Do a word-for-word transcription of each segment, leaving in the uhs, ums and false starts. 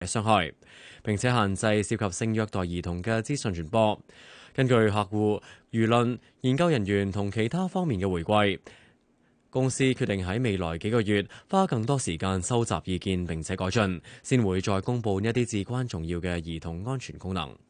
傷害，並且限制涉及性虐待兒童嘅資訊傳播。根據客戶、輿論、研究人員同其他方面嘅回饋，公司決定喺未來幾個月花更多時間收集意見並且改進，先會再公佈一啲至關重要嘅兒童安全功能。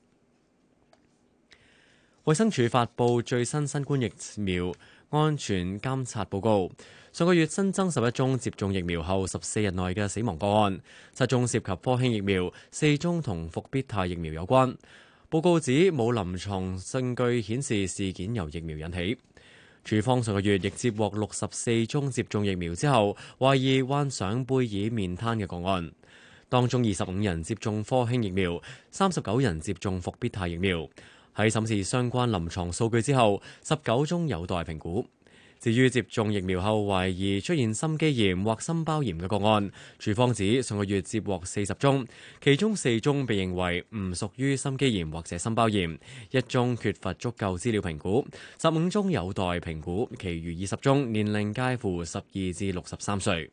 衛生署發布最新新冠疫苗安全監察報告，上個月新增十一宗接種疫苗後十四日內嘅死亡個案，七宗涉及科興疫苗，四宗同復必泰疫苗有關。報告指冇臨床證據顯示事件由疫苗引起。署方上個月亦接獲六十四宗接種疫苗之後懷疑患上貝爾面癱嘅個案，當中二十五人接種科興疫苗，三十九人接種復必泰疫苗。喺審視相關臨床數據之後，十九宗有待評估。至於接種疫苗後懷疑出現心肌炎或心包炎嘅個案，署方指上個月接獲四十宗，其中四宗被認為唔屬於心肌炎或者心包炎，一宗缺乏足夠資料評估，十五宗有待評估，其餘二十宗年齡介乎十二至六十三歲。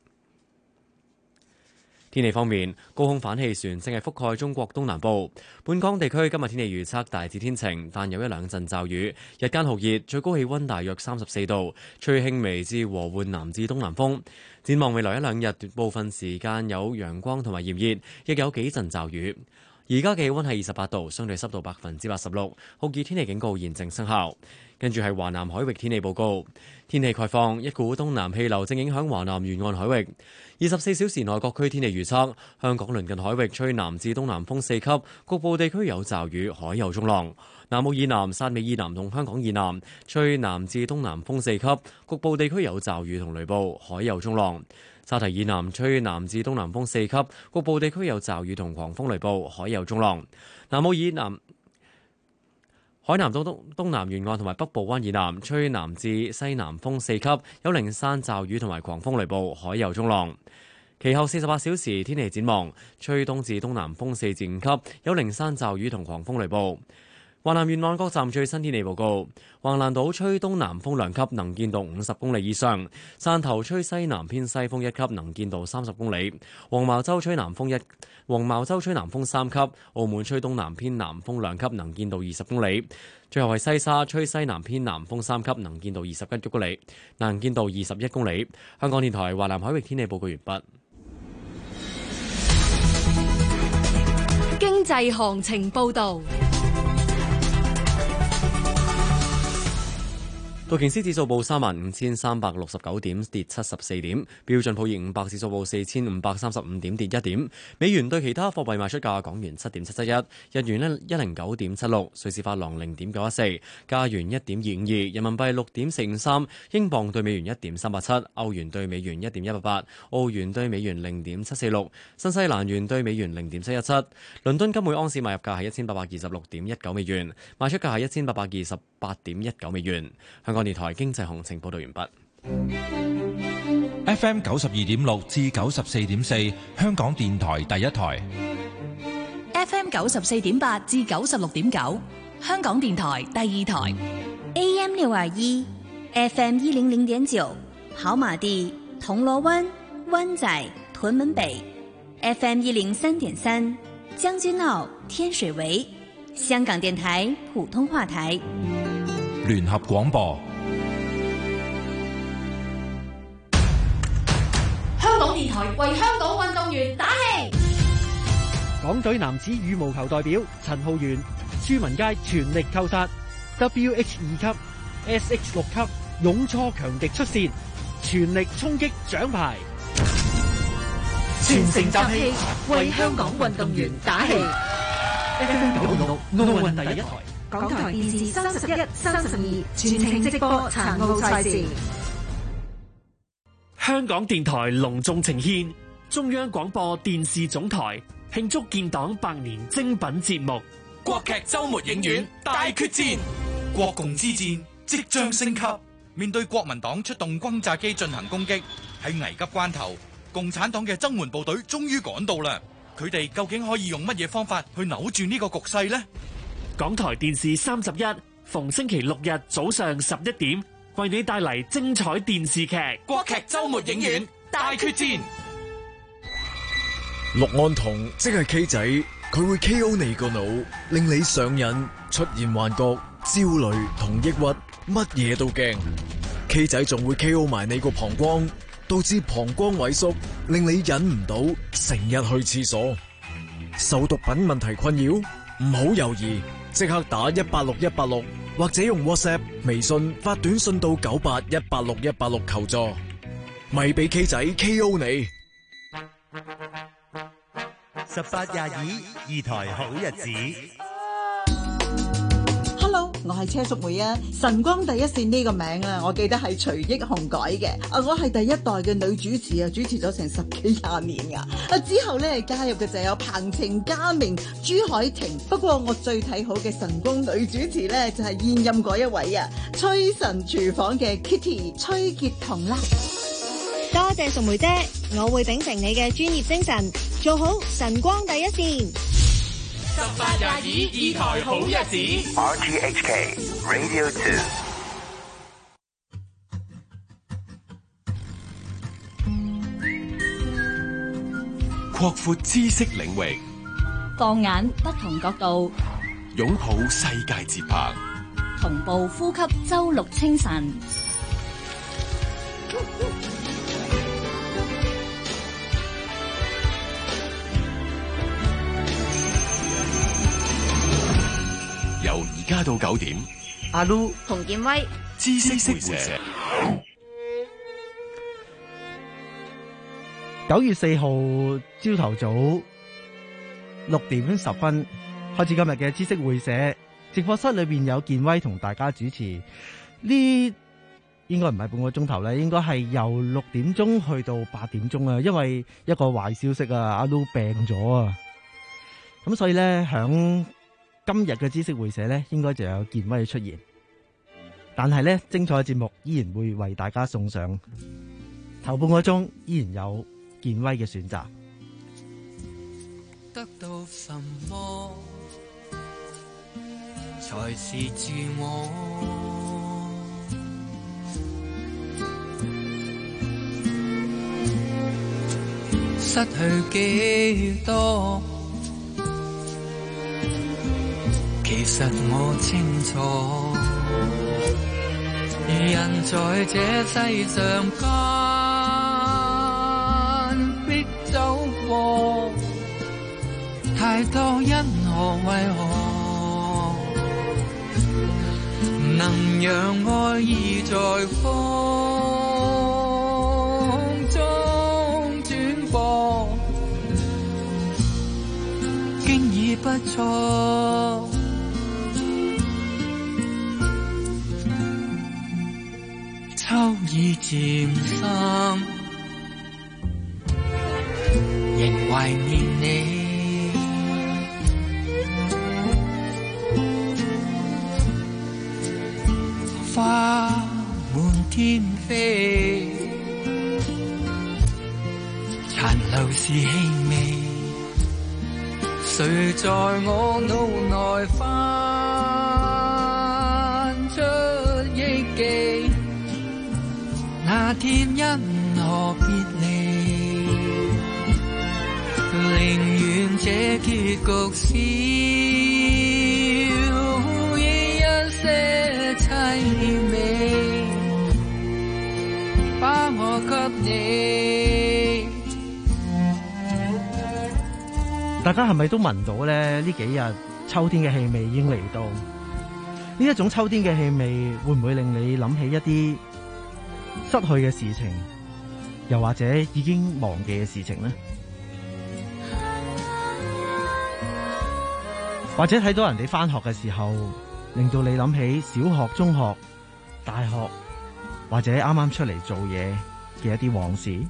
天氣方面，高空反氣旋正係覆蓋中國東南部。本港地區今日天氣預測大致天晴，但有一兩陣驟雨。日間酷熱，最高氣溫大約三十四度，吹輕微至和緩南至東南風。展望未來一兩日，部分時間有陽光同埋炎熱，亦有幾陣驟雨。而家嘅氣溫係二十八度，相對濕度百分之八十六，酷熱天氣警告現正生效。跟住係華南海域天氣報告，天氣概況，一股東南氣流正影響華南沿岸海域。二十四小時內各區天氣預測，香港鄰近海域吹南至東南風四級，局部地區有驟雨，海有中浪。南澳以南、汕尾以南同香港以南吹南至東南風四級，局部地區有驟雨同雷暴，海有中浪。沙堤以南吹南至東南風四級，局部地區有驟雨同狂風雷暴，海有中浪。南澳以南、海南島東東南沿岸同埋北部灣以南吹南至西南風四級，有零散驟雨同埋狂風雷暴，海有中浪。其後四十八小時天氣展望，吹東至東南風四至五級，有零散驟雨同狂風雷暴。華南沿岸各站最新天氣報告：橫瀾島吹東南風兩級，能見度五十公里以上；汕頭吹西南偏西風一級，能見度三十公里；黃茅洲吹南風一，黃茅洲吹南風三級；澳門吹東南偏南風兩級，能見度二十公里。最後係西沙吹西南偏南風三級，能見度二十一公里，能見度二十一公里。香港電台華南海域天氣報告完畢。 經濟行情報導。 道瓊斯指數報三萬五千三百六十九點，跌七十四點；標準普爾五百指數報四千五百三十五點，跌一點。美元對其他貨幣賣出價：港元七點七七一，日元呢一零九點七六，瑞士法郎零點九一四，加元一點二五二，人民幣六點四五三，英鎊對美元一點三八七，歐元對美元一點一八八，澳元對美元零點七四六，新西蘭元對美元零點七一七。倫敦金每盎司買入價係一千八百二十六點一九美元，賣出價係一千八百二十八點一九美元。香港電台經濟行情報道完畢。 F M 九十二點六至九十四點四，香港電台第一台。 F M 九十四點八至九十六點九，香港電台第二台。 A M 六二一，F M 一零零點九，跑馬地、銅鑼灣、灣仔、屯門北。F M 一零三點三，將軍澳、天水圍。香港電台普通話台。 聯合廣播。 香港電台為香港運動員打氣。 港隊男子羽毛球代表陳浩源、朱文佳全力扣殺 W H 二級、S H 六級勇挫強敵出線，全力衝擊獎牌， 全城集氣，為香港運動員打氣。F M 九二六奧運第一台，港台電視三十一、三十二全程直播殘奧賽事。 香港電台隆重呈獻中央廣播電視總台慶祝建黨百年精品節目《 國劇周末影院大決戰》，國共之戰即將升級。面對國民黨出動轟炸機進行攻擊，喺危急關頭，共產黨嘅增援部隊終於趕到啦。佢哋究竟可以用乜嘢方法去扭轉呢個局勢呢？ 港台電視三十一逢星期六日早上十一點為你帶嚟精彩電視劇《 國劇周末影院大決戰》。 氯胺酮即係 K 仔，佢會 K O 你個腦，令你上癮、出現幻覺、焦慮同抑鬱，乜嘢都驚。K 仔仲會 K O 埋你個膀胱，導致膀胱萎縮，令你忍唔到，成日去廁所。受毒品問題困擾，唔好猶豫，即刻打一八六一八六，或者用 WhatsApp、微信發短信到九八一八六一八六求助，咪俾 K 仔 K O 你。 十八廿二，二台好日子。 Hello， 我係車淑梅啊！晨光第一線呢個名啊，我記得係徐益紅改嘅。啊，我係第一代嘅女主持啊，主持咗成十幾廿年噶。啊，之後咧加入嘅就有彭程、嘉明、朱海婷。不過我最睇好嘅晨光女主持咧，就係、是、現任嗰一位啊，崔晨廚房嘅 Kitty 崔潔彤啦。 多謝淑梅姐，我會秉承你嘅專業精神，做好晨光第一線。 十八廿二，二台好日子。 R T H K Radio Two。 擴闊知識領域， 放眼不同角度， 擁抱世界節拍， 同步呼吸周六清晨。 由而家到九點， 阿 Lu 洪建威， 知識會社。 九月四號朝頭早六點十分開始今日嘅知識會社，直播室裏邊有建威同大家主持。呢應該唔係半個鐘頭咧，應該係由六點鐘去到八點鐘啊。因為一個壞消息啊，阿 Lu 病咗啊，咁所以咧響今日嘅知識會社咧，應該就有建威出現，但係咧精彩嘅節目依然會為大家送上。頭半個鐘依然有建威嘅選擇。 得到什麼才是自我？失去幾多？其實我清楚，人在這世上間必走過，太多因何為何，能讓愛意在風中轉播，經已不錯。秋意漸深，仍懷念你。花滿天飛，殘留是氣味，誰在我腦內翻出憶記？那天因何別離，寧願這結局少於一些凄美，把我給你。 大家係咪都聞到咧？呢幾日秋天嘅氣味已經嚟到，呢一種秋天嘅氣味會唔會令你諗起一啲失去嘅事情，又或者已經忘記嘅事情呢？或者睇到人哋返學嘅時候，令到你諗起小學、中學、大學，或者啱啱出嚟做嘢嘅一啲往事。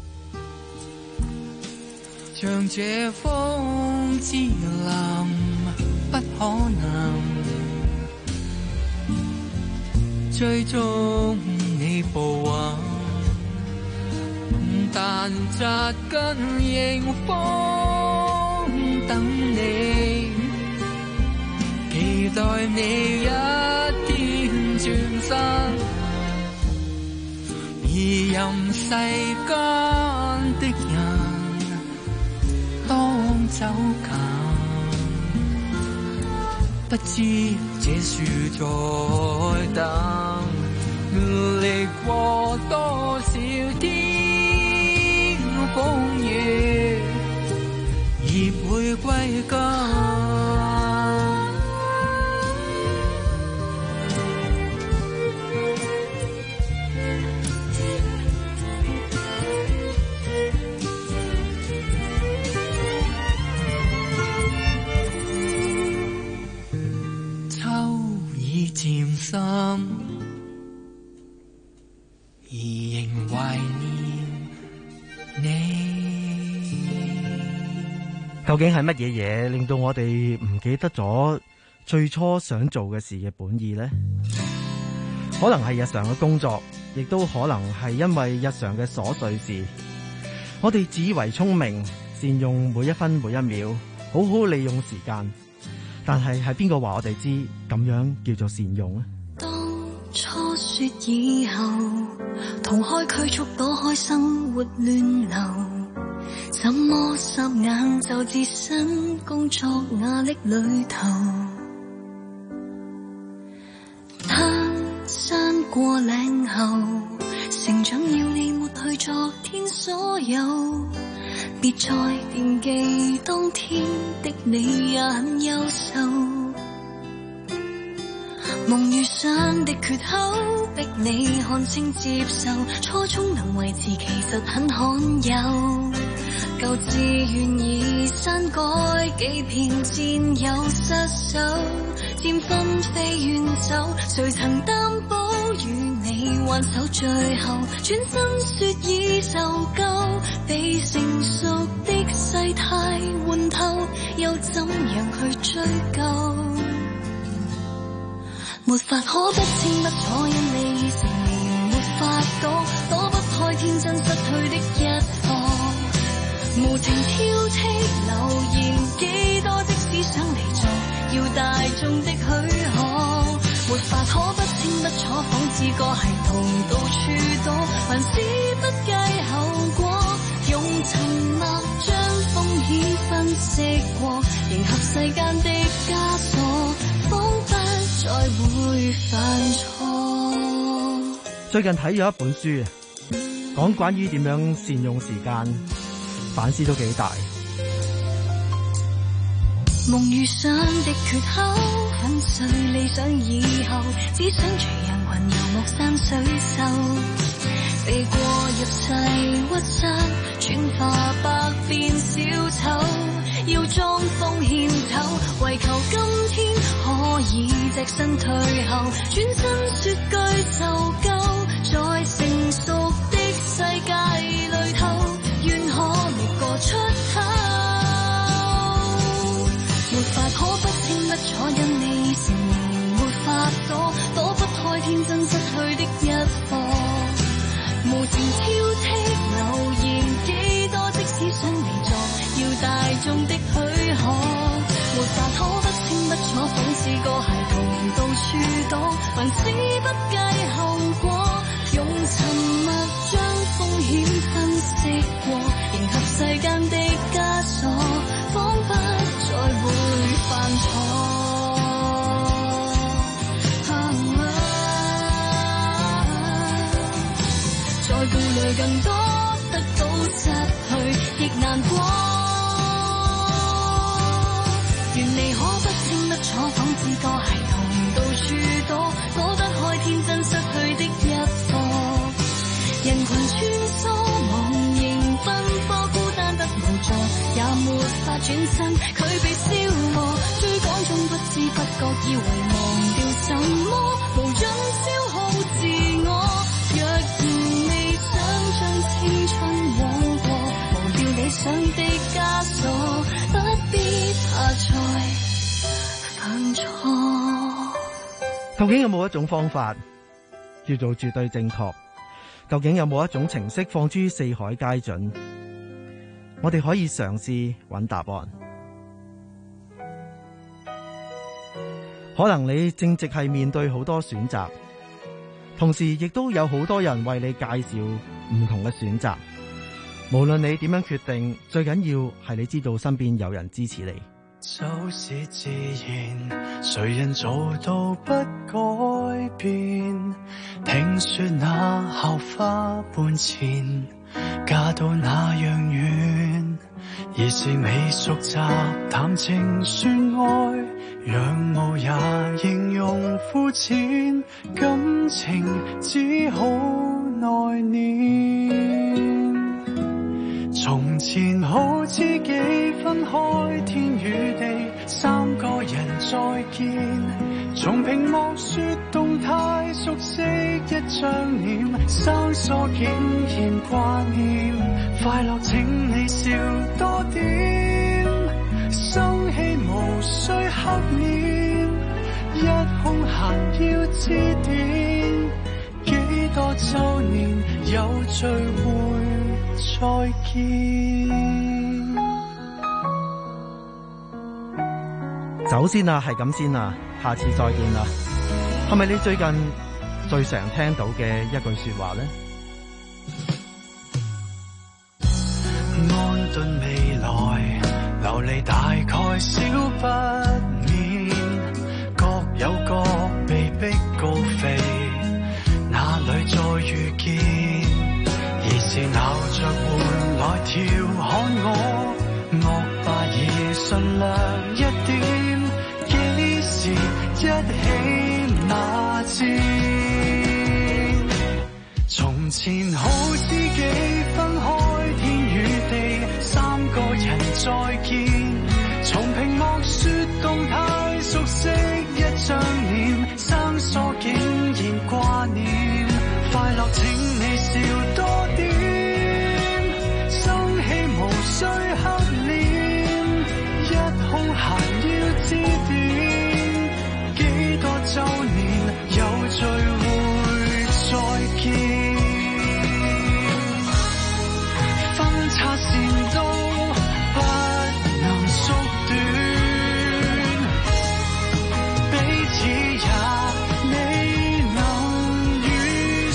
像這風之林，不可能追蹤你步伐，但扎根迎風等你，期待你一天轉身，而任世間的人手近，不知這樹在等，歷過多少天風雨，葉會歸根。漸深，而仍懷念你。 究竟係乜嘢嘢令到我哋唔記得咗最初想做嘅事嘅本意呢？可能係日常嘅工作，亦都可能係因為日常嘅瑣碎事。我哋自以為聰明，善用每一分每一秒，好好利用時間。但係係邊個話我哋知咁樣叫做善用呢？ 當初雪以後，同開驅速躲開生活亂流，怎麼霎眼就置身工作壓力裏頭？攀山過嶺後，成長要你抹去昨天所有。別再惦記當天的你也很優秀，夢遇上的缺口逼你看清接受，初衷能維持其實很罕有，舊志願意刪改幾遍戰友失手，漸紛飛遠走，誰曾擔保與你挽手，最後轉身說已受夠，被成熟的世態換透，又怎樣去追究？沒法可不清不楚，因你已成年，沒法躲，躲不開天真失去的一課，無情挑剔流言幾多，即使想離座，要大眾的許可。沒法可不清不楚，仿似個孩童到處躲，還是不計後果，用沉默將風險分析過，迎合世間的枷鎖，仿不再會犯錯。 最近睇咗一本書，講關於點樣善用時間，反思都幾大。 夢遇上的缺口，粉碎理想以後，只想隨人群遊牧山水秀，避過入世屈膝，轉化百變小丑，要裝瘋獻醜，為求今天可以隻身退後，轉身說句就夠，在成熟的世界裏頭，願可覓個出口。沒法可不清不楚，因你成年，沒法躲，躲不開天真失去的一課，無情挑剔流言幾多，即使想離座，要大眾的許可。沒法可不清不楚，仿似個孩童到處躲，還是不計後果，用沉默將風險分析過，迎合世間的枷鎖，仿不再會犯錯。再顧慮更多，得到失去亦難過。願你可不清不楚，仿似個孩童到處躲，躲不開天真失去的一課。人群穿梭忘形奔波，孤單得無助，也沒法轉身，佢被消磨。追趕中不知不覺以為忘掉什麼，無盡消耗自我。若然未想將青春枉過，忘掉理想的枷鎖，不必怕再犯錯。 究竟有冇一種方法叫做絕對正確？究竟有冇一種程式放諸四海皆準？我哋可以嘗試揾答案。可能你正直係面對好多選擇，同時亦都有好多人為你介紹唔同嘅選擇。 無論你點樣決定，最緊要係你知道身邊有人支持你。 就是自然，誰人做到不改變？聽說那校花搬遷，嫁到那樣遠，而是未熟習談情說愛，仰慕也形容膚淺，感情只好內斂。從前好知己分開天與地，三個人再見，從屏幕說動態熟悉一張臉，生疏竟然掛念，快樂請你笑多點，生氣無需黑面，一空閒要致電，幾多周年有聚會再見。 走先啦，係咁先啦，下次再見啦。係咪你最近最常聽到嘅一句說話呢？ 安頓未來，流離大概少不免，各有各被逼告廢，哪裏再遇見？而是鬧着換來調侃我，惡霸已盡量一點，幾時一起那戰？從前好知己分開天與地，三個人再見，從屏幕說動態熟悉一張臉，生疏竟然掛念，快樂請你笑多點，生氣無需黑臉，一空閒要致電，幾多周年有聚會再見，分叉線都不能縮短，彼此也未能預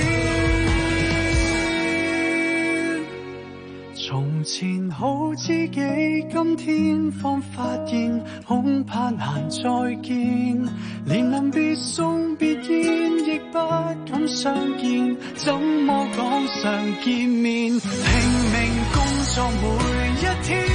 算。從前好知己，今天方發現恐怕難再見，連臨別送別宴亦不敢相見，怎麼講常見面？拼命工作每一天，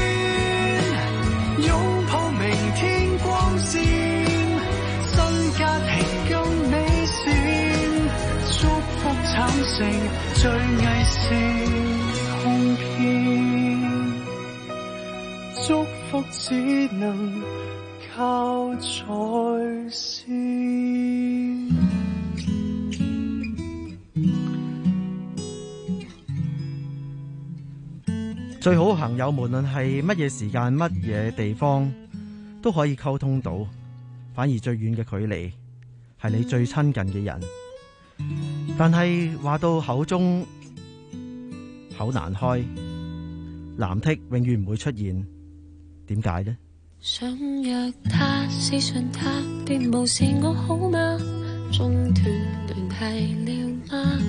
擁抱明天光線，新家庭更美善，祝福慘成最偽善哄騙，祝福只能靠在先。 最好朋友無論係乜嘢時間乜嘢地方都可以溝通到，反而最遠嘅距離係你最親近嘅人，但係話到口中口難開，藍剔永遠唔會出現，點解呢？ 想約他，私信他，便無視我好嗎？中斷聯繫了嗎？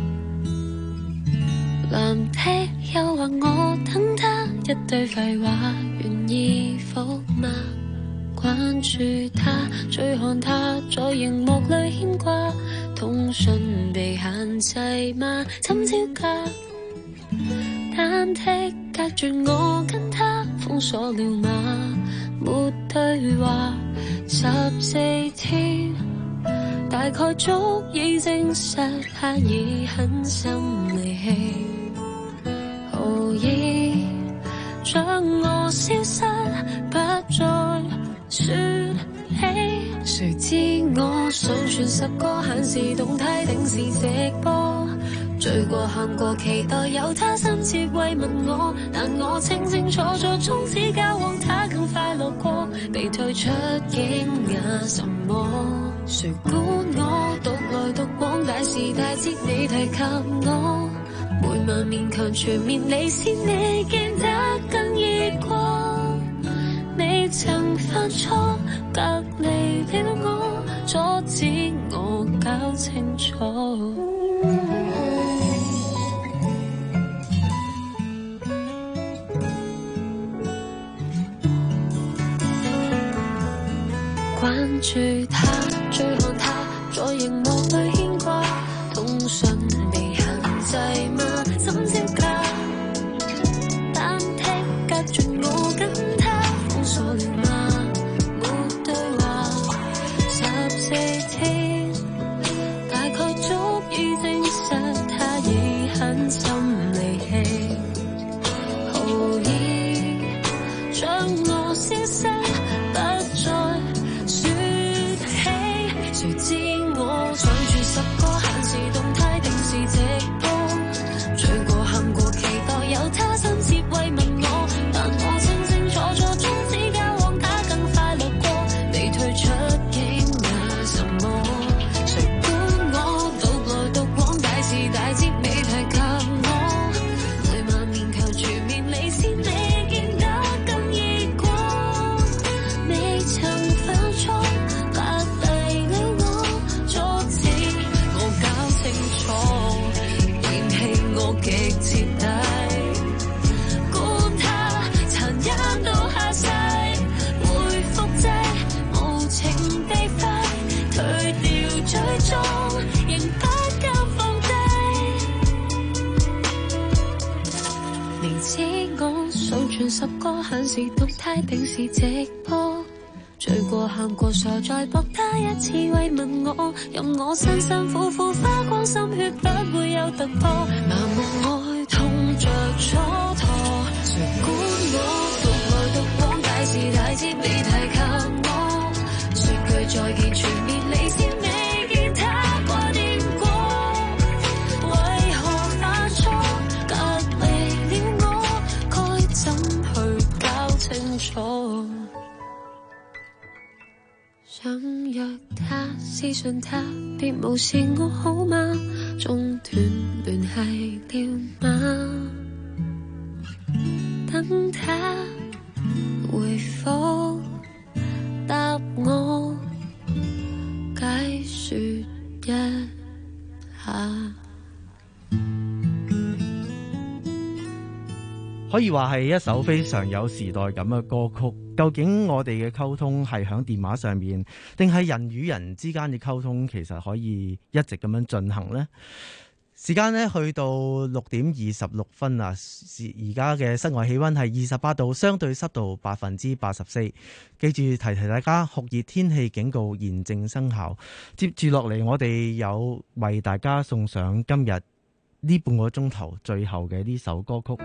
藍剔又話我等他，一堆廢話願意否嗎？關注他，追看他在熒幕裏牽掛，通訊被限制嗎？怎招架？單剔隔絕我跟他，封鎖了嗎？沒對話十四天，大概足以證實他已狠心離棄。無意將我消失，不再說起。誰知我上傳十個限時動態，定時直播，醉過喊過，期待有他深切慰問我，但我清清楚楚從此交往他更快樂過，被退出驚訝什麼？誰管我獨來獨往，大時大節你提及我，每晚勉強全面離線，你見得更熱過。你曾犯錯，隔離了我，阻止我搞清楚。 關注他，追看他，在熒幕裏牽掛，通訊被限制嗎？怎招架？單聽隔絕我跟他，封鎖了嗎？沒對話，十四天，大概足以證實他已狠心離棄，好意將我消失，不再說起。誰知我上傳十個限時動態，定時直播，醉過喊過，期待有他親切慰問我，但我清清楚楚終止交往，他更快樂過，被退出境也什麼？誰管我獨來獨往，大是大節未提及我，每晚面求全面離線，你見得更熱過，未曾犯錯，隔離了我，阻止我搞清楚，嫌棄我極徹底，管他殘忍到下世，回復這無情地揮，退掉最終，仍不敢放低。明知我上傳十個限時動態，定時直播，醉過喊過，傻在搏他一次慰問我，任我辛辛苦苦花光心血，不會有突破，麻木愛痛着蹉跎，誰管我獨來獨往，大是大節未提及我，說句再見全面離線，未見他掛念過，為何犯錯，隔離了我，該怎去搞清楚？想約他，私信他，別無視我好嗎？中斷聯繫了嗎？等他回覆答我，解說一下。 可以話係一首非常有時代感嘅歌曲。究竟我哋嘅溝通係響電話上面，定係人與人之間嘅溝通，其實可以一直咁樣進行呢？時間呢去到六點二十六分啊！而家嘅室外氣溫係二十八度，相對濕度百分之八十四。記住提提大家，酷熱天氣警告現正生效。接住落嚟，我哋有為大家送上今日呢半個鐘頭最後嘅呢首歌曲。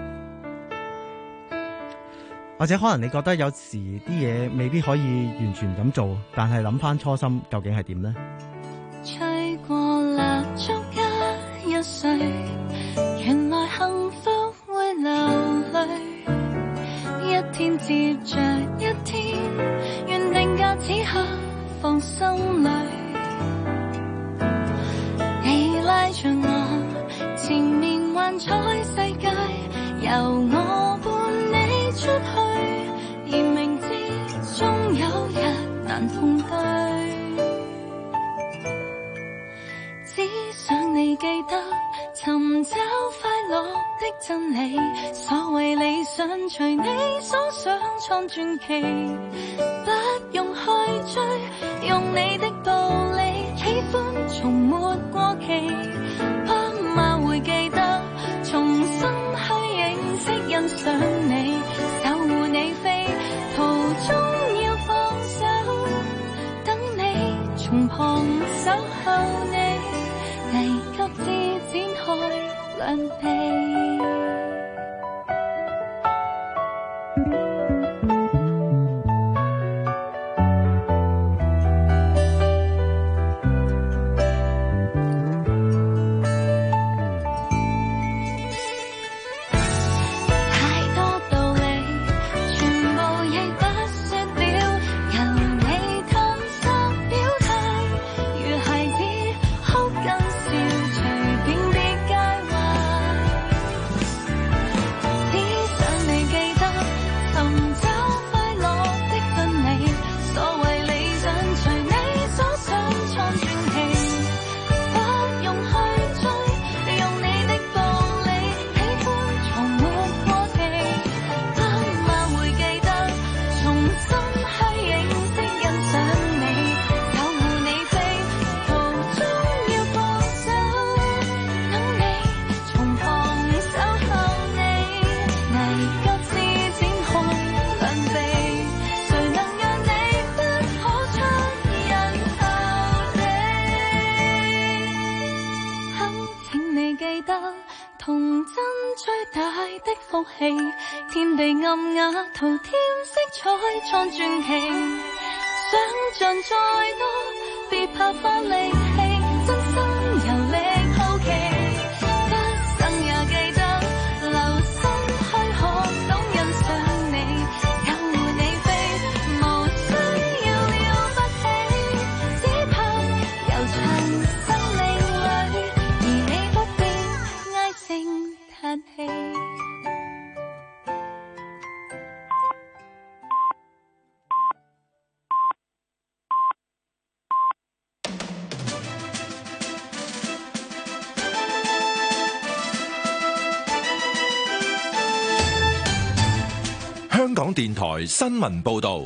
或者可能你覺得有時啲嘢未必可以完全咁做，但係諗翻初心究竟係點呢？ 吹過蠟燭加一歲，原來幸福會流淚，一天接着一天，原定格此刻放心裏，你拉着我，前面幻彩世界，由我伴你出去，而明知終有日難同對，只想你記得尋找快樂的真理，所謂理想隨你所想創傳奇，不用去追，用你的道理，喜歡從沒過期，不罵會記得重新去認識欣賞你，守護你飛，途中要放手，等你從旁守候你，危急至展開兩臂。 暗瓦塗添色彩創傳奇，想像再多，別怕花力氣，真心遊歷好奇，一生也記得留心去學懂欣賞你，有你飛，無需要了不起，只怕悠長生命裏，而你不必唉聲嘆氣。 香港電台新聞報道，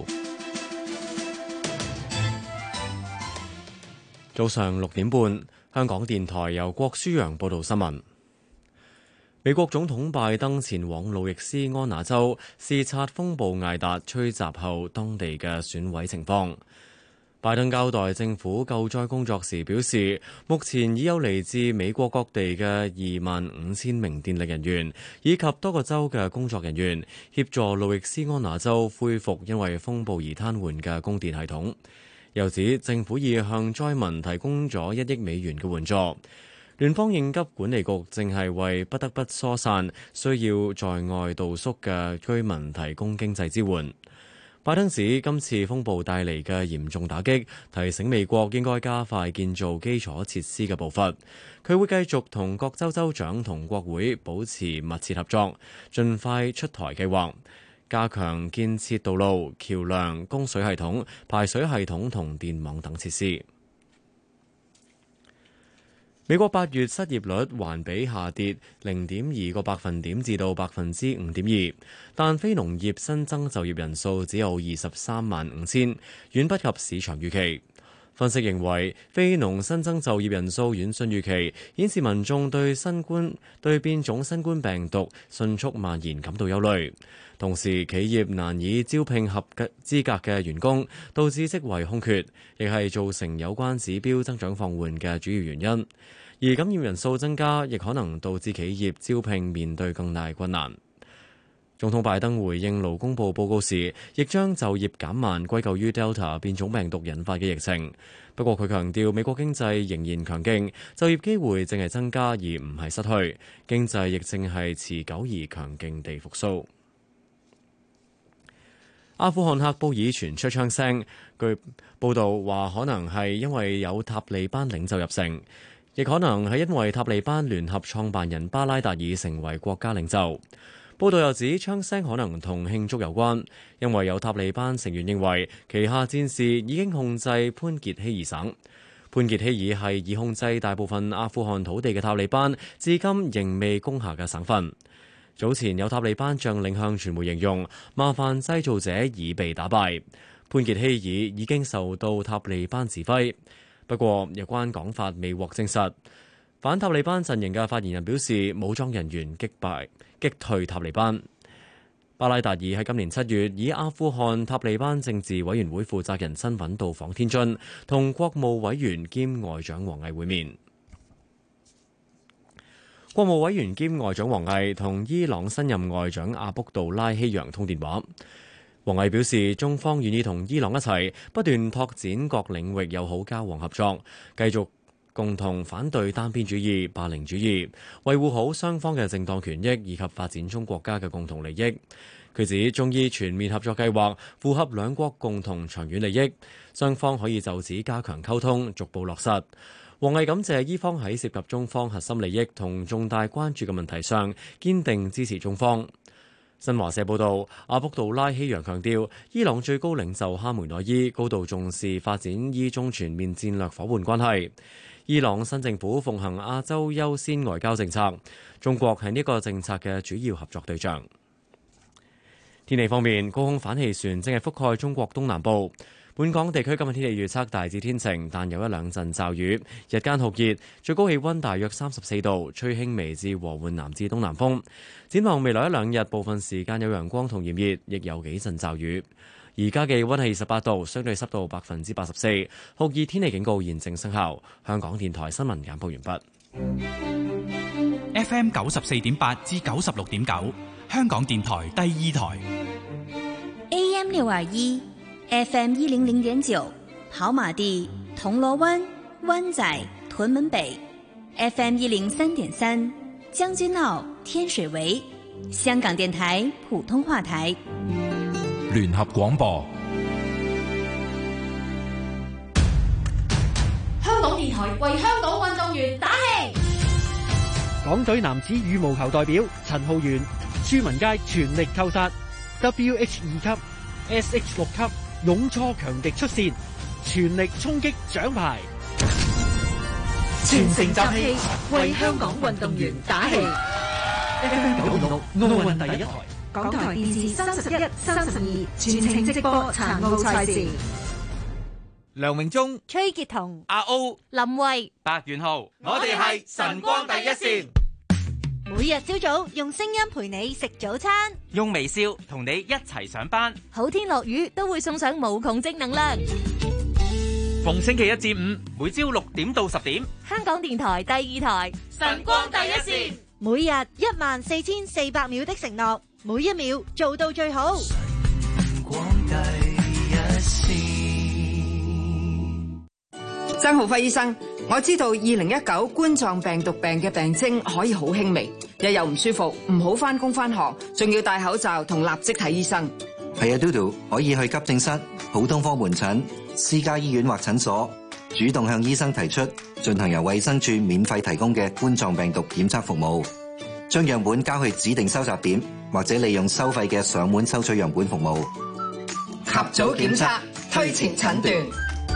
早上六點半，香港電台由郭舒揚報道新聞。美國總統拜登前往路易斯安那州視察風暴艾達吹襲後當地嘅損毀情況。拜登交代政府救災工作時表示，目前已有嚟自美國各地嘅二萬五千名電力人員以及多個州嘅工作人員協助路易斯安那州恢復因為風暴而癱瘓嘅供電系統。又指政府已向災民提供咗一億美元嘅援助。聯邦應急管理局正係為不得不疏散、需要在外度宿嘅居民提供經濟支援。拜登指今次風暴帶嚟嘅嚴重打擊，提醒美國應該加快建造基礎設施嘅步伐。佢會繼續同各州州長同國會保持密切合作，盡快出台計劃，加強建設道路、橋梁、供水系統、排水系統同電網等設施。美國八月失業率環比下跌零點二個百分點至到百分之五點二，但非農業新增就業人數只有二十三萬五千，遠不及市場預期。分析認為，非農新增就業人數遠遜預期，顯示民眾對新冠對變種新冠病毒迅速蔓延感到憂慮。同時，企業難以招聘合資格嘅員工，導致職位空缺，亦係造成有關指標增長放緩嘅主要原因。而感染人數增加，亦可能導致企業招聘面對更大困難。總統拜登回應勞工部報告時，亦將就業減慢歸咎於 Delta 變種病毒引發嘅疫情。不過佢強調，美國經濟仍然強勁，就業機會正係增加而唔係失去，經濟亦正係持久而強勁地復甦。阿富汗喀布爾傳出槍聲，據報道話可能係因為有塔利班領袖入城，亦可能係因為塔利班聯合創辦人巴拉達爾成為國家領袖。報道又指槍聲可能同慶祝有關，因為有塔利班成員認為旗下戰士已經控制潘傑希爾省。潘傑希爾係已控制大部分阿富汗土地嘅塔利班，至今仍未攻下嘅省份。早前有塔利班將領向傳媒形容，麻煩製造者已被打敗。潘傑希爾已經受到塔利班指揮，不過有關講法未獲證實。反塔利班陣營嘅發言人表示，武裝人員擊敗擊退塔利班。巴拉達爾喺今年七月以阿富汗塔利班政治委員會負責人身份到訪天津，同國務委員兼外長王毅會面。國務委員兼外長王毅同伊朗新任外長阿卜杜拉希揚通電話。王毅表示，中方願意同伊朗一齊不斷拓展各領域友好交往合作，繼續共同反對單邊主義、霸凌主義，維護好雙方嘅正當權益以及發展中國家嘅共同利益。佢指中伊全面合作計劃符合兩國共同長遠利益，雙方可以就此加強溝通，逐步落實。王毅感謝伊方喺涉及中方核心利益同重大關注嘅問題上堅定支持中方。新華社報道，阿卜杜拉希揚強調，伊朗最高領袖哈梅內伊高度重視發展伊中全面戰略伙伴關係。伊朗新政府奉行亞洲優先外交政策，中國係呢個政策嘅主要合作對象。天氣方面，高空反氣旋正係覆蓋中國東南部。本港地區今日天氣預測大致天晴，但有一兩陣驟雨。日間酷熱，最高氣溫大約三十四度，吹輕微至和緩南至東南風。展望未來一兩日，部分時間有陽光同炎熱，亦有幾陣驟雨。而家嘅氣溫係二十八度，相對濕度百分之八十四，酷熱天氣警告現正生效。香港電台新聞簡報完畢。 F M 九十四點八至九十六點九， 香港電台第二台 A M 六二一 F M 一零零點九，跑馬地、銅鑼灣、灣仔、屯門北 F M 一零三點三，將軍澳、天水圍，香港電台普通話台聯合廣播。 香港電台為香港運動員打氣。 港隊男子羽毛球代表陳浩源、朱文佳全力扣殺 W H 二級、S H 六級勇挫強敵出線，全力衝擊獎牌， 全城集氣，為香港運動員打氣。F M 九二六奧運第一台，港台電視三十一、三十二全程直播殘奧賽事。 梁榮忠、 崔潔彤、 阿歐、 林慧、 白元浩，我哋係晨光第一線。 每日朝早用聲音陪你食早餐， 用微笑同你一齊上班。 好天落雨都會送上無窮正能量。 逢星期一至五，每朝六點到十點， 香港電台第二台晨光第一線， 每日一萬四千四百秒的承諾，每一秒做到最好。 晨光第一線。 曾浩輝醫生，我知道二零一九冠狀病毒病嘅病徵可以好輕微，日又唔舒服，唔好返工返學，仲要戴口罩同立即睇醫生。 係啊，嘟嘟可以去急症室、普通科門診、私家醫院或診所，主動向醫生提出進行由衛生署免費提供嘅冠狀病毒檢測服務，將樣本交去指定收集點，或者利用收費嘅上門收取樣本服務。 及早檢測，推前診斷。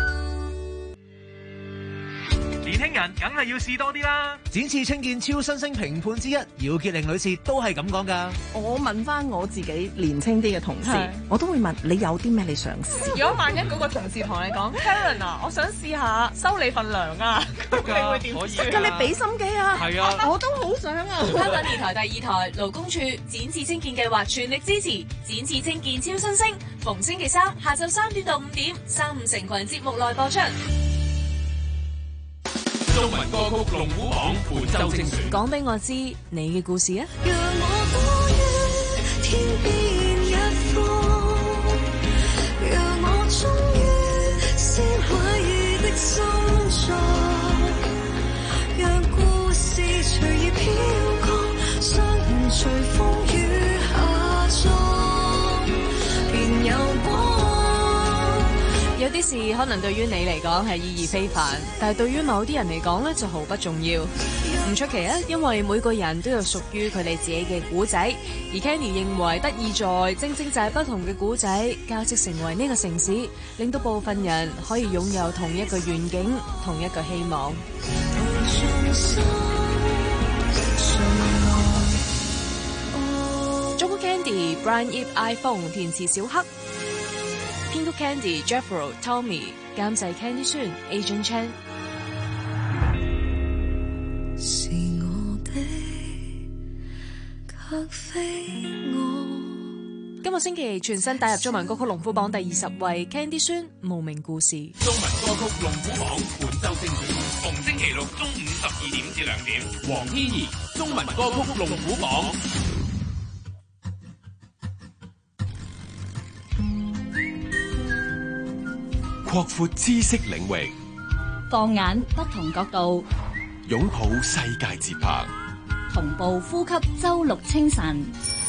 年輕人梗係要試多啲啦！ 展翅青見超新星評判之一，姚潔玲女士都係咁講噶。 我問翻我自己年輕啲嘅同事，我都會問你有啲咩你想試？ 如果萬一嗰個同事同你講 Karen 啊，我想試下收你份糧啊，咁你會點算？ 咁你俾心機啊！ 係啊， 我都好想啊！ 香港電台第二台勞工處展翅青見計劃全力支持展翅青見超新星，逢星期三下晝三點到五點，三五成群節目內播出。 中文歌曲龍虎榜本周精選， 講俾我知你嘅故事啊！ 讓我多於天邊一方，讓我終於先毀意的心臟，讓故事隨意飄過，相伴隨風雨下葬，便有光。 有啲事可能對於你嚟講係意義非凡，但係對於某啲人嚟講咧就毫不重要。唔出奇啊，因為每個人都有屬於佢哋自己嘅古仔，而 Candy 認為得意在正正就係不同嘅古仔交織成為呢個城市，令到部分人可以擁有同一個願景，同一個希望。Jojo Candy Brian Ip iPhone 填詞小黑。編曲 Candy Jeffro Tommy 監製 Candy 孫 Agent Chan。 是我的，卻非我。 今個星期全新打入中文歌曲龍虎榜第二十位 Candy 孫無名故事。 中文歌曲龍虎榜本周精選，逢星期六中午十二點至兩點，黃天怡中文歌曲龍虎榜。 擴闊知識領域， 放眼不同角度， 擁抱世界節拍， 同步呼吸周六清晨。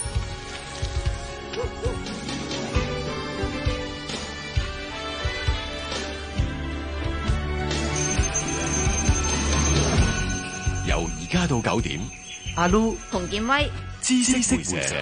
由而家到九點， 阿 Lu 洪建威， 知識會社。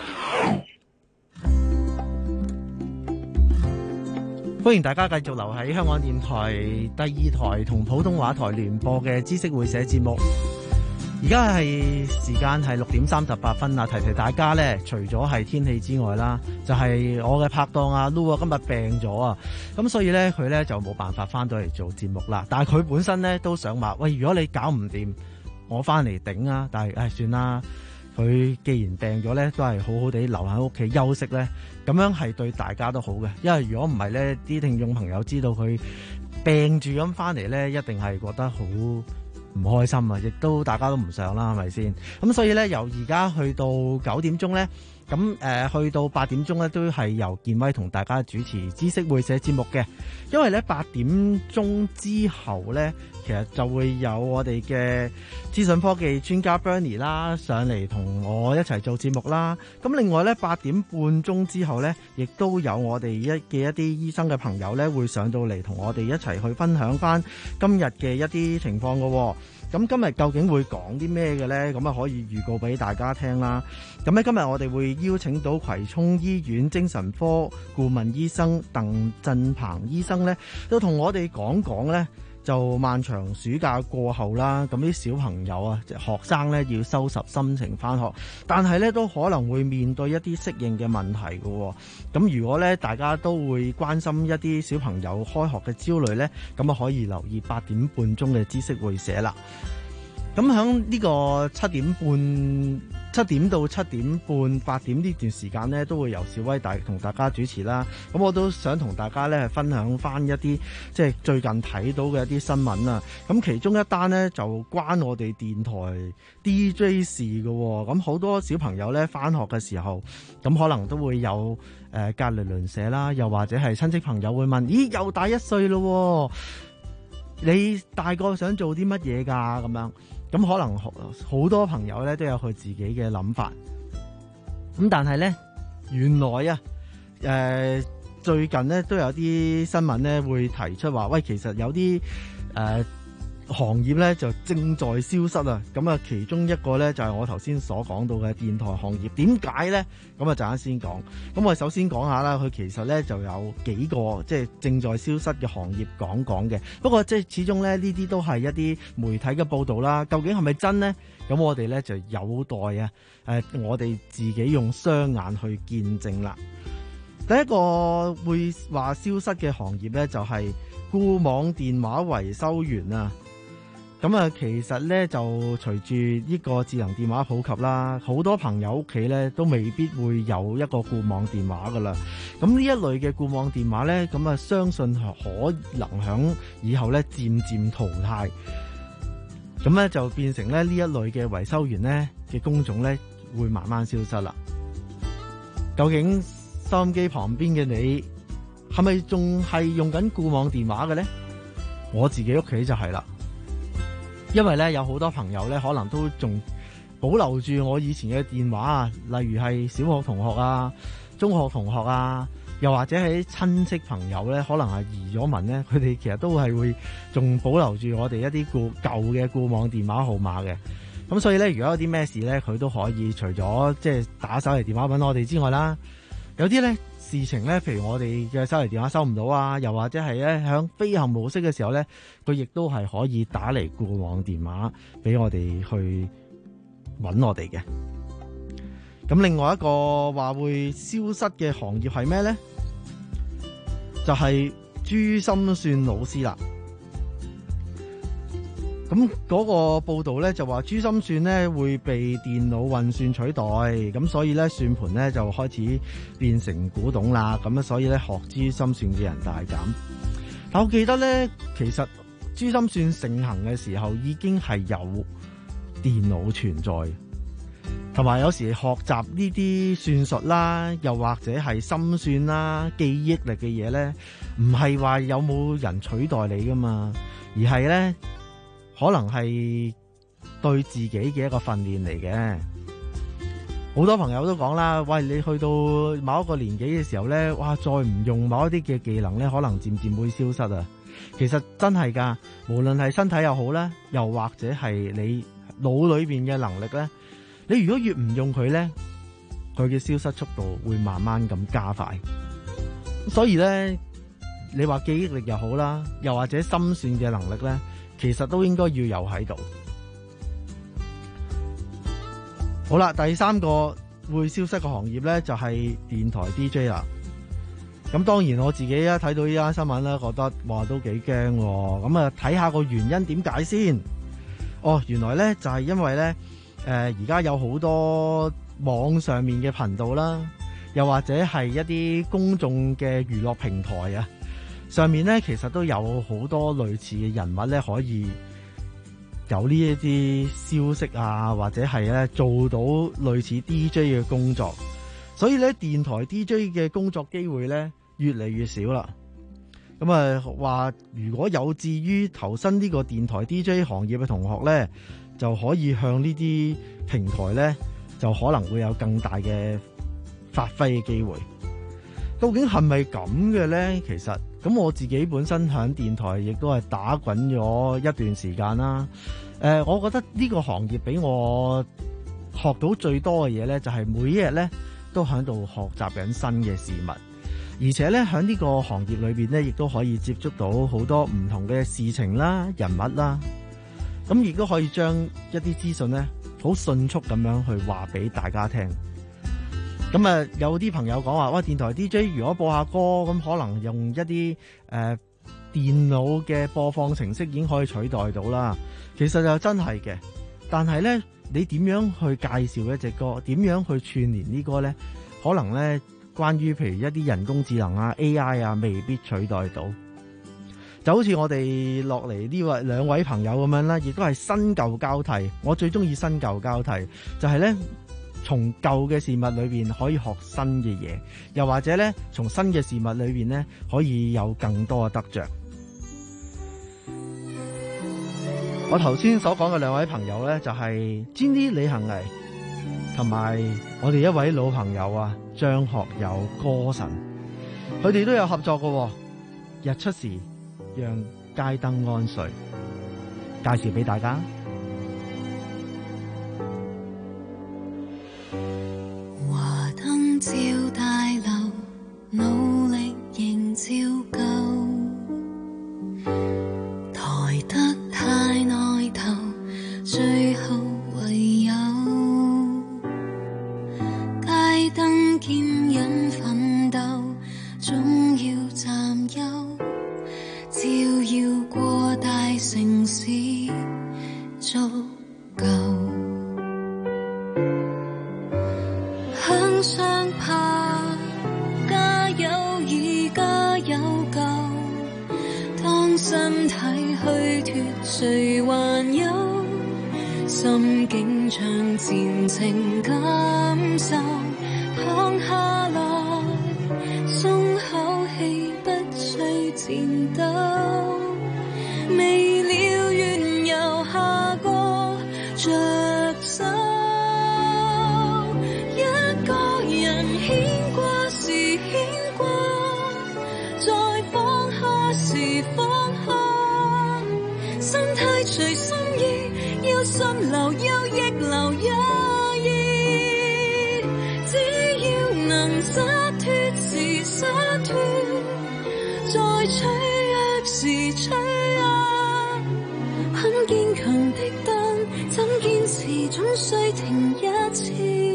歡迎大家繼續留喺香港電台第二台同普通話台聯播嘅知識會社節目。而家係時間係六點三十八分啦，提提大家呢，除咗係天氣之外啦，就係、是、我嘅拍檔阿 Lu 啊，今日病咗啊，咁所以呢，佢呢就冇辦法翻到嚟做節目啦。但係佢本身呢都想話，喂，如果你搞唔掂，我翻嚟頂啊！但係唉，算啦。佢既然病咗咧，都係好好地留喺屋企休息咧，咁樣係對大家都好嘅。因為如果唔係咧，啲聽眾朋友知道佢病住咁翻嚟咧，一定係覺得好唔開心啊！亦都大家都唔想啦，係咪先？咁所以咧，由而家去到九點鐘咧， 咁誒、呃、去到八點鐘咧，都係由健威同大家主持知識會社節目嘅。因為咧八點鐘之後咧，其實就會有我哋嘅資訊科技專家 Bernie 啦上嚟同我一齊做節目啦。咁另外咧八點半鐘之後咧，亦都有我哋一嘅一啲醫生嘅朋友咧會上到嚟同我哋一齊去分享翻今日嘅一啲情況嘅。咁今日究竟會講啲咩嘅呢？咁啊可以預告俾大家聽啦。咁咧今日我哋會邀請到葵涌醫院精神科顧問醫生鄧振鵬醫生呢，都同我哋講講呢，就漫長暑假過後啦，咁啲小朋友啊，即係學生呢，要收拾心情返學，但係呢，都可能會面對一啲適應嘅問題嘅。咁如果呢，大家都會關心一啲小朋友開學嘅焦慮呢，咁啊可以留意八點半鐘嘅知識會社啦。咁喺呢個七點半、七點到七點半、八點呢段時間呢，都會由小威大同大家主持啦。咁我都想同大家呢分享翻一啲即係最近睇到嘅一啲新聞啊。咁其中一單呢，就關我哋電台 D J 事嘅。咁好多小朋友呢翻學嘅時候，咁可能都會有誒、呃、隔離鄰舍啦，又或者係親戚朋友會問：咦，又大一歲咯？你大個想做啲乜嘢㗎？咁樣。咁可能好多朋友咧都有佢自己嘅諗法，咁但係咧原來啊，誒、呃、最近咧都有啲新聞咧會提出話，喂，其實有啲誒、呃、行業咧就正在消失啊。咁啊，其中一個咧就係、是、我頭先所講到嘅電台行業。點解咧？咁啊，陣間先講。咁我首先講下啦，佢其實咧就有幾個即係正在消失嘅行業講講嘅。不過即係始終咧呢啲都係一啲媒體嘅報導啦。究竟係咪真呢？咁我哋咧就有待啊誒、呃，我哋自己用雙眼去見證啦。第一個會話消失嘅行業咧就係、是、固網電話維修員啊。咁啊，其實咧就隨住呢個智能電話普及啦，好多朋友屋企咧都未必會有一個固網電話噶啦。咁呢一類嘅固網電話咧，咁啊相信係可能響以後咧漸漸淘汰。咁咧就變成咧呢一類嘅維修員咧嘅工種咧會慢慢消失啦。究竟收音機旁邊嘅你係咪仲係用緊固網電話嘅咧？我自己屋企就係啦。因為咧有好多朋友咧可能都仲保留住我以前嘅電話啊，例如係小學同學啊、中學同學啊，又或者係親戚朋友咧，可能係移咗民咧，佢哋其實都係會仲保留住我哋一啲固舊嘅固網電話號碼嘅。咁所以咧，如果有啲咩事咧，佢都可以除咗即係打手提電話搵我哋之外啦，有啲咧事情咧，譬如我哋嘅手提電話收唔到啊，又或者係咧響飛行模式嘅時候咧，佢亦都係可以打嚟固網電話俾我哋去搵我哋嘅。咁另外一個話會消失嘅行業係咩咧？就係珠心算老師啦。咁嗰個報道咧就話珠心算咧會被電腦運算取代，咁所以咧算盤咧就開始變成古董啦。咁啊，所以咧學珠心算嘅人大減。但我記得咧，其實珠心算盛行嘅時候已經係有電腦存在，同埋有，有時學習呢啲算術啦，又或者係心算啦、記憶力嘅嘢咧，唔係話有冇人取代你噶嘛，而係咧。可能係對自己嘅一個訓練嚟嘅。好多朋友都講啦，喂，你去到某一個年紀嘅時候咧，哇，再唔用某一啲嘅技能咧，可能漸漸會消失啊。其實真係噶，無論係身體又好啦，又或者係你腦裏邊嘅能力咧，你如果越唔用佢咧，佢嘅消失速度會慢慢咁加快。所以咧，你話記憶力又好啦，又或者心算嘅能力咧，其實都應該要有喺度。好啦，第三個會消失嘅行業咧，就係電台 D J 啦。咁當然我自己啊睇到呢單新聞咧，覺得哇都幾驚。咁啊睇下個原因點解先。哦，原來咧就係因為咧，誒而家有好多網上面嘅頻道啦，又或者係一啲公眾嘅娛樂平台啊。上面咧其實都有好多類似嘅人物咧，可以有呢一啲消息啊，或者係咧做到類似 D J 嘅工作。 所以咧電台 D J 嘅工作機會咧越嚟越少啦。咁啊話如果有志於投身呢個電台 D J 行業嘅同學咧，就可以向呢啲平台咧，就可能會有更大嘅發揮嘅機會。究竟係咪咁嘅咧？其實咁我自己本身響電台亦都係打滾咗一段時間啦。誒、呃，我覺得呢個行業俾我學到最多嘅嘢咧，就係每一日咧都喺度學習緊新嘅事物。而且咧，喺呢個行業裏邊咧，亦都可以接觸到好多唔同嘅事情啦、人物啦，咁亦都可以將一啲資訊咧，好迅速咁樣去話俾大家聽。咁啊，有啲朋友講話，哇，電台 D J 如果播下歌，咁可能用一啲誒、呃、電腦嘅播放程式已經可以取代到啦。其實就真係嘅，但係咧，你點樣去介紹一隻歌，點樣去串聯呢歌咧，可能咧。關於譬如一啲人工智能啊 A I 啊，未必取代到。就好似我哋落嚟呢位兩位朋友咁樣啦，亦都係新舊交替。我最中意新舊交替，就係咧從舊嘅事物裏邊可以學新嘅嘢，又或者咧從新嘅事物裏邊咧可以有更多嘅得着。我頭先所講嘅兩位朋友咧，就係 Jenny 李行毅同埋我哋一位老朋友啊，張學友歌神，佢哋都有合作嘅。日出時讓街燈安睡，介紹俾大家。 華燈照大樓，努力營照舊，抬得太耐頭，最後唯有燈兼引奮鬥，總要站休，照耀過大城市足夠。向上爬，加油而加有夠，當身體虛脫，誰還有心境向前程感受？躺下來，鬆口氣，不需戰鬥。未了緣由下個着手，一個人牽掛時牽掛，再放下時放下。心態隨心意，要心留休亦留一意。能灑脫時灑脫，在脆弱時脆弱。很堅強的燈，怎堅持總需停一次。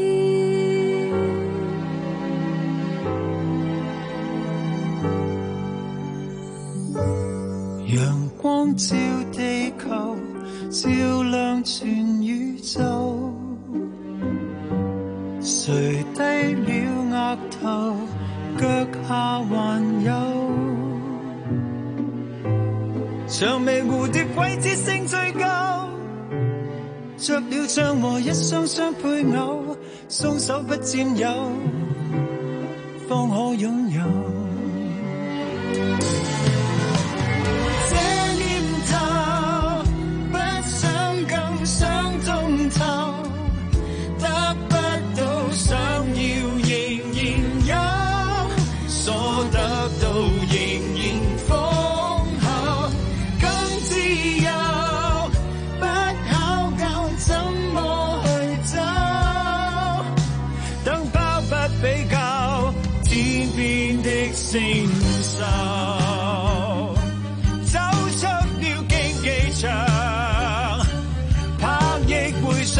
陽光照地球，照亮全宇宙。誰低了額頭，腳下還有薔薇蝴蝶季節性最高，着了像和一雙雙配偶，鬆手不佔有，方可擁有。這念頭不想更想通透，得不到想要仍然有，所得到仍然豐厚，更自由，不考究怎麼去走，等包不比較，天邊的星宿，走出了競技場，拍翼回上，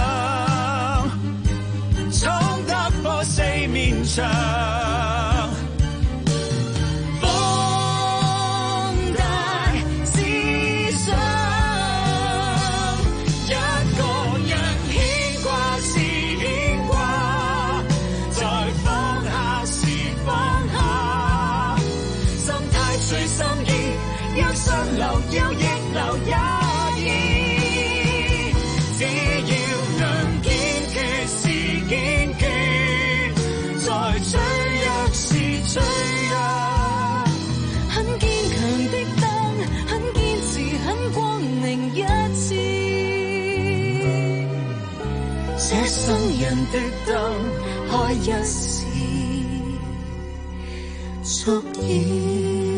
闖得破四面牆，放大思想，一個人牽掛是牽掛，再放下時放下，心態隨心意，要想留休亦留一意，只要能堅決是堅決， 人的燈開一時足矣。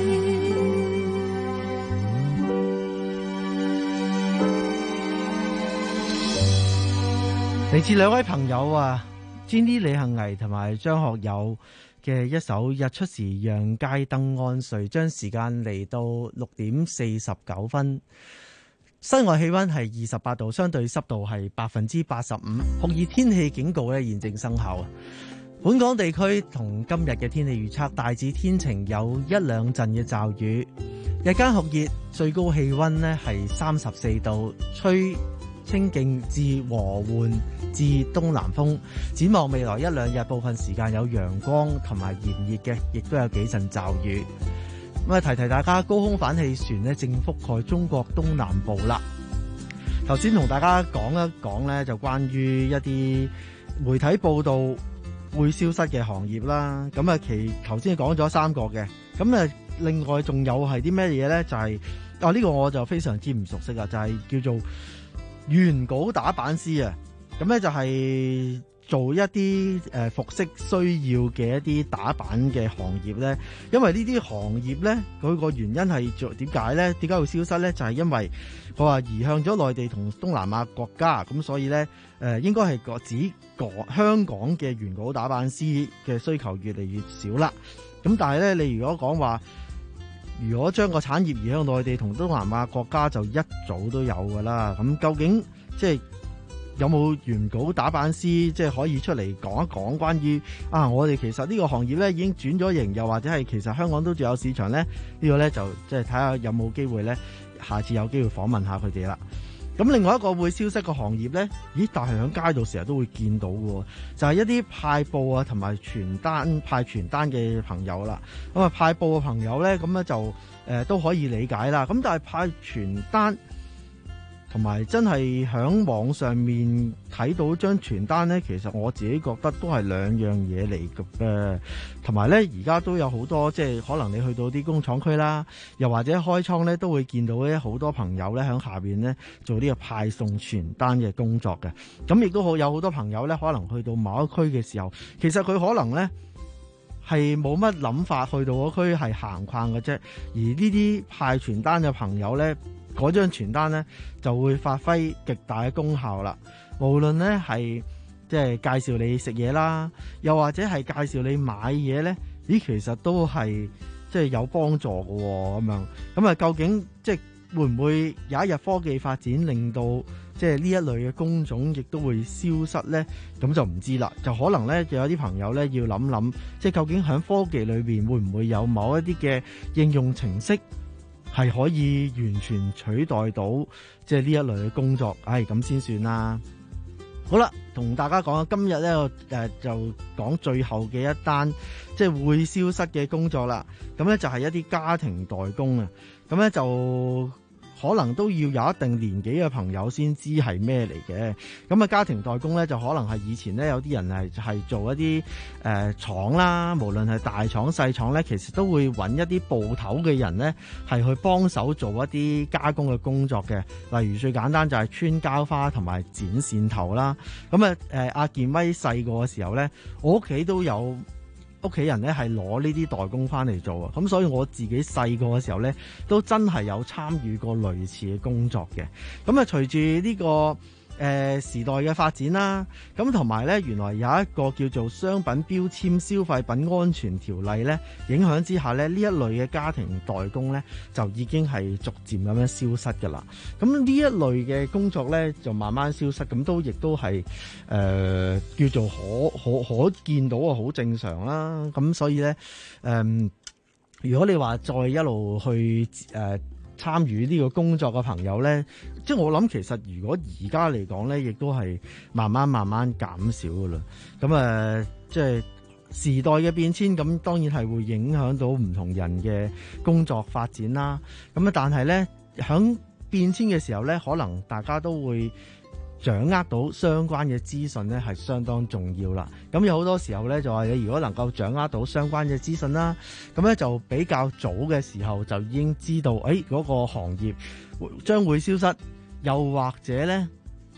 嚟自兩位朋友啊 Jenny 李幸倪同埋張學友嘅一首日出時讓街燈安睡，將時間嚟到六點四十九分，室外氣溫係二十八度，相對濕度係百分之八十五，酷熱天氣警告咧現正生效。本港地區同今日嘅天氣預測，大致天晴，有一兩陣嘅驟雨，日間酷熱，最高氣溫咧係三十四度，吹清勁至和緩至東南風。展望未來一兩日，部分時間有陽光同埋炎熱嘅，亦都有幾陣驟雨。咁啊，提提大家，高空反氣旋咧正覆蓋中國東南部啦。頭先同大家講一講咧，就關於一啲媒體報道會消失嘅行業啦。咁啊，其頭先講咗三個嘅，咁啊，另外仲有係啲咩嘢咧？就係、是、啊，呢、這個我就非常之唔熟悉啊，就係、是、叫做原稿打版師啊。咁咧就係做一啲誒服飾需要嘅一啲打版嘅行業咧。因為呢啲行業咧，佢個原因係做點解咧？點解會消失咧？就係、是、因為佢話移向咗內地同東南亞國家，咁所以咧誒、呃、應該係個指個香港嘅原稿打版師嘅需求越嚟越少啦。咁但係咧，你如果講話，如果將個產業移向內地同東南亞國家，就一早都有噶啦。咁究竟即係有冇原稿打版師即係可以出嚟講一講關於啊？我哋其實呢個行業咧已經轉咗型，又或者係其實香港都仲有市場咧？呢、呢個咧就即係睇下有冇機會咧，下次有機會訪問下佢哋啦。咁另外一個會消失嘅行業咧，咦？但係喺街度成日都會見到嘅，就係、是、一啲派報啊同埋傳單派傳單嘅朋友啦。咁啊派報嘅朋友咧，咁咧就誒、呃、都可以理解啦。咁但係派傳單同埋真係喺網上面睇到張傳單咧，其實我自己覺得都係兩樣嘢嚟嘅。同埋咧，而家都有好多即係可能你去到啲工廠區啦，又或者開倉咧，都會見到咧好多朋友咧喺下邊咧做呢個派送傳單嘅工作嘅。咁亦都好有好多朋友咧，可能去到某一區嘅時候，其實佢可能咧係冇乜諗法去到嗰區係行逛嘅啫。而呢啲派傳單嘅朋友咧，嗰張傳單咧就會發揮極大嘅功效啦。無論咧係即係介紹你食嘢啦，又或者係介紹你買嘢咧，咦，其實都係即係有幫助嘅喎。咁樣咁啊，究竟即係會唔會有一日科技發展令到即係呢一類嘅工種亦都會消失咧？咁就唔知啦。就可能咧，就有啲朋友咧要諗諗，即係究竟喺科技裏邊會唔會有某一啲嘅應用程式係可以完全取代到即係呢一類嘅工作？唉，咁先算啦。好啦，同大家講今日咧，我誒就講最後嘅一單即係會消失嘅工作啦。咁咧就係一啲家庭代工啊。咁咧就可能都要有一定年紀嘅朋友先知係咩嚟嘅。咁啊，家庭代工咧就可能係以前咧有啲人係係做一啲誒、呃、廠啦，無論係大廠細廠咧，其實都會揾一啲部頭嘅人咧係去幫手做一啲加工嘅工作嘅。例如最簡單就係穿膠花同埋剪線頭啦。咁啊誒阿健威細個嘅時候咧，我屋企都有屋企人咧係攞呢啲代工翻嚟做啊，咁所以我自己細個嘅時候咧，都真係有參與過類似嘅工作嘅。咁啊，隨住呢個誒、呃、時代嘅發展啦，咁同埋咧，原來有一個叫做商品標籤消費品安全條例咧影響之下咧，呢一類嘅家庭代工咧就已經係逐漸咁樣消失㗎啦。咁呢一類嘅工作咧就慢慢消失，咁都亦都係誒、呃、叫做可可可見到啊，好正常啦。咁所以咧誒、呃，如果你話再一路去誒、呃參與呢個工作嘅朋友呢，即係我諗其實如果而家嚟講呢，亦都係慢慢慢慢減少噶啦。咁誒、呃，即係時代嘅變遷，咁當然係會影響到唔同人嘅工作發展啦。咁啊，但係呢，響變遷嘅時候呢，可能大家都會掌握到相關嘅資訊咧，係相當重要啦。咁有好多時候咧，就話你如果能夠掌握到相關嘅資訊啦，咁咧就比較早嘅時候就已經知道，誒嗰個行業將會消失，又或者咧嗰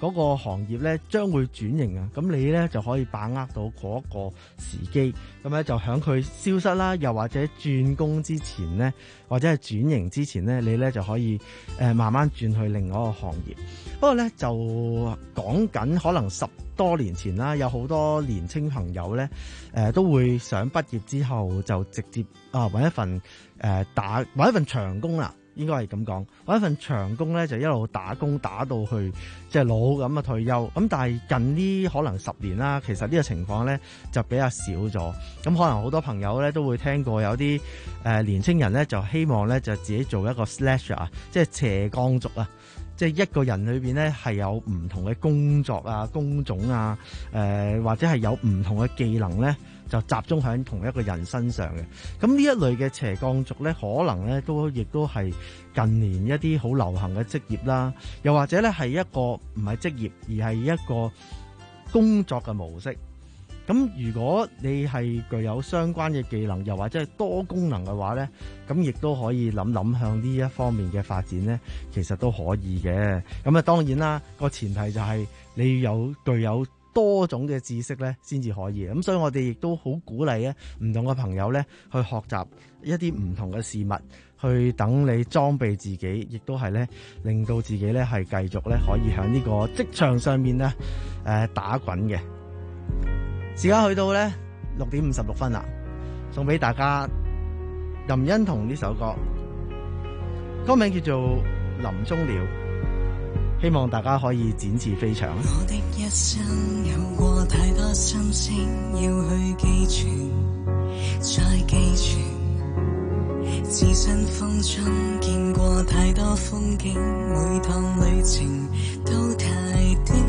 嗰個行業咧將會轉型啊，咁你咧就可以把握到嗰個時機，咁咧就喺佢消失啦，又或者轉工之前咧，或者係轉型之前咧，你咧就可以誒慢慢轉去另外一個行業。不過咧就講緊可能十多年前啦，有好多年青朋友咧誒、呃、都會想畢業之後就直接啊揾一份誒、呃、打揾一份長工啦。應該係咁講，揾一份長工咧就一路打工打到去即係老咁啊退休。咁但係近呢可能十年啦，其實呢個情況咧就比較少咗。咁可能好多朋友咧都會聽過有啲誒、呃、年青人咧就希望咧就自己做一個 slasher 啊，即係斜槓族啊。即係一個人裏邊咧係有唔同嘅工作啊、工種啊，誒、呃、或者係有唔同嘅技能咧，就集中喺同一個人身上嘅。咁呢一類嘅斜槓族咧，可能咧都亦都係近年一啲好流行嘅職業啦，又或者咧係一個唔係職業，而係一個工作嘅模式。咁如果你係具有相關嘅技能，又或者係多功能嘅話咧，咁亦都可以諗諗向呢一方面嘅發展咧，其實都可以嘅。咁啊，當然啦，個前提就係你要有具有多種嘅知識咧，先至可以。咁所以我哋亦都好鼓勵咧，唔同嘅朋友咧去學習一啲唔同嘅事物，去等你裝備自己，亦都係咧令到自己咧係繼續咧可以喺呢個職場上面咧誒打滾嘅。時間去到咧六點五十六分啦，送俾大家任欣彤呢首歌，歌名叫做《林中鳥》，希望大家可以展翅飛翔。 我的一生有過太多心聲要去記住，再記住，置身風中見過太多風景，每趟旅程都太短。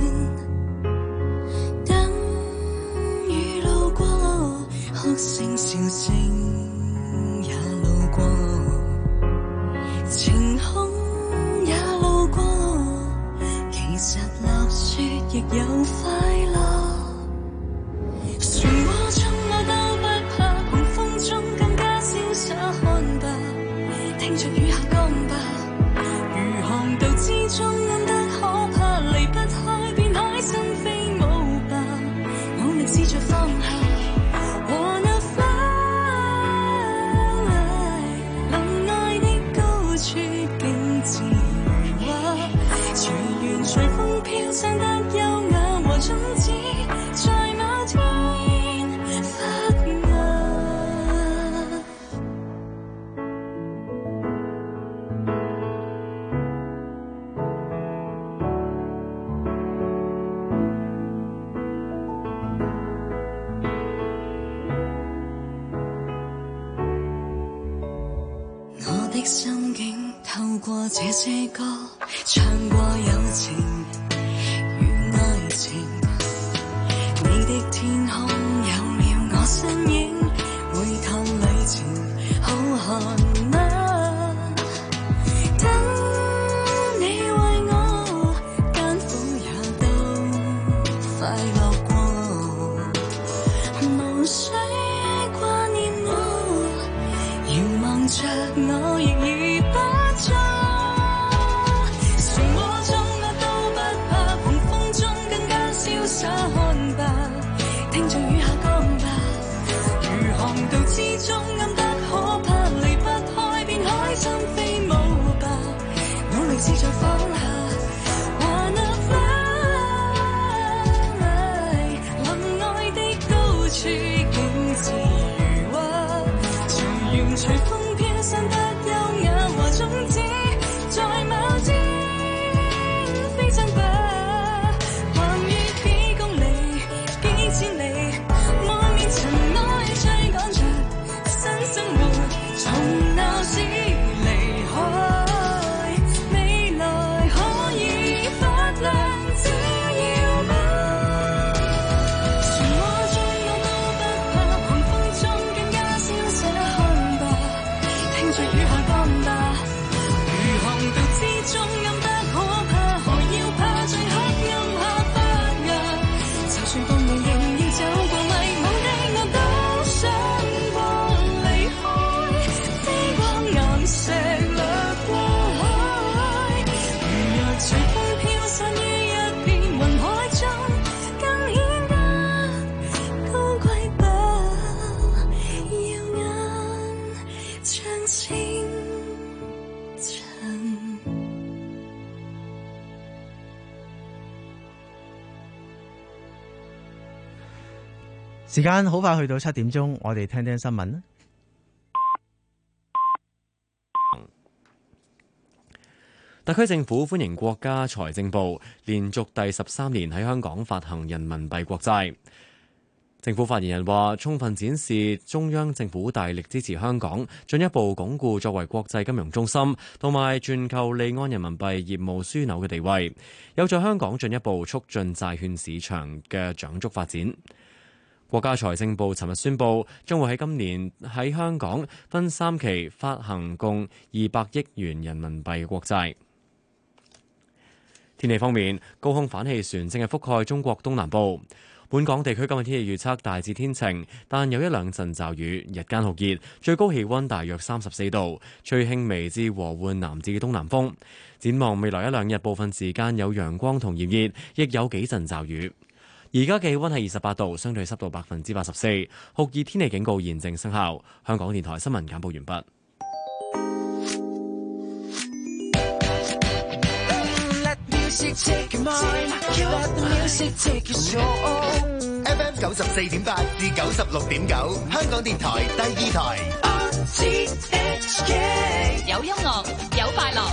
哭聲笑聲也路過，晴空也路過，其實落雪亦有快樂。漩渦中我都不怕，狂風中更加瀟灑看吧，聽着雨下降吧，如航道之中暗得可怕，離不開變海心飛舞吧，努力試着放下。隨風飄散得優雅和種子，在某天發芽。我的心境透過這些歌，唱過友情與愛情，你的天空有了我身影，每趟旅程好看嗎？等你為我艱苦也都快樂過，無需掛念我，遙望着我亦已不再。灑看吧，聽着雨下降吧，如航道之中暗得可怕，離不開變海心飛舞吧，努力試着放下。Wanna fly， 臨愛的高處景致如畫，隨緣隨風飄散得優雅和種子，在某天飛翔吧。千里滿面塵埃追趕着新生活，從鬧市離開，未來可以發亮照耀嗎？漩渦中我都不怕，狂風中更加瀟灑看吧，聽着雨下降吧，如航道之中暗得可怕，何要怕最黑暗下發芽，就算當你走過迷霧的我都想過離開，飛過岩石掠過海，如若隨風飄散於一片時間好快去到七點鐘，我哋聽聽新聞。 特區政府歡迎國家財政部連續第十三年喺香港發行人民幣國債。政府發言人話，充分展示中央政府大力支持香港進一步鞏固作為國際金融中心同埋全球離岸人民幣業務樞紐嘅地位，有助香港進一步促進債券市場嘅長足發展。國家財政部尋日宣布，將會喺今年喺香港分三期發行共二百億元人民幣嘅國債。天氣方面，高空反氣旋正係覆蓋中國東南部。本港地區今日天氣預測大致天晴，但有一兩陣驟雨，日間酷熱，最高氣溫大約三十四度，吹輕微至和緩南至東南風。展望未來一兩日，部分時間有陽光同炎熱，亦有幾陣驟雨。而家嘅氣溫係二十八度，相對濕度百分之八十四，酷熱天氣警告現正生效。香港電台新聞簡報完畢。 F M 九十四點八至九十六點九，香港電台第二台。 有音樂，有快樂。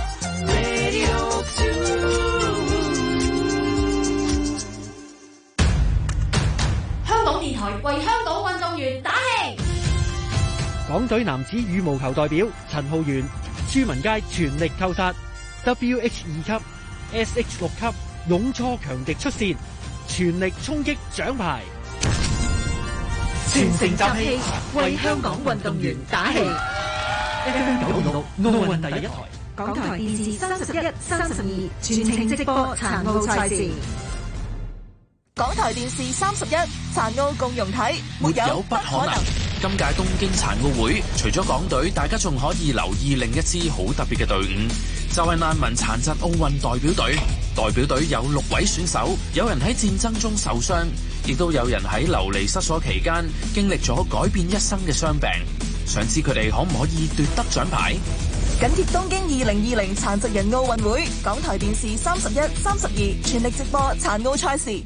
香港電台為香港運動員打氣。 港隊男子羽毛球代表陳浩源、朱文佳全力扣殺 W H 二級、S H 六級勇挫強敵出線，全力衝擊獎牌， 全城集氣，為香港運動員打氣。F M 九二六奧運第一台，港台電視三十一、三十二全程直播殘奧賽事。 港台電視三十一殘奧共融體，沒有不可能。 今屆東京殘奧會，除咗港隊，大家仲可以留意另一支好特別嘅隊伍，就係難民殘疾奧運代表隊。代表隊有六位選手，有人喺戰爭中受傷，亦都有人喺流離失所期間經歷咗改變一生嘅傷病。想知佢哋可唔可以奪得獎牌？ 緊貼東京二零二零殘疾人奧運會，港台電視三十一、三十二全力直播殘奧賽事。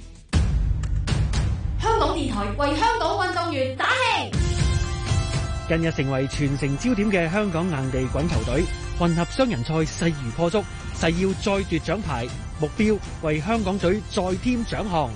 香港電台為香港運動員打氣。 近日成為全城焦點嘅香港硬地滾球隊混合雙人賽勢如破竹，誓要再奪獎牌，目標為香港隊再添獎項。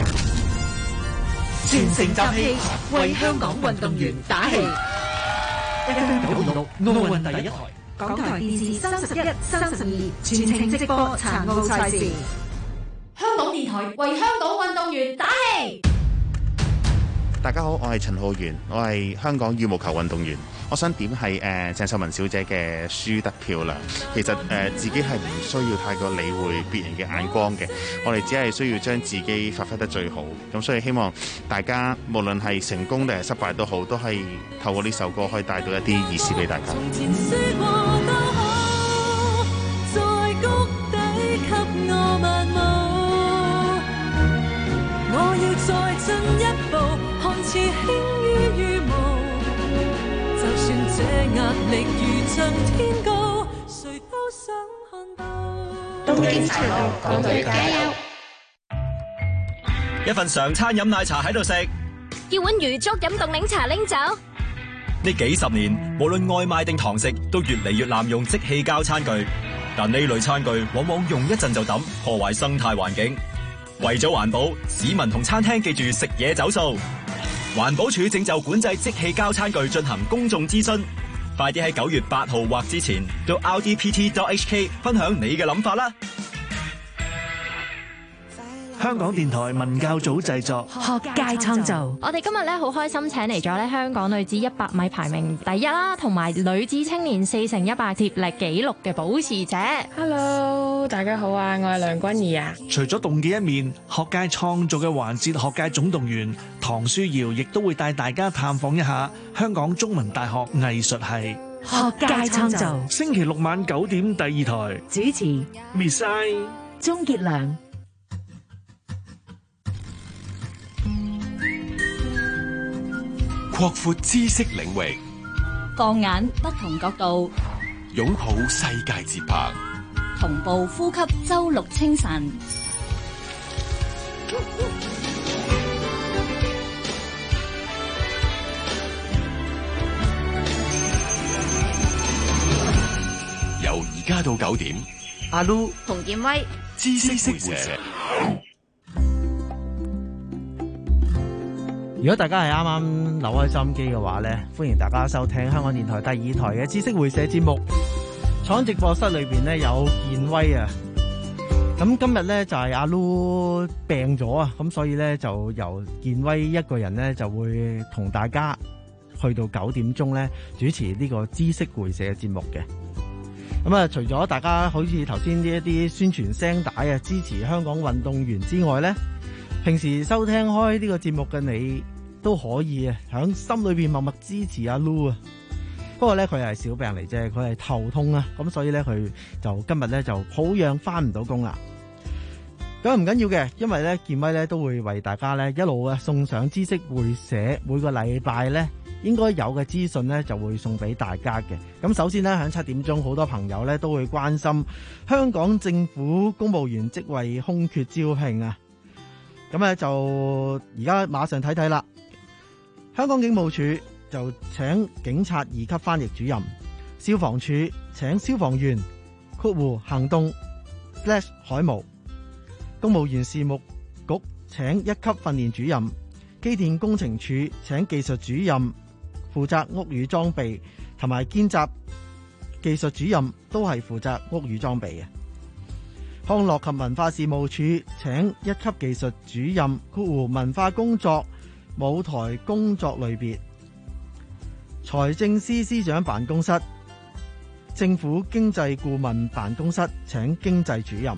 全城集氣，為香港運動員打氣。F M 九二六奧運第一台，港台電視三十一、三十二全程直播殘奧賽事。香港電台為香港運動員打氣。 大家好，我係陳浩源，我係香港羽毛球運動員。我想點係誒鄭秀文小姐嘅輸得漂亮。其實誒、呃、自己係唔需要太過理會別人嘅眼光嘅，我哋只係需要將自己發揮得最好。咁所以希望大家無論係成功定係失敗都好，都係透過呢首歌可以帶到一啲意思俾大家。 我要再進一步，看似輕於羽毛，就算這壓力如像天高，誰都想看到。 東京殘奧，港隊加油！ 一份常餐飲奶茶喺度食， 要碗魚粥飲凍檸茶拎走。 呢幾十年，無論外賣定堂食，都越嚟越濫用即棄膠餐具，但呢類餐具往往用一陣就抌，破壞生態環境。為咗環保，市民同餐廳記住食嘢走數。環保署正就管制即棄膠餐具進行公眾諮詢，快啲喺九月八號或之前到 R D P T dot H K 分享你嘅諗法啦。 香港電台文教組製作， 學界創造。 我哋今日咧好開心請嚟咗咧香港女子一百米排名第一啦，同埋女子青年四乘一百接力紀錄嘅保持者。 Hello， 大家好啊，我係梁君怡啊。 除咗動嘅一面，學界創造嘅環節，學界總動員唐書瑤亦都會帶大家探訪一下香港中文大學藝術系。 學界創造， 星期六晚九點第二台主持 Miss I 鍾傑良。 擴闊知識領域， 放眼不同角度， 擁抱世界節拍， 同步呼吸周六清晨。 由而家到九點， 阿 Lu 洪建威， 知識會社。 如果大家係啱啱扭開收音機嘅話咧，歡迎大家收聽香港電台第二台嘅知識會社節目。坐喺直播室裏邊咧有建威啊，咁今日咧就係阿 Lu 病咗啊，咁所以咧就由建威一個人咧就會同大家去到九點鐘咧主持呢個知識會社嘅節目嘅。咁啊，除咗大家好似頭先呢一啲宣傳聲帶啊支持香港運動員之外咧，平時收聽開呢個節目嘅你都可以啊，響心裏邊默默支持阿 Lu 啊。不過咧佢係小病嚟啫，佢係頭痛啊，咁所以咧佢就今日咧就抱恙翻唔到工啦。咁唔緊要嘅，因為咧建威咧都會為大家咧一路啊送上知識會社每個禮拜咧應該有嘅資訊咧就會送俾大家嘅。咁首先咧喺七點鐘，好多朋友咧都會關心香港政府公務員職位空缺招聘啊。咁咧就而家馬上睇睇啦。香港警務處就請警察二級翻譯主任，消防處請消防員括弧行動 slash 海務，公務員事務局請一級訓練主任，機電工程處請技術主任負責屋宇裝備，同埋兼職技術主任都係負責屋宇裝備嘅。康樂及文化事務處請一級技術主任括弧文化工作舞台工作類別。財政司司長辦公室、政府經濟顧問辦公室請經濟主任。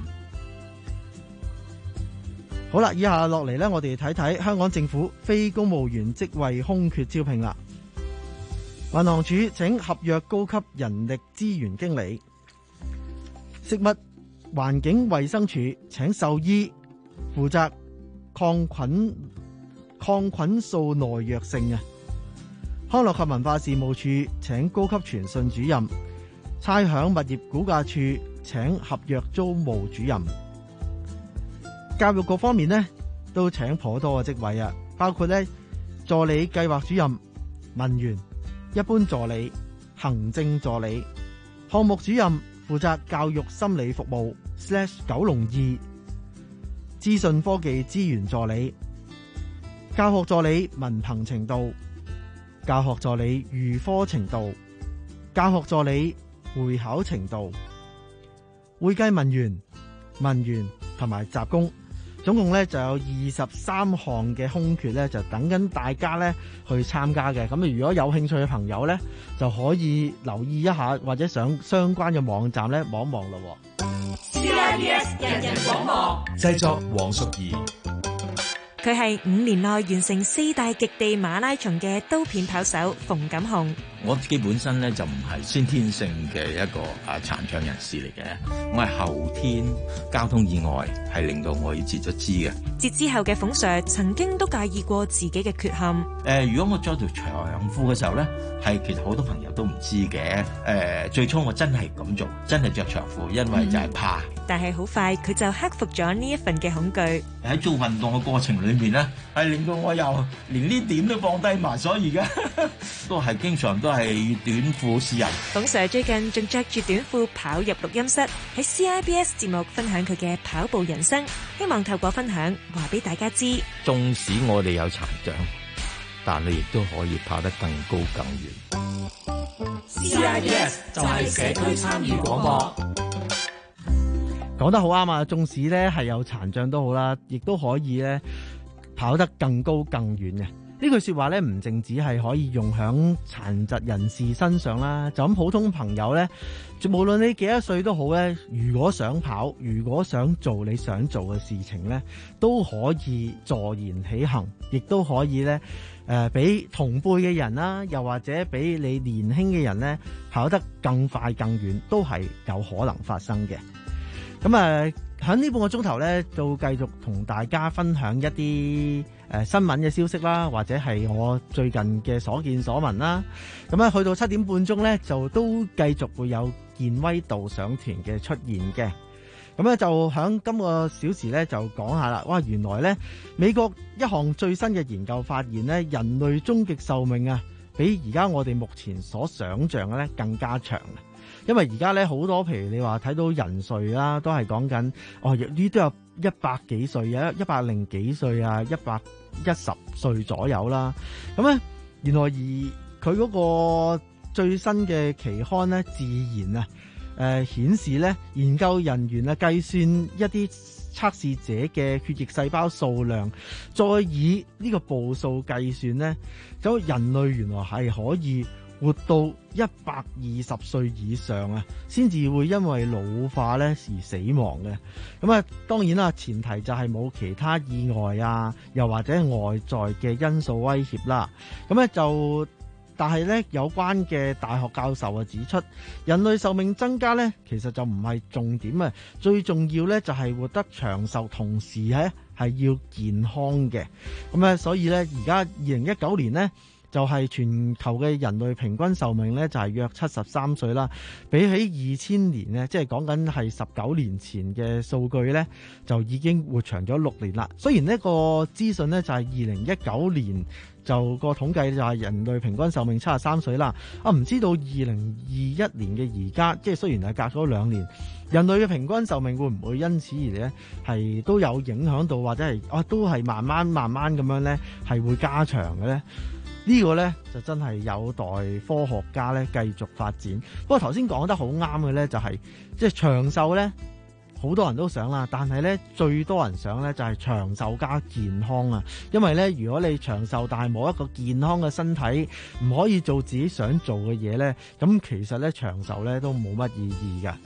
好啦，以下落嚟呢，我哋睇睇香港政府非公務員職位空缺招聘啦。民航處請合約高級人力資源經理。食物環境衛生署請獸醫負責抗菌抗菌素耐藥性啊。康樂及文化事務處請高級傳訊主任，差餉物業估價處請合約租務主任。教育局方面呢，都請頗多嘅職位啊，包括呢助理計劃主任、文員、一般助理、行政助理、項目主任負責教育心理服務 slash 九龍二、資訊科技資源助理、教學助理文憑程度、教學助理預科程度、教學助理會考程度、會計文員、文員同埋雜工，總共咧就有二十三項嘅空缺咧，就等緊大家咧去參加嘅。咁如果有興趣嘅朋友咧，就可以留意一下，或者上相關嘅網站咧望一望咯。 C I B S 人人廣播製作黃淑儀。 佢係五年內完成四大極地馬拉松嘅刀片跑手馮錦雄。 我自己本身咧就唔係先天性嘅一個啊殘障人士嚟嘅，我係後天交通意外係令到我要截咗肢嘅。 截肢後嘅馮 Sir 曾經都介意過自己嘅缺陷。誒、 呃，如果我着條長褲嘅時候咧，係其實好多朋友都唔知嘅。誒、呃，最初我真係咁做，真係着長褲，因為就係怕。嗯、 但係好快佢就克服咗呢一份嘅恐懼。 喺做運動嘅過程裏面咧，係令到我又連呢點都放低埋，所以而家都係經常都係短褲示人。 馮 Sir 最近仲着住短褲跑入錄音室，喺 C I B S 節目分享佢嘅跑步人生，希望透過分享話俾大家知， 縱使我哋有殘障，但你亦都可以跑得更高更遠。 C I B S 就係社區參與廣播。 講得好啱啊！縱使咧係有殘障都好啦，亦都可以咧跑得更高更遠嘅。呢句說話咧唔淨止係可以用響殘疾人士身上啦，就咁普通朋友咧，無論你幾多歲都好咧，如果想跑，如果想做你想做嘅事情咧，都可以坐言起行，亦都可以咧誒，俾、呃、同輩嘅人啦，又或者俾你年輕嘅人咧跑得更快更遠，都係有可能發生嘅。咁啊，喺呢半個鐘頭咧，就繼續同大家分享一啲誒、呃、新聞嘅消息啦，或者係我最近嘅所見所聞啦。咁啊，去到七點半鐘咧，就都繼續會有健威導賞團嘅出現嘅。咁咧就喺今個小時咧就講下啦。哇，原來咧美國一項最新嘅研究發現咧，人類終極壽命啊，比而家我哋目前所想象嘅咧更加長。 因為而家咧好多，譬如你話睇到人瑞啦，都係講緊哦，呢都有一百幾歲啊，一百零幾歲啊，一百一十歲左右啦。咁咧原來而佢嗰個最新嘅期刊咧，自然啊，誒、呃、顯示咧研究人員啊計算一啲測試者嘅血液細胞數量，再以呢個步數計算咧，咁人類原來係可以活到一百二十歲以上啊，先至會因為老化咧而死亡嘅。咁啊，當然啦，前提就係冇其他意外啊，又或者外在嘅因素威脅啦。咁咧就，但係咧有關嘅大學教授啊指出，人類壽命增加咧，其實就唔係重點啊，最重要咧就係活得長壽，同時咧係要健康嘅。咁啊，所以咧而家二零一九年咧，就係全球嘅人類平均壽命咧，就係約七十三歲啦。比起二千年咧，即係講緊係十九年前嘅數據咧，就已經活長咗六年啦。雖然呢個資訊咧就係二零一九年就個統計就係人類平均壽命七十三歲啦。啊，唔知道二零二一年嘅而家，即係雖然係隔咗兩年，人類嘅平均壽命會唔會因此而咧係都有影響到，或者係啊都係慢慢慢慢咁樣咧係會加長嘅咧？呢個呢，就真係有待科學家呢繼續發展。不過頭先講得好啱嘅呢，就係即係長壽呢，好多人都想啦，但係呢，最多人想呢，就係長壽加健康啊。因為呢，如果你長壽但係冇一個健康嘅身體，唔可以做自己想做嘅嘢呢，咁其實呢，長壽呢都冇乜意義㗎。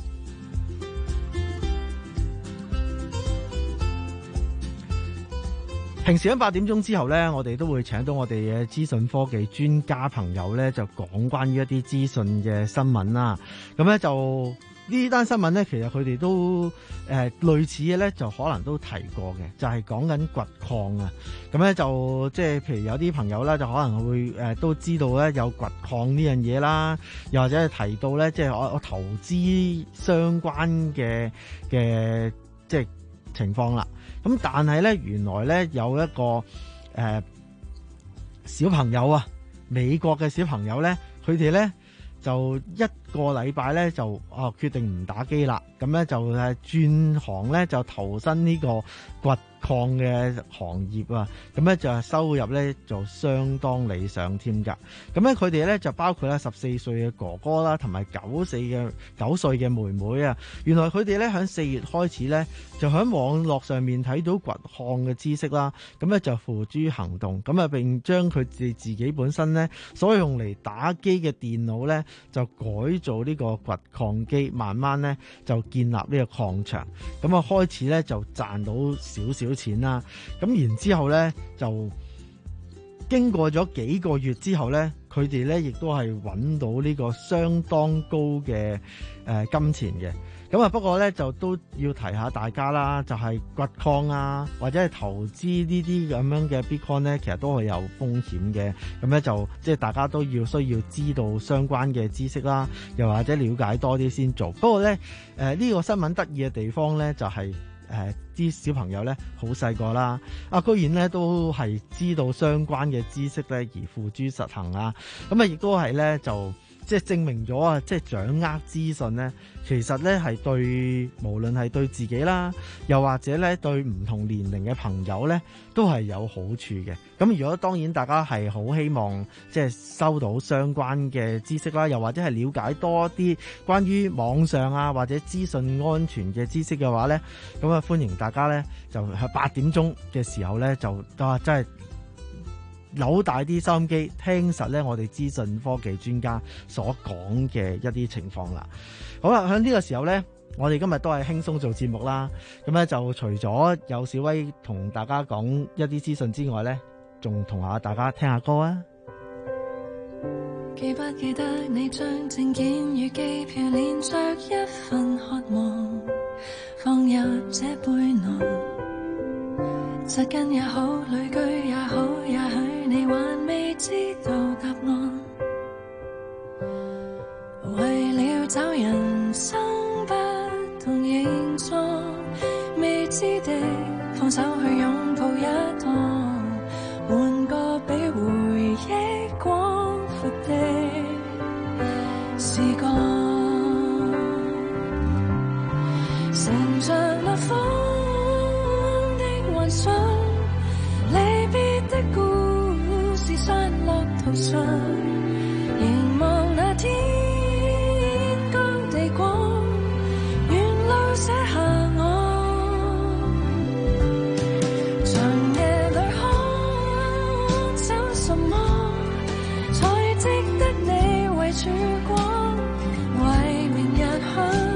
平時喺八點鐘之後呢，我哋都會請到我哋嘅資訊科技專家朋友呢，就講關於一啲資訊嘅新聞啦。咁呢就呢單新聞呢，其實佢哋都誒、呃、類似嘅呢，就可能都提過嘅，就係講緊掘礦啊。咁呢就即係譬如有啲朋友呢，就可能會誒、呃、都知道呢有掘礦呢樣嘢啦，又或者係提到呢，即係我我投資相關嘅嘅即係情況啦。咁但係咧，原來咧有一個誒、呃、小朋友啊，美國嘅小朋友咧，佢哋咧就一個禮拜咧就啊決定唔打機啦，咁咧就誒轉行咧就投身呢個掘礦嘅行業啊，咁咧就收入咧就相當理想添㗎。咁咧佢哋咧就包括咧十四歲嘅哥哥啦，同埋九歲嘅九歲嘅妹妹啊。原來佢哋咧喺四月開始咧就喺網絡上面睇到掘礦嘅知識啦，咁咧就付諸行動，咁啊並將佢哋自己本身咧所用嚟打機嘅電腦咧就改造呢個掘礦機，慢慢咧就建立呢個礦場，咁啊開始咧就賺到少少錢啦。咁然之後咧就經過咗幾個月之後咧，佢哋咧亦都係揾到呢個相當高嘅誒、呃、金錢嘅。咁啊不過咧就都要提下大家啦，就係、是、掘礦啊或者係投資呢啲咁樣嘅 Bitcoin 咧，其實都係有風險嘅。咁咧就即係大家都要需要知道相關嘅知識啦，又或者了解多啲先做。不過咧誒呢、呃這個新聞得意嘅地方咧就係、是。誒啲、呃、小朋友咧好細個啦，啊居然咧都係知道相關嘅知識咧而付諸實行啊，咁啊亦都係咧就即係證明咗啊，即係掌握資訊咧，其實咧係對無論係對自己啦，又或者咧對唔同年齡嘅朋友咧，都係有好處嘅。咁如果當然大家係好希望即係收到相關嘅知識啦，又或者係了解多啲關於網上啊或者資訊安全嘅知識嘅話咧，咁啊歡迎大家咧就喺八點鐘嘅時候咧就啊真係扭大啲收音機聽實咧我哋資訊科技專家所講嘅一啲情況啦。好啦，喺呢個時候咧，我哋今日都係輕鬆做節目啦。咁咧就除咗有小威同大家講一啲資訊之外咧，仲同下大家聽下歌啊。 記不記得你將證件與機票連着一份渴望放入這背囊，扎根也好，旅居也好，也許你還未知道答案。為了找人生不同形狀，未知的放手去擁抱一趟，換個比回憶廣闊的時光。 乘着那風的幻想，離別的故事散落途上，凝望那天光地廣，沿路寫下我，長夜裏看找什麼，才值得你為曙光，為明日向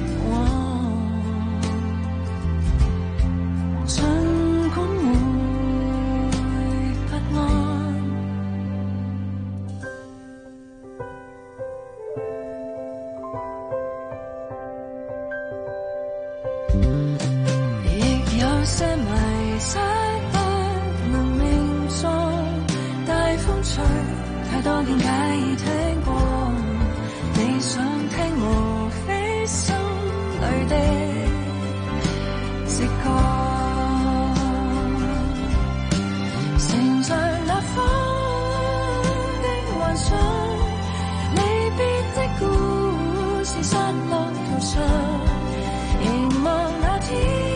些迷失不能名狀，大風吹，太多見解已聽過，你想聽無非心裏的直覺，乘着那風的幻想，離別的故事散落途上，凝望那天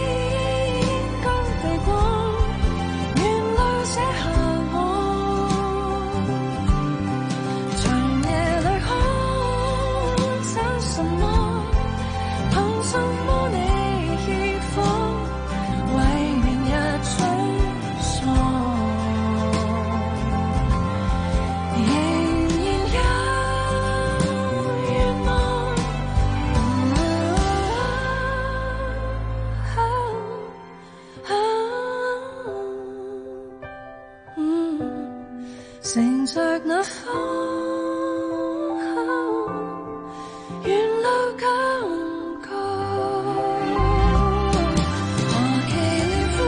乘着那風，沿路感覺，何其遼闊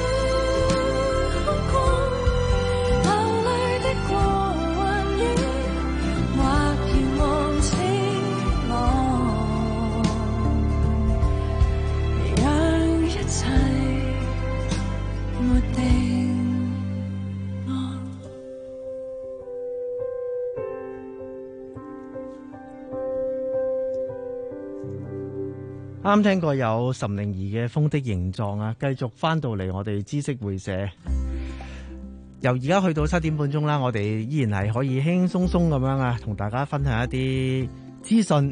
空曠，流淚的過雲雨，或遙望晴朗，讓一切沒定。 啱聽過有岑寧兒嘅《風的形狀》啊，繼續翻到嚟我哋知識會社，由而家去到七點半鐘啦，我哋依然係可以輕輕鬆鬆咁樣啊，同大家分享一啲資訊。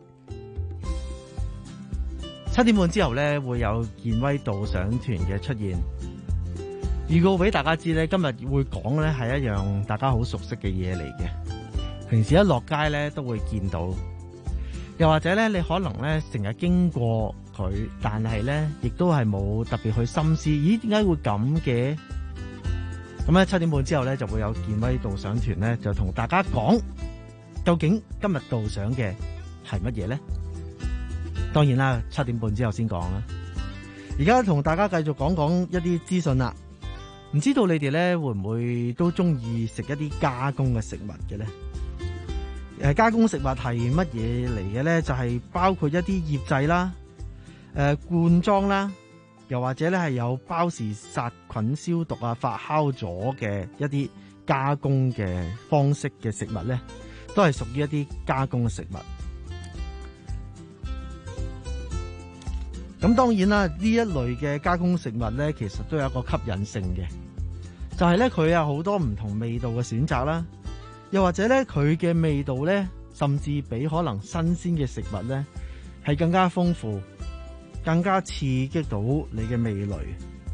七點半之後呢，會有健威導賞團嘅出現，預告俾大家知呢，今日會講呢係一樣大家好熟悉嘅嘢嚟嘅，平時一落街呢都會見到。又或者咧，你可能咧成日經過佢，但係咧亦都係冇特別去深思，咦？點解會咁嘅？咁咧七點半之後咧就會有健威導賞團咧，就同大家講究竟今日導賞嘅係乜嘢咧？當然啦，七點半之後先講啦。而家同大家繼續講講一啲資訊啦。唔知道你哋咧會唔會都中意食一啲加工嘅食物嘅咧？誒，加工食物係乜嘢嚟嘅咧？就係、是、包括一啲醃製啦、誒、呃、罐裝啦，又或者咧係有包時殺菌消毒啊、發酵咗嘅一啲加工嘅方式嘅食物咧，都係屬於一啲加工嘅食物。咁當然啦，呢一類嘅加工食物咧，其實都有一個吸引性嘅，就係咧佢有好多唔同味道嘅選擇啦。又或者咧，佢嘅味道咧，甚至比可能新鮮嘅食物咧，係更加豐富，更加刺激到你嘅味蕾。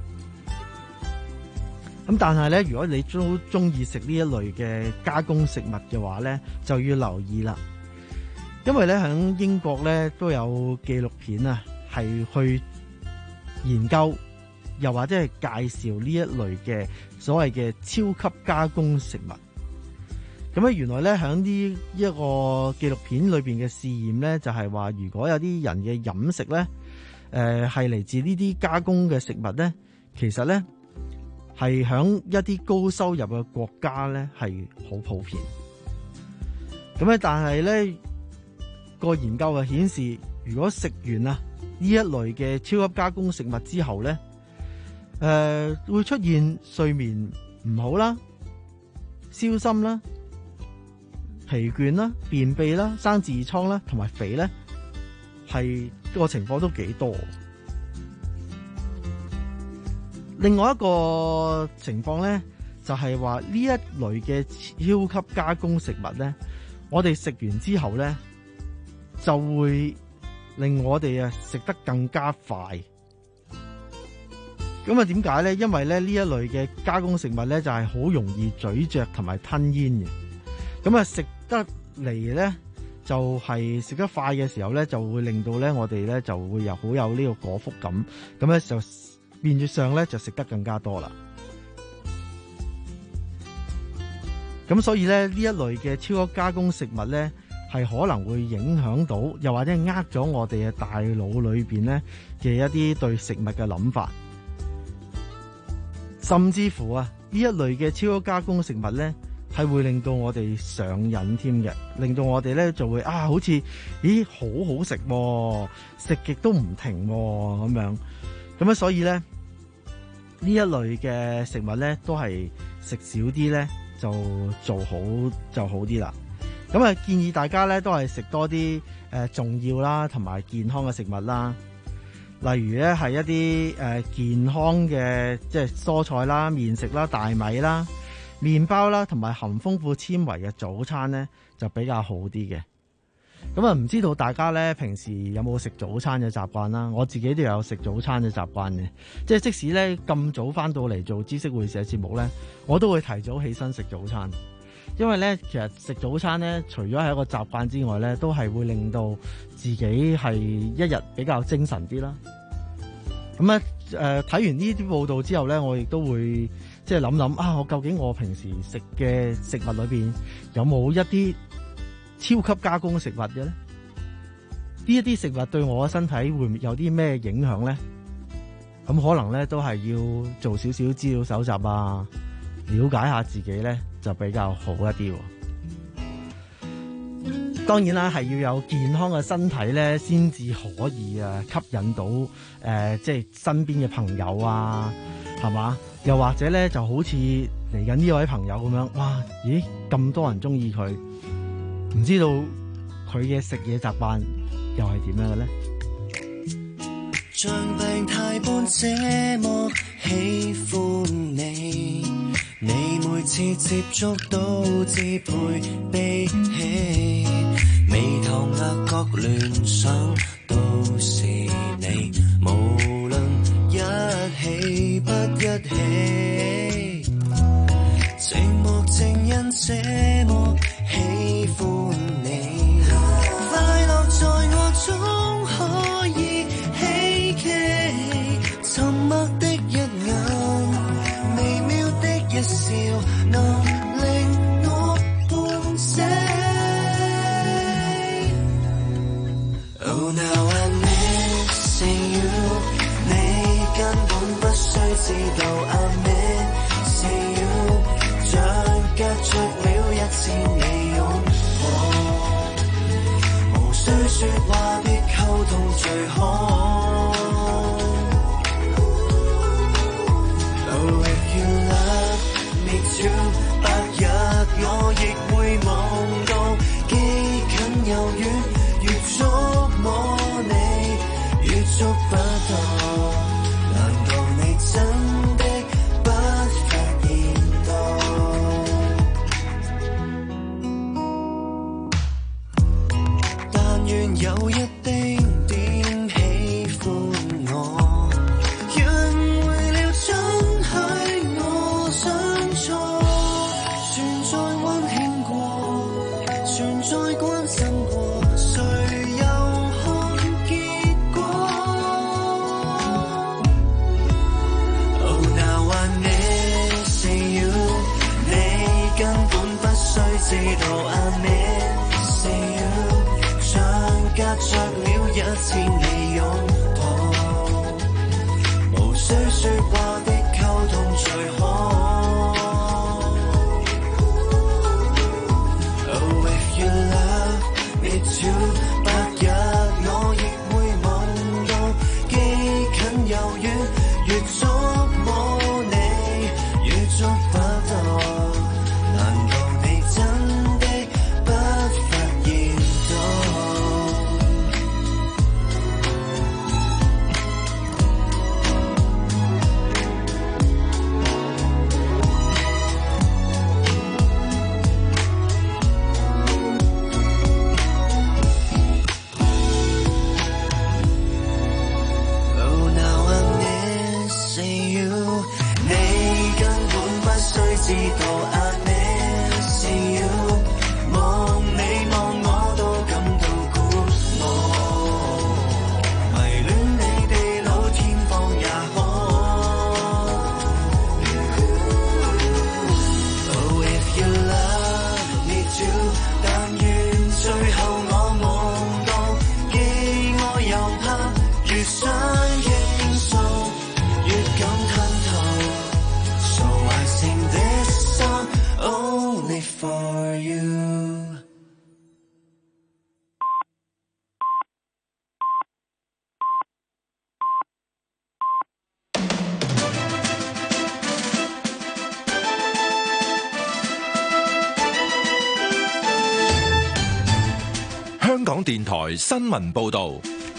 咁但係咧，如果你都中意食呢一類嘅加工食物嘅話咧，就要留意啦。因為咧喺英國咧都有紀錄片啊，係去研究，又或者係介紹呢一類嘅所謂嘅超級加工食物。咁咧，原來咧喺呢一個紀錄片裏邊嘅試驗咧，就係話，如果有啲人嘅飲食咧，誒係嚟自呢啲加工嘅食物咧，其實咧係喺一啲高收入嘅國家咧係好普遍。咁咧，但係咧個研究啊顯示，如果食完啊呢一類嘅超級加工食物之後咧，誒、呃、會出現睡眠唔好啦、燒心啦、疲倦啦、便秘啦、生痔瘡啦，同埋肥咧， 係個情況都幾多。另外一個情況咧，就係話呢一類嘅超級加工食物咧，我哋食完之後咧，就會令我哋啊食得更加快。咁啊點解咧？因為咧呢一類嘅加工食物咧，就係好容易咀嚼同埋吞咽嘅。咁啊食得嚟咧，就係食得快嘅時候咧，就會令到咧我哋咧就會有好有呢個果腹感。咁咧就變咗上咧就食得更加多啦。咁所以咧呢一類嘅超級加工食物咧，係可能會影響到，又或者呃咗我哋嘅大腦裏邊咧嘅一啲對食物嘅諗法，甚至乎啊呢一類嘅超級加工食物咧，係會令到我哋上癮添嘅，令到我哋咧就會啊好似咦好好食喎，食極都唔停喎咁樣。咁啊所以咧呢一類嘅食物咧都係食少啲咧就做好就好啲啦。咁啊建議大家咧都係食多啲誒重要啦同埋健康嘅食物啦，例如咧係一啲誒健康嘅即係蔬菜啦、麵食啦、大米啦、麵包啦，同埋含豐富纖維嘅早餐咧就比較好啲嘅。咁啊唔知道大家咧平時有冇食早餐嘅習慣啦？我自己都有食早餐嘅習慣嘅，即係即使咧咁早翻到嚟做知識會社節目咧，我都會提早起身食早餐。因為咧其實食早餐咧除咗係一個習慣之外咧，都係會令到自己係一日比較精神啲啦。咁啊誒睇完呢啲報道之後咧，我亦都會即係諗諗啊，我究竟我平時食嘅食物裏邊有冇一啲超級加工食物嘅咧？呢一啲食物對我嘅身體會有啲咩影響咧？咁可能咧都係要做少少資料搜集啊，了解下自己咧就比較好一啲。當然啦，係要有健康嘅身體咧，先至可以啊吸引到誒、呃、即係身邊嘅朋友啊，係嘛？又或者咧就好似嚟緊呢位朋友咁樣，哇！咦咁多人中意佢。唔知道佢嘅食嘢習慣又係點樣嘅咧？ 像病態般這麼喜歡你，你每次接觸都自配悲喜，眉頭額角聯想都是你，無論一起不一起，寂寞正因這麼喜歡你，快樂在我中可以希冀，沉默的一眼，微妙的一笑，能令我半死。Oh now I miss you， 你根本不需知道 I miss you， 像隔着了一千里擁抱，無需說話的溝通最好。Oh if you love me too， 白日我亦會望到，既近又遠，越觸摸你越觸不到，難道你真的不發現到？但願有一丁點喜歡我，約會了准許我相錯，存在溫馨過，存在關心過，誰又看結果？Oh now I miss you， 你根本不需知道 I miss you， 像隔着了一千里擁抱，無需說話的溝通最好。Oh if you love me too， 白日我亦會望到，既近又遠，越觸摸你越觸不到，難道你真的不發現到？ 知道 I miss you， 望你望我都感到鼓舞，迷戀你地老天荒也可。Oh if you love me too， 但願最後我夢到既愛又怕，越想傾訴越感吞吐。So I sing this song only for you。 香港電台新聞報道。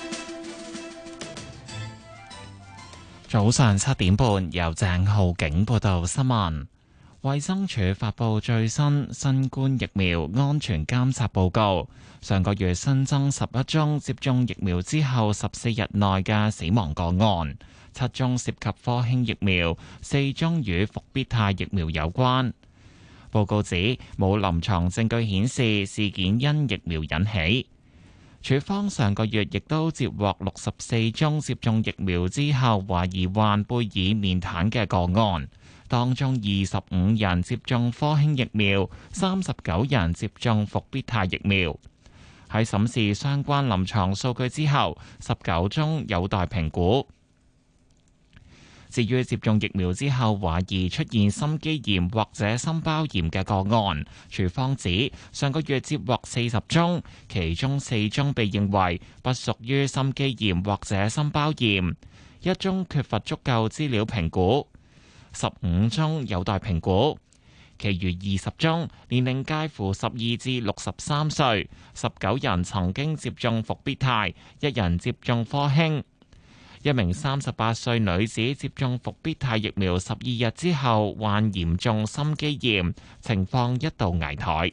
早上七點半，由鄭浩景報道新聞。衛生署發布最新新冠疫苗安全監測報告，上個月新增十一宗接種疫苗之後十四日內嘅死亡個案，七宗涉及科興疫苗，四宗與復必泰疫苗有關。報告指冇臨床證據顯示事件因疫苗引起。署方上個月亦都接獲六十四宗接種疫苗之後懷疑患貝爾面癱嘅個案，當中二十五人接種科興疫苗，三十九人接種復必泰疫苗。喺審視相關臨床數據之後，十九宗有待評估。至於接種疫苗之後懷疑出現心肌炎或者心包炎嘅個案，署方指上個月接獲四十宗，其中四宗被認為不屬於心肌炎或者心包炎，一宗缺乏足夠資料評估，十五宗有待評估，其餘二十宗年齡介乎十二至六十三歲，十九人曾經接種復必泰，一人接種科興。一名三十八歲女子接種復必泰疫苗十二日之後患嚴重心肌炎，情況一度危殆。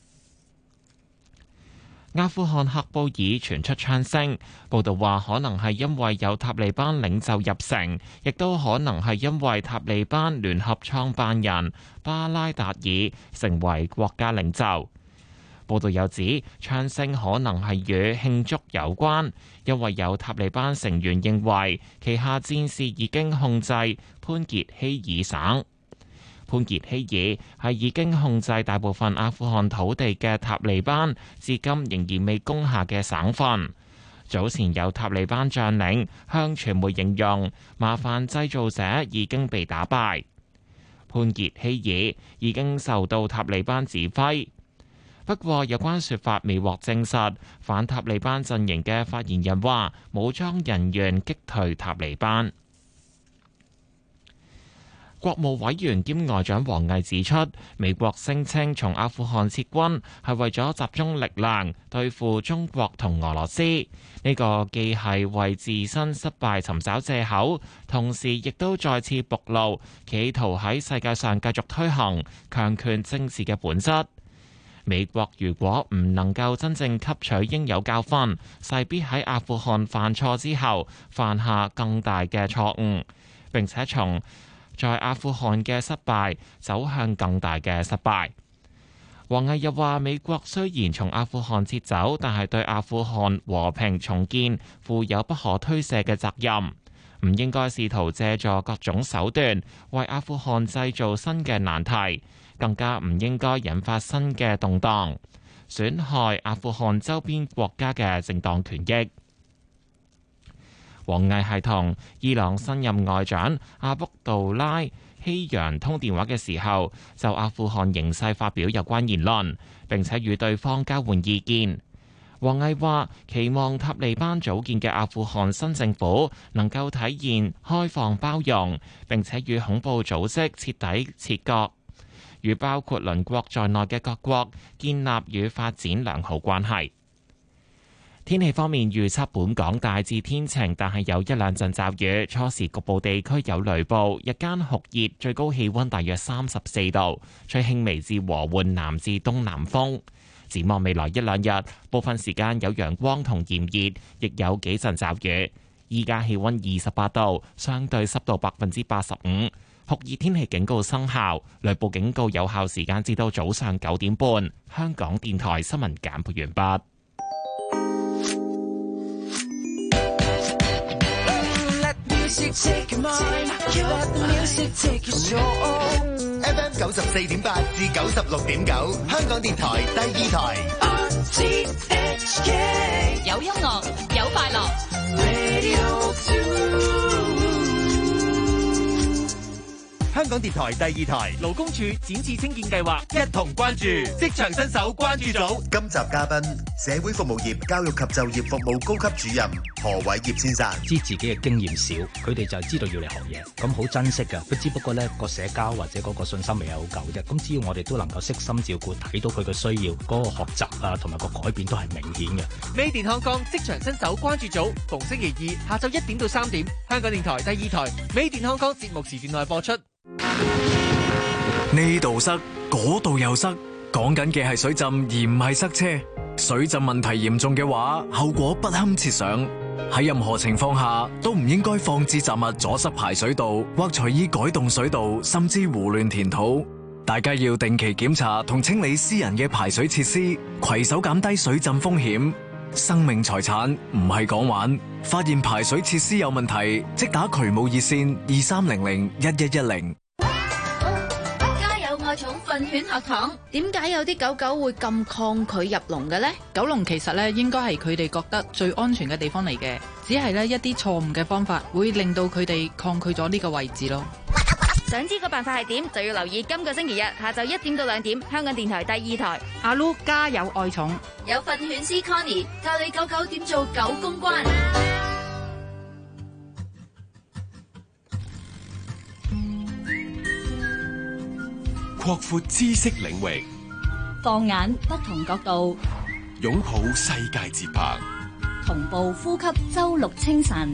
阿富汗喀布爾傳出槍聲，報道話可能係因為有塔利班領袖入城，亦都可能係因為塔利班聯合創辦人巴拉達爾成為國家領袖。報道又指槍聲可能係與慶祝有關，因為有塔利班成員認為旗下戰士已經控制潘傑希爾省。潘傑希爾係已經控制大部分阿富汗土地嘅塔利班至今仍然未攻下嘅省份。早前有塔利班將領向傳媒形容麻煩製造者已經被打敗。潘傑希爾已經受到塔利班指揮。不過，有關說法未獲證實。反塔利班陣營嘅發言人話，武裝人員擊退塔利班。國務委員兼外長王毅指出，美國聲稱從阿富汗撤軍係為咗集中力量對付中國同俄羅斯，呢個既係為自身失敗尋找藉口，同時亦都再次暴露企圖喺世界上繼續推行強權政治嘅本質。美國如果唔能夠真正吸取應有教訓，勢必喺阿富汗犯錯之後犯下更大嘅錯誤，並且從在阿富汗嘅失敗走向更大嘅失敗。王毅又話，美國雖然從阿富汗撤走，但係對阿富汗和平重建負有不可推卸嘅責任，唔應該試圖借助各種手段為阿富汗製造新嘅難題，更加唔應該引發新嘅動盪，損害阿富汗周邊國家嘅正當權益。王毅係同伊朗新任外長阿卜杜拉希揚通電話嘅時候，就阿富汗形勢發表有關言論，並且與對方交換意見。王毅話，期望塔利班組建嘅阿富汗新政府能夠體現開放包容，並且與恐怖組織徹底切割，與包括鄰國在內嘅各國建立與發展良好關係。天氣方面預測，本港大致天晴，但係有一兩陣驟雨，初時局部地區有雷暴，日間酷熱，最高氣溫大約三十四度，吹輕微至和緩南至東南風。展望未來一兩日，部分時間有陽光同炎熱，亦有幾陣驟雨。依家氣溫二十八度，相對濕度百分之八十五。 酷熱天氣警告生效，雷暴警告有效時間至到早上九點半。香港電台新聞簡報完畢。 F M 九十四點八至九十六點九，香港電台第二台。 有音樂，有快樂。 香港電台第二台勞工處展翅青見計劃一同關注職場新手關注組。 今集嘉賓社會服務業教育及就業服務高級主任何偉業先生。 知自己嘅經驗少，佢哋就係知道要嚟學嘢，咁好珍惜㗎。佢只不過呢個社交或者嗰個信心未係好夠啫。咁只要我哋都能夠悉心照顧，睇到佢嘅需要，嗰、嗰個學習啊同埋個改變都係明顯嘅。 Made in Hong Kong職場新手關注組逢星期二下晝一點到三點，香港電台第二台 Made in Hong Kong 節目時段內播出。 呢度塞，嗰度又塞，講緊嘅係水浸而唔係塞車。水浸問題嚴重嘅話，後果不堪設想。喺任何情況下都唔應該放置雜物阻塞排水道，或隨意改動水道，甚至胡亂填土。大家要定期檢查同清理私人嘅排水設施，攜手減低水浸風險。生命財產唔係講玩，發現排水設施有問題，即打渠務熱線二三零零一一一零。 家有愛寵訓犬學堂，點解有啲狗狗會咁抗拒入籠嘅呢？ 狗籠其實咧應該係佢哋覺得最安全嘅地方嚟嘅，只係咧一啲錯誤嘅方法會令到佢哋抗拒咗呢個位置咯。 想知個辦法係點，就要留意今個星期日下晝一點到兩點，香港電台第二台阿 Lu 家有愛寵， 有訓犬師 Connie 教你狗狗點做狗公關。 擴闊知識領域， 放眼不同角度， 擁抱世界節拍， 同步呼吸周六清晨。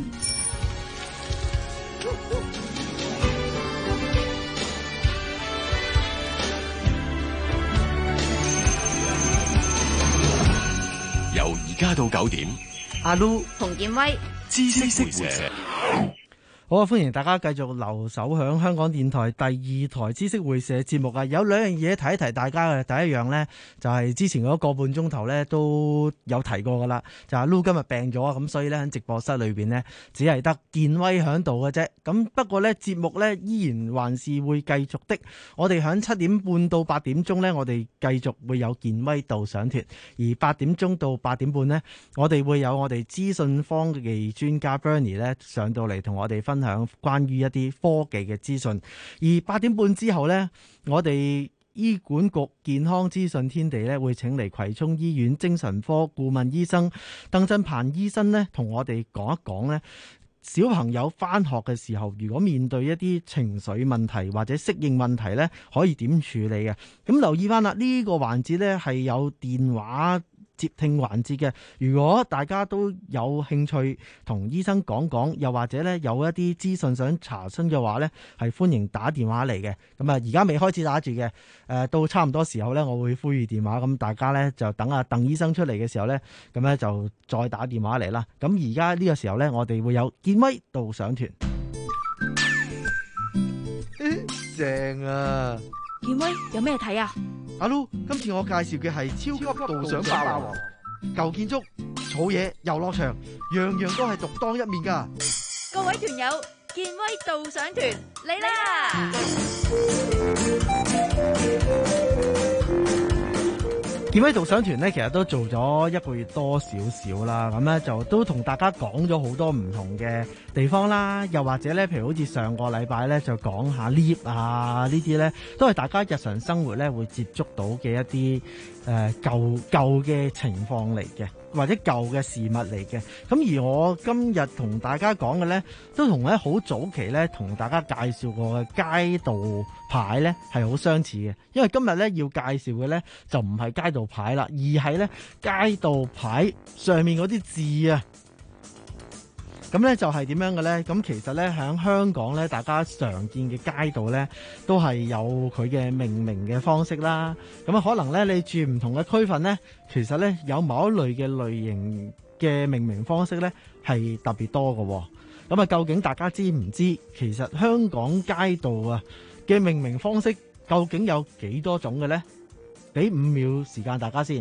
由而家到九點， 阿 Lu 洪建威知識會社。 好啊！歡迎大家繼續留守響香港電台第二台知識會社節目啊！有兩樣嘢提一提大家嘅，第一樣呢，就係、是、之前嗰個半鐘頭呢都有提過噶啦，就係、是、Lu 今日病咗啊，咁所以呢，喺直播室裏邊呢，只係得建威喺度嘅啫。咁不過呢，節目呢依然還是會繼續的。我哋喺七點半到八點鐘呢，我哋繼續會有建威導賞團；而八點鐘到八點半呢，我哋會有我哋資訊科技專家 Bernie 呢上到嚟同我哋分享。分享關於一啲科技嘅資訊，而八點半之後呢，我哋醫管局健康資訊天地呢會請嚟葵涌醫院精神科顧問醫生鄧振鵬醫生呢，同我哋講一講呢小朋友返學嘅時候，如果面對一啲情緒問題或者適應問題呢，可以點處理嘅？咁留意翻啦，呢個環節呢係有電話接聽環節嘅，如果大家都有興趣同醫生講講，又或者咧有一啲資訊想查詢嘅話咧，係歡迎打電話嚟嘅。咁啊，而家未開始打住嘅，誒到差唔多時候咧，我會呼籲電話，咁大家咧就等阿鄧醫生出嚟嘅時候咧，咁咧就再打電話嚟啦。咁而家呢個時候咧，我哋會有建威導賞團，正啊！ 建威有咩睇啊？ 阿 Lu，今次我介紹嘅係超級導賞霸王，舊建築、草野、遊樂場，樣樣都係獨當一面噶。 各位團友，建威導賞團嚟啦！ 建威導賞團呢，其實都做咗一個月多少少啦，咁咧就都同大家講咗好多唔同嘅地方啦，又或者咧，譬如好似上個禮拜咧就講下 lift 啊，呢啲咧都係大家日常生活咧會接觸到嘅一啲誒、呃、舊舊嘅情況嚟嘅，或者舊嘅事物嚟嘅。咁而我今日同大家講嘅咧，都同咧好早期咧同大家介紹過嘅街道牌咧係好相似嘅，因為今日咧要介紹嘅咧就唔係街道牌啦，而係咧街道牌上面嗰啲字啊。咁咧就係點樣嘅咧？咁其實咧喺香港咧，大家常見嘅街道咧，都係有佢嘅命名嘅方式啦。咁啊，可能咧你住唔同嘅區份咧，其實咧有某一類嘅類型嘅命名方式咧係特別多嘅。 咁啊，究竟大家知唔知其實香港街道啊嘅命名方式究竟有幾多種嘅呢？俾五秒時間大家先。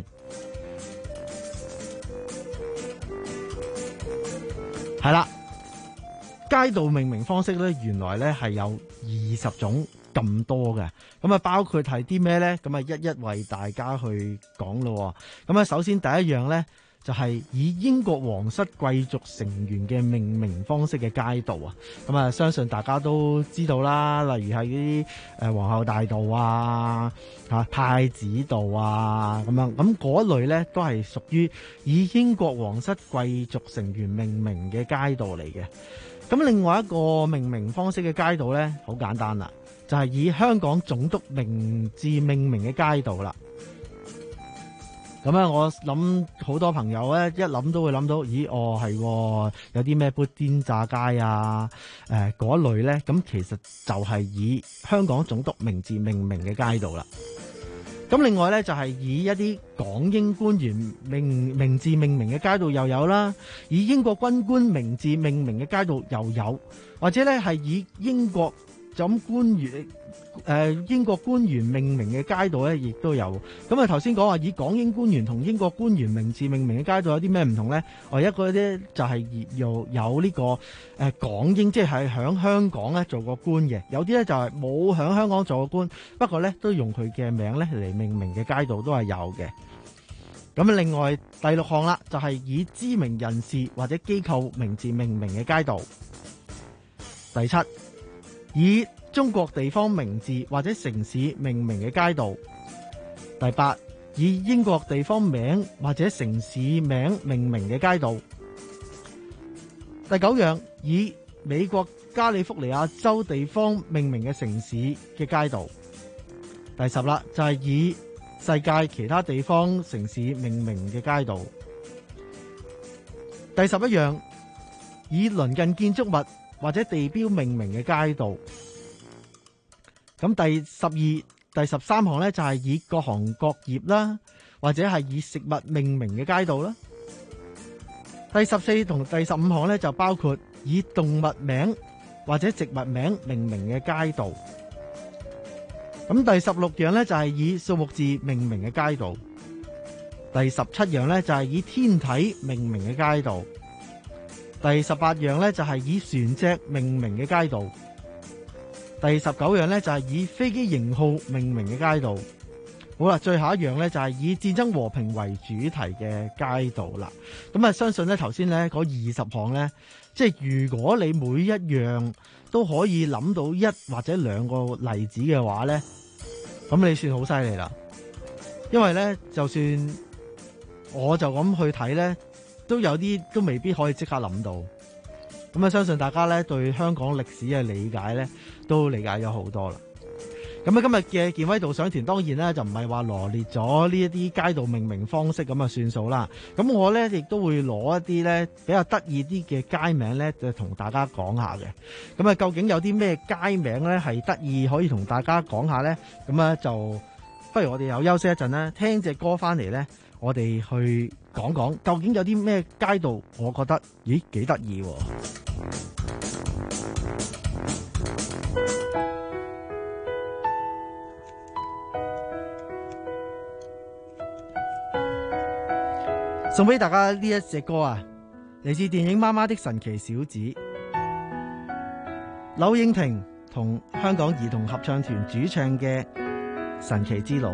係啦，街道命名方式咧，原來咧係有二十種咁多嘅。咁啊，包括係啲咩咧？咁啊，一一為大家去講咯。咁啊，首先第一樣咧，就係以英國皇室貴族成員嘅命名方式嘅街道啊。咁啊，相信大家都知道啦，例如係啲誒皇后大道啊、嚇太子道啊咁樣。咁嗰類咧都係屬於以英國皇室貴族成員命名嘅街道嚟嘅。咁另外一個命名方式嘅街道咧，好簡單啦，就係以香港總督名字命名嘅街道啦。咁咧，我諗好多朋友咧，一諗都會諗到，咦，哦係，有啲咩砵甸乍街啊，誒嗰類咧，咁其實就係以香港總督名字命名嘅街道啦。咁另外咧，就係以一啲港英官員名名字命名嘅街道又有啦，以英國軍官名字命名嘅街道又有，或者咧係以英國咁官員。誒、呃、英國官員命名嘅街道咧，亦都有。咁啊頭先講話以港英官員同英國官員名字命名嘅街道有啲咩唔同咧？我一個咧就係又有呢、這個誒、呃、港英，即係喺香港咧做過官嘅；有啲咧就係冇喺香港做過官，不過咧都用佢嘅名咧嚟命名嘅街道都係有嘅。咁啊，另外第六項啦，就係、是、以知名人士或者機構名字命名嘅街道。第七，以中國地方名字或者城市命名嘅街道。第八，以英國地方名或者城市名命名嘅街道。第九樣，以美國加利福尼亞州地方命名嘅城市嘅街道。第十啦，就係、是、以世界其他地方城市命名嘅街道。第十一樣，以鄰近建築物或者地標命名嘅街道。咁第十二、第十三項咧就係以各行各業啦，或者係以食物命名嘅街道啦。第十四同第十五項咧就包括以動物名或者植物名命名嘅街道。咁第十六樣咧就係以數目字命名嘅街道。第十七樣咧就係以天體命名嘅街道。第十八樣咧就係以船隻命名嘅街道。第十九樣咧就係以飛機型號命名嘅街道。好啦，最後一樣咧就係以戰爭和平為主題嘅街道啦。咁啊，相信咧頭先咧嗰二十項咧，即係如果你每一樣都可以諗到一或者兩個例子嘅話咧，咁你算好犀利啦。因為咧，就算我就咁去睇咧，都有啲都未必可以即刻諗到。咁啊，相信大家咧對香港歷史嘅理解咧，都理解咗好多啦。咁啊，今日嘅健威導賞團當然咧就唔係話羅列咗呢一啲街道命名方式咁啊算數啦。咁我咧亦都會攞一啲咧比較得意啲嘅街名咧，就同大家講下嘅。咁啊，究竟有啲咩街名咧係得意可以同大家講下咧？咁啊，就不如我哋又休息一陣啦，聽隻歌翻嚟咧，我哋去講講究竟有啲咩街道，我覺得咦幾得意喎。送俾大家呢一隻歌啊，嚟自電影《媽媽的神奇小子》，柳應廷同香港兒童合唱團主唱嘅《神奇之路》。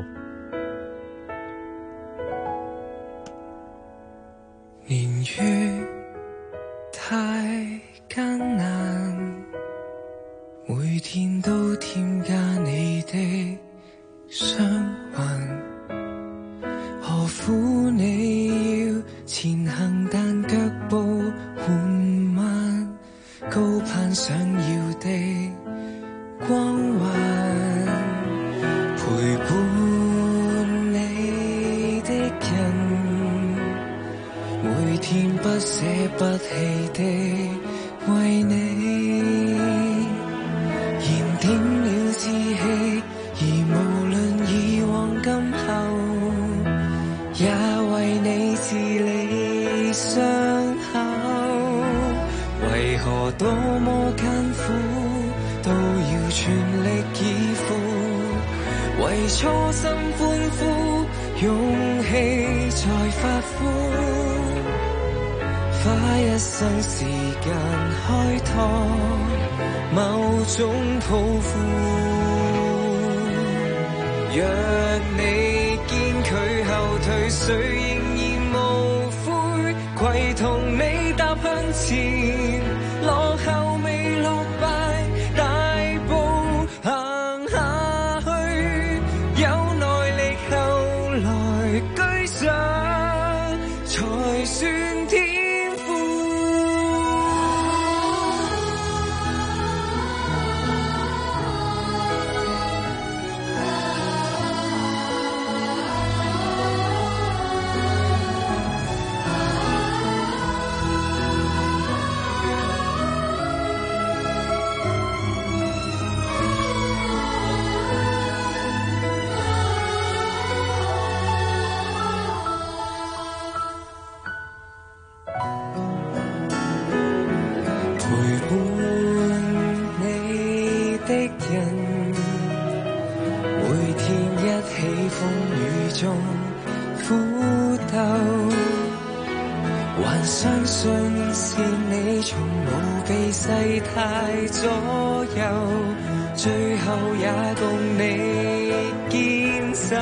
年月太艱難，每天都添加你的傷患，何苦你要前行但腳步緩慢，高攀想要的光環，陪伴你的人，每天不捨不棄的為你燃點了志氣，而無論以往今後也為你治理傷口，為何多麼艱苦都要全力以赴，為初心歡呼，勇氣才發揮。花一生時間開拓某種抱負，若你堅拒後退，誰仍然無悔，攜同你踏向前，落後未落敗，大步行下去，有耐力後來居上，才算天。相信是你從無被世態左右，最後也共你堅守。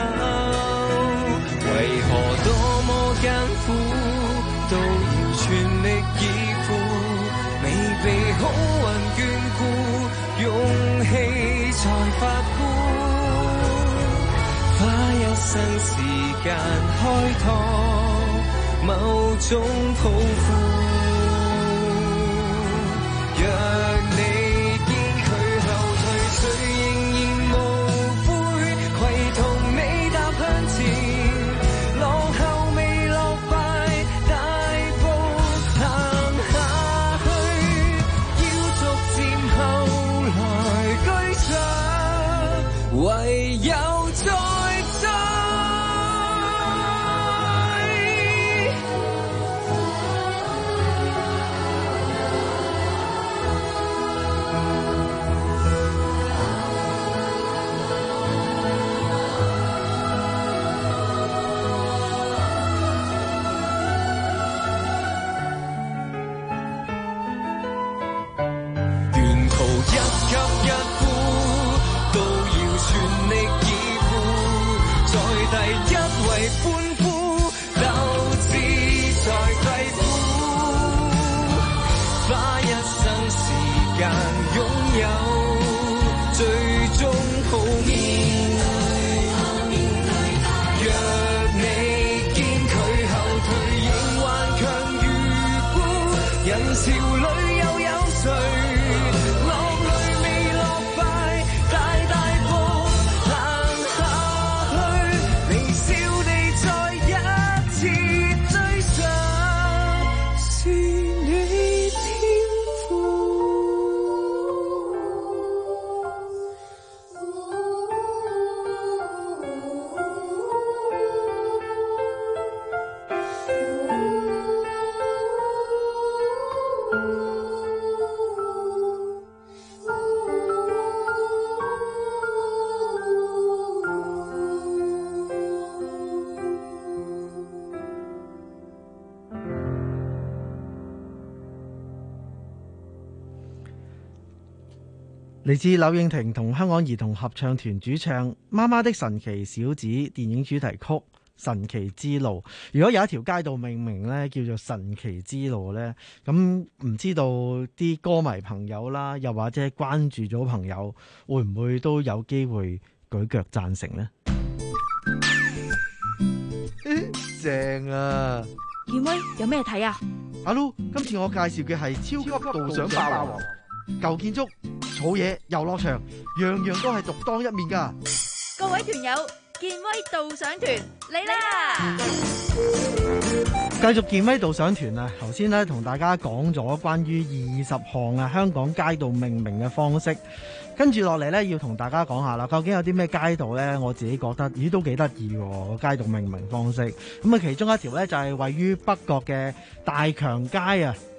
為何多麼艱苦都要全力以赴，未被好運眷顧，勇氣才發枯。花一生時間開拓某種抱負，若你堅拒後退，誰仍然無悔，攜同你踏向前，落後未落敗，大步行下去，要逐漸後來居上，唯有再嚟自柳應廷同香港兒童合唱團主唱《媽媽的神奇小子》電影主題曲《神奇之路》。如果有一條街道命名呢叫做神奇之路呢，咁唔知道啲歌迷朋友啦，又或者關注咗朋友，會唔會都有機會舉腳贊成呢？ 正啊！ 健威有咩睇啊？ 阿 Lu，今次我介紹嘅係超級導賞霸王，舊建築、草野、遊樂場，樣樣都係獨當一面噶。 各位團友，健威導賞團嚟啦！ 繼續健威導賞團啊！頭先咧同大家講咗關於二十項啊香港街道命名嘅方式，跟住落嚟咧要同大家講下啦，究竟有啲咩街道咧？我自己覺得咦都幾得意喎，個街道命名方式。咁啊，其中一條咧就係位於北角嘅大強街啊。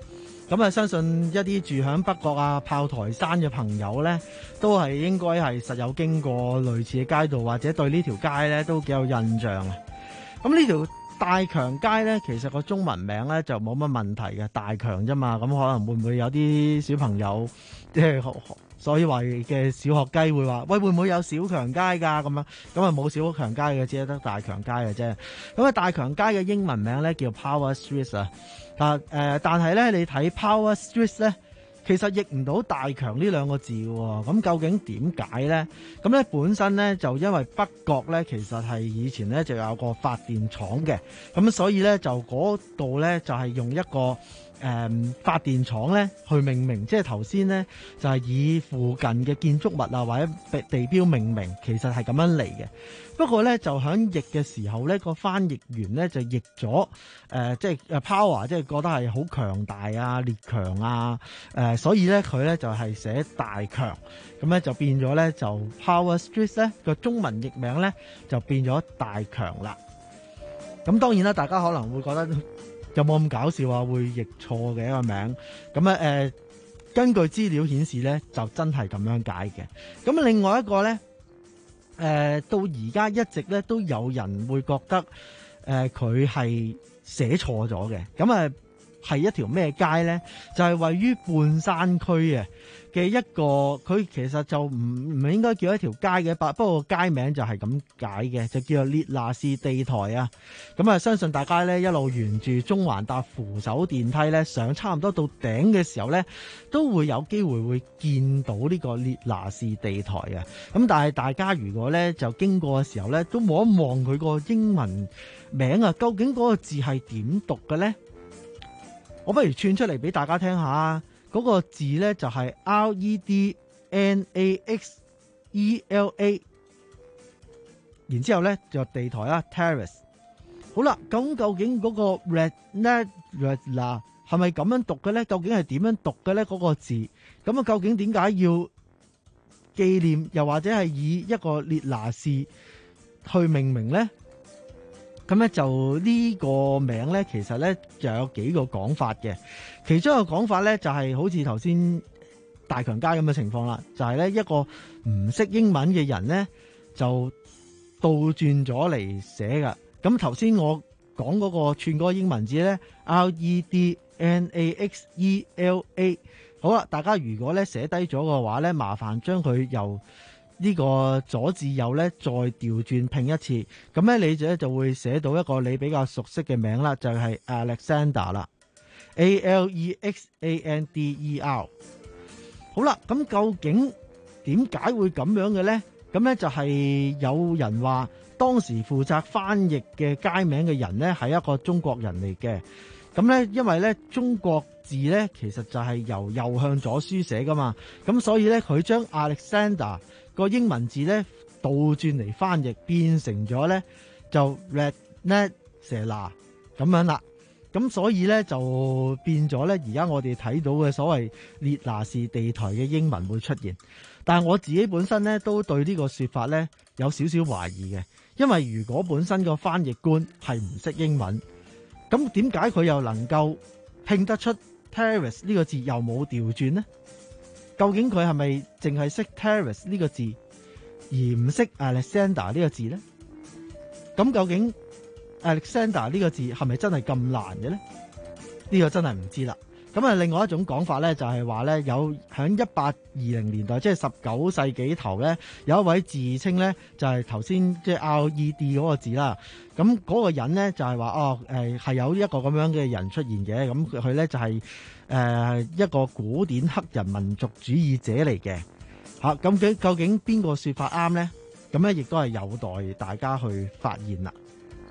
咁啊，相信一啲住響北角啊、炮台山嘅朋友咧，都係應該係實有經過類似嘅街道，或者對呢條街咧都幾有印象啊。咁呢條大強街咧，其實個中文名咧就冇乜問題嘅，大強啫嘛。咁可能會唔會有啲小朋友即係所以話嘅小學雞會話，喂，會唔會有小強街㗎？咁樣咁啊，冇小強街嘅，只係得大強街嘅啫。咁啊，大強街嘅英文名咧叫 Power Street 啊。但誒，但係咧，你睇 Power Street 咧，其實譯唔到大強呢兩個字喎。咁究竟點解咧？咁咧本身咧就因為北角咧，其實係以前咧就有個發電廠嘅，咁所以咧就嗰度咧就係用一個誒、嗯、發電廠咧去命名，即係頭先咧就係、是、以附近嘅建築物啊或者地標命名，其實係咁樣嚟嘅。不過咧就響譯嘅時候咧，個翻譯員咧就譯咗誒，即係誒 power，即係覺得係好強大啊、列強啊，誒、呃，所以咧佢咧就係、是、寫大強，咁咧就變咗咧就 Power Street 咧個中文譯名咧就變咗大強啦。咁當然啦，大家可能會覺得有冇咁搞笑啊？會譯錯嘅一個名，咁啊誒，根據資料顯示咧就真係咁樣解嘅。咁另外一個咧。誒、呃、到而家一直咧都有人會覺得誒佢係寫錯咗嘅，咁啊係一條咩街咧？就係、是、位於半山區嘅嘅一個，佢其實就唔唔應該叫一條街嘅，不不過街名就係咁解嘅，就叫做列拿士地台啊。咁啊，相信大家咧一路沿住中環搭扶手電梯咧上，差唔多到頂嘅時候咧，都會有機會會見到呢個列拿士地台啊。咁但係大家如果咧就經過嘅時候咧，都望一望佢個英文名啊，究竟嗰個字係點讀嘅咧？我不如串出嚟俾大家聽下，嗰、那個字咧就係 R E D N A X E L A， 然之後咧就地台啦 Terrace。好啦，咁究竟嗰個 Red Net Red 嗱係咪咁樣讀嘅咧？究竟係點樣讀嘅咧？嗰、那個字咁啊？究竟點解要紀念，又或者係以一個列拿士去命名咧？咁咧就呢個名咧，其實咧就有幾個講法嘅。其中一個講法咧就係好似頭先大強街咁嘅情況啦，就係咧一個唔識英文嘅人咧就倒轉咗嚟寫噶。咁頭先我講嗰個串嗰個英文字咧 R E D N A X E L A， 好啦，大家如果咧寫低咗嘅話咧，麻煩將佢由呢個左至右咧，再調轉拼一次，咁咧你就就會寫到一個你比較熟悉嘅名啦，就係、是、Alexander 啦 ，A L E X A N D E R。好啦，咁究竟點解會咁樣嘅咧？咁咧就係有人話，當時負責翻譯嘅街名嘅人咧係一個中國人嚟嘅。咁咧，因為咧中國字咧其實就係由右向左書寫噶嘛，咁所以咧佢將 Alexander個英文字咧倒轉嚟翻譯，變成咗咧就 Red Net Sela 咁樣啦。咁所以咧就變咗咧，而家我哋睇到嘅所謂列拿士地台嘅英文會出現。但係我自己本身咧都對呢個說法咧有少少懷疑嘅，因為如果本身個翻譯官係唔識英文，咁點解佢又能夠拼得出 terrace 呢個字又冇調轉呢？究竟佢係咪淨係識 terrace 呢個字而唔識 Alexander 呢個字呢？咁究竟 Alexander 呢個字係咪真係咁難嘅呢？呢個真係唔知啦。咁啊，另外一種講法咧，就係話咧，有喺一八二零年代，即係十九世紀頭咧，有一位自稱咧，就係頭先即係 R E D 嗰個字啦。咁嗰個人咧就係話哦，誒係有一個咁樣嘅人出現嘅。咁佢咧就係誒一個古典黑人民族主義者嚟嘅。嚇，咁究究竟邊個說法啱咧？咁咧亦都係有待大家去發現啦。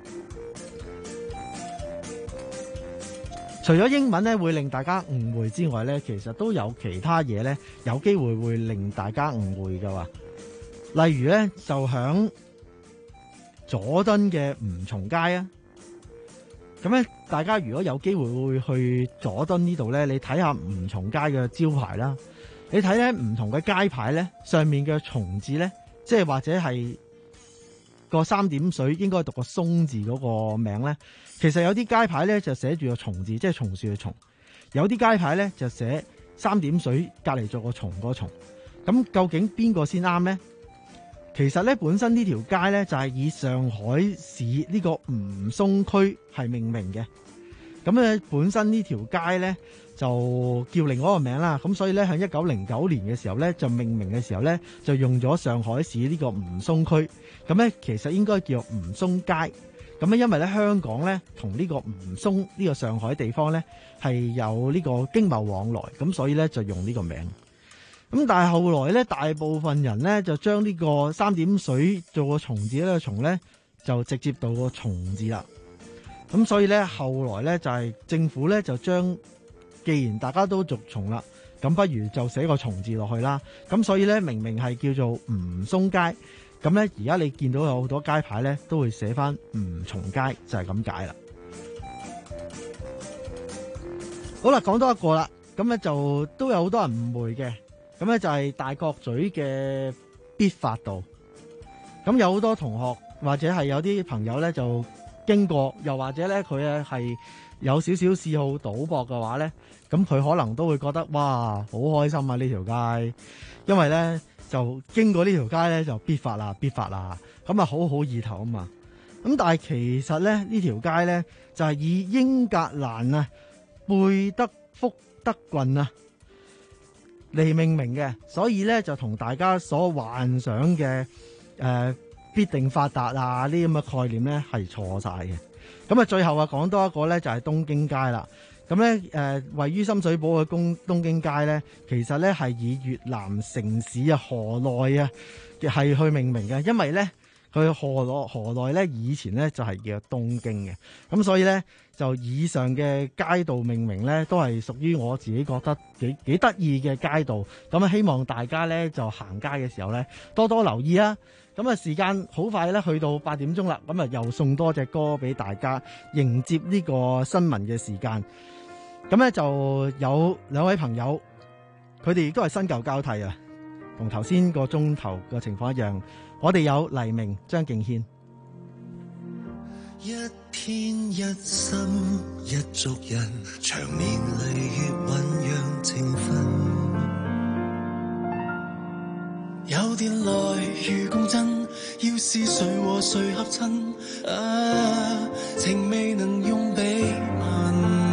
除咗英文咧會令大家誤會之外咧，其實都有其他嘢咧，有機會會令大家誤會㗎喎。例如咧，就響佐敦嘅吳松街啊，咁咧大家如果有機會會去佐敦呢度咧，你睇下吳松街嘅招牌啦，你睇咧唔同嘅街牌咧，上面嘅松字咧，即係或者係個三點水應該讀個松字嗰個名咧。其實有啲街牌咧就寫住個松字，即係松樹嘅松； 有啲街牌咧就寫三點水隔離做個蟲個蟲。咁究竟邊個先啱呢？其實咧本身呢條街咧就係以上海市呢個吳淞區係命名嘅。咁咧本身呢條街咧就叫另外一個名啦。咁所以咧喺一九零九年嘅時候咧就命名嘅時候咧就用咗上海市呢個吳淞區。咁咧其實應該叫吳淞街。咁咧因為咧香港咧同呢個吳淞呢個上海地方咧係有呢個經貿往來，咁所以咧就用呢個名。咁但係後來咧，大部分人咧就將呢個三點水做個蟲字，呢個蟲咧就直接到個蟲字啦。咁所以咧後來咧就係政府咧就將，既然大家都讀蟲啦，咁不如就寫個蟲字落去啦。咁所以咧明明係叫做吳淞街，咁咧而家你見到有好多街牌咧都會寫翻吳蟲街，就係咁解啦。好啦，講多一個啦，咁咧就都有好多人誤會嘅。咁咧就係大角咀嘅必發道，咁有好多同學或者係有啲朋友咧就經過，又或者咧佢啊係有少少嗜好賭博嘅話咧，咁佢可能都會覺得哇好開心啊呢條街，因為咧就經過呢條街咧就必發啦必發啦，咁啊好好意頭啊嘛。咁但係其實咧呢條街咧就係以英格蘭啊貝德福德郡啊嚟命名嘅，所以咧就同大家所幻想嘅誒、呃、必定發達啊呢咁嘅概念咧係錯晒嘅。咁啊最後啊講多一個咧就係東京街啦。咁咧誒位於深水埗嘅東東京街咧，其實咧係以越南城市啊河內啊係去命名嘅，因為咧佢河內河內咧以前咧就係叫東京嘅，咁所以咧就以上嘅街道命名咧都係屬於我自己覺得幾幾得意嘅街道。咁啊希望大家咧就行街嘅時候咧多多留意啊。咁啊時間好快咧去到八點鐘啦，咁啊又送多隻歌俾大家迎接呢個新聞嘅時間。咁咧就有兩位朋友，佢哋亦都係新舊交替啊，同頭先個鐘頭嘅情況一樣。我哋有黎明、張敬軒。 一天一心一族人，長年累月醞釀情分。有電來如共振，要是誰和誰合襯，啊，情未能用比問。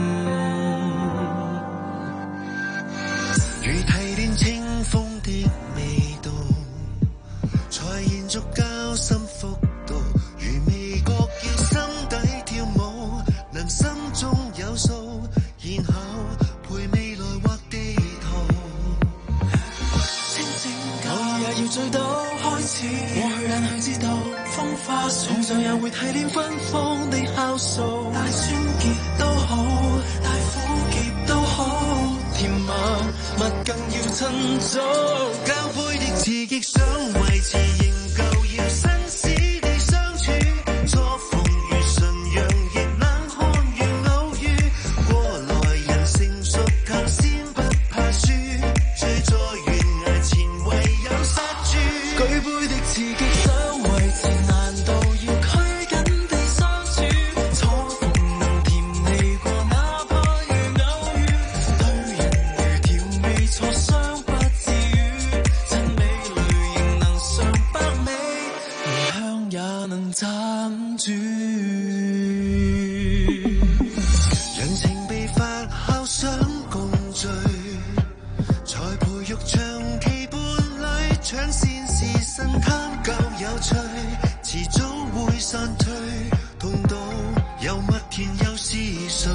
如提煉清風的味道，才延續交心幅度，如味覺要心底跳舞，能心中有數，然後陪未來畫地圖。清醒舊日要醉倒開始，過去但去知道風花雪，路上也會提煉芬芳的酵素，大酸澀都好，大苦澀都好，甜蜜蜜更要趁早，交杯的刺激想維持仍舊要新鮮地相處，錯逢如純陽亦冷看如偶遇，過來人成熟頭先不怕輸，醉在懸崖前唯有殺豬，舉杯的刺激想維持難道要拘謹地相處，錯逢能甜味過哪怕如偶遇，對人如調味錯相不至於，真美淚仍能嘗百味，而香也能暫住，讓情被發酵想共聚，才培育長期伴侶，搶先是神探夠有趣，遲早會散退，痛到又蜜甜又是誰？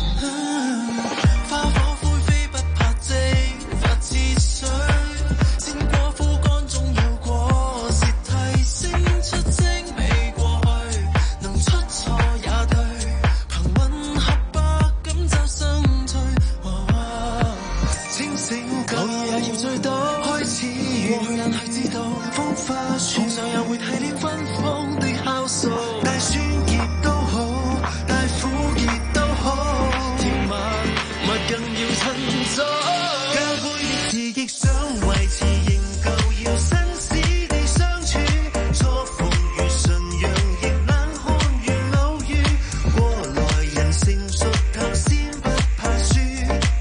花火灰飛不怕蒸發似水，鮮果枯乾總有果實提升出精美過去，能出錯也對，憑吻合百感就生趣。清醒舊夜也要醉倒開始，過去但係知道風花雪，路上也會提煉芬芳的酵素，大酸澀都好，大苦澀都好，甜蜜蜜更要趁早，交杯的刺激想維持仍舊要新鮮地相處，錯逢如純陽亦冷看如偶遇，過來人成熟頭先不怕輸，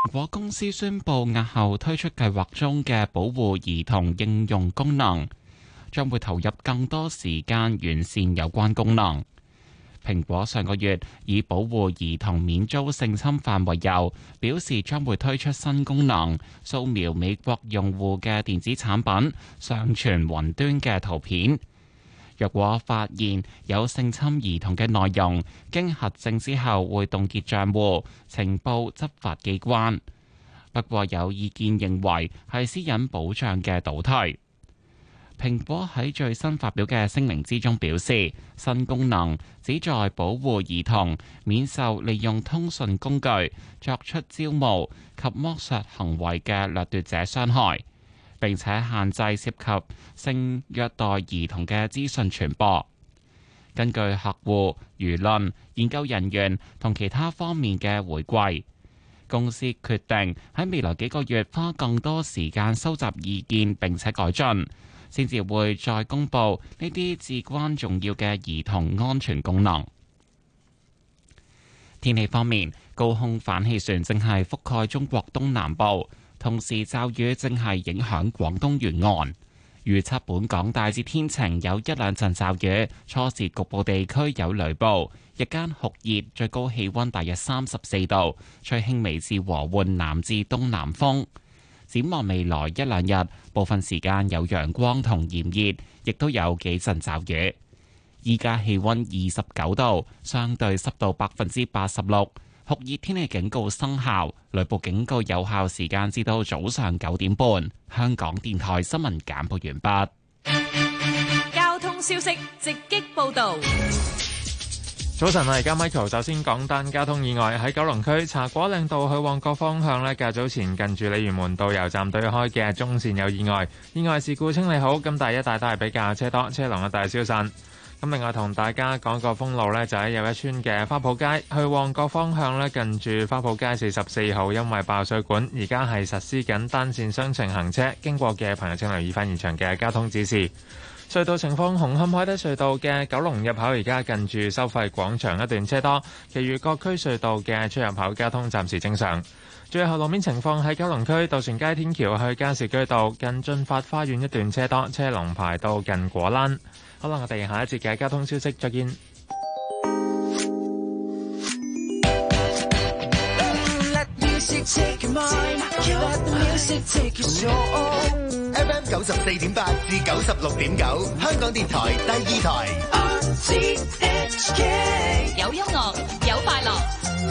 蘋果公司宣布押後推出計劃中嘅保護兒童應用功能，將會投入更多時間完善有關功能。蘋果上個月以保護兒童免遭性侵犯為由，表示將會推出新功能，掃描美國用戶嘅電子產品，上傳雲端嘅圖片。若果發現有性侵兒童嘅內容，經核證之後會凍結賬戶，呈報執法機關。不過有意見認為係私隱保障嘅倒退。蘋果喺最新發表嘅聲明之中表示，新功能旨在保護兒童免受利用通訊工具作出招募及剝削行為嘅掠奪者傷害，並且限制涉及性虐待兒童嘅資訊傳播。根據客戶、輿論、研究人員同其他方面嘅回饋，公司決定喺未來幾個月花更多時間收集意見並且改進，先至會再公布呢啲至關重要嘅兒童安全功能。天氣方面，高空反氣旋正係覆蓋中國東南部，同時驟雨正係影響廣東沿岸。預測本港大致天晴，有一兩陣驟雨，初時局部地區有雷暴，日間酷熱，最高氣溫大約三十四度，吹輕微至和緩南至東南風。展望未來一兩日，部分時間有陽光同炎熱，亦都有幾陣驟雨。依家氣溫二十九度，相對濕度百分之八十六，酷熱天氣警告生效，雷暴警告有效時間至到早上九點半。香港電台新聞簡報完畢。 交通消息直擊報道。 早晨啊，而家 Michael 首先講單交通意外，喺九龍區茶果嶺道去旺角方向呢，較早前近住鯉魚門道油站對開嘅中線有意外，意外事故清理好，咁第一帶都係比較車多，車龍嘅大消散。咁另外同大家講個封路呢，就喺又一村嘅花圃街去旺角方向呢，近住花圃街四十四號，因為爆水管，而家係實施緊單線雙程行車，經過嘅朋友請留意翻現場嘅交通指示。隧道情況，紅磡海底隧道嘅九龍入口而家近住收費廣場一段車多，其餘各區隧道嘅出入口交通暫時正常。最後路面情況喺九龍區渡船街天橋去加士居道近駿發花園一段車多，車龍排到近果欄。好啦，我哋下一節嘅交通消息再見。 F M 九十四點八至九十六點九，香港電台第二台。 有音樂，有快樂。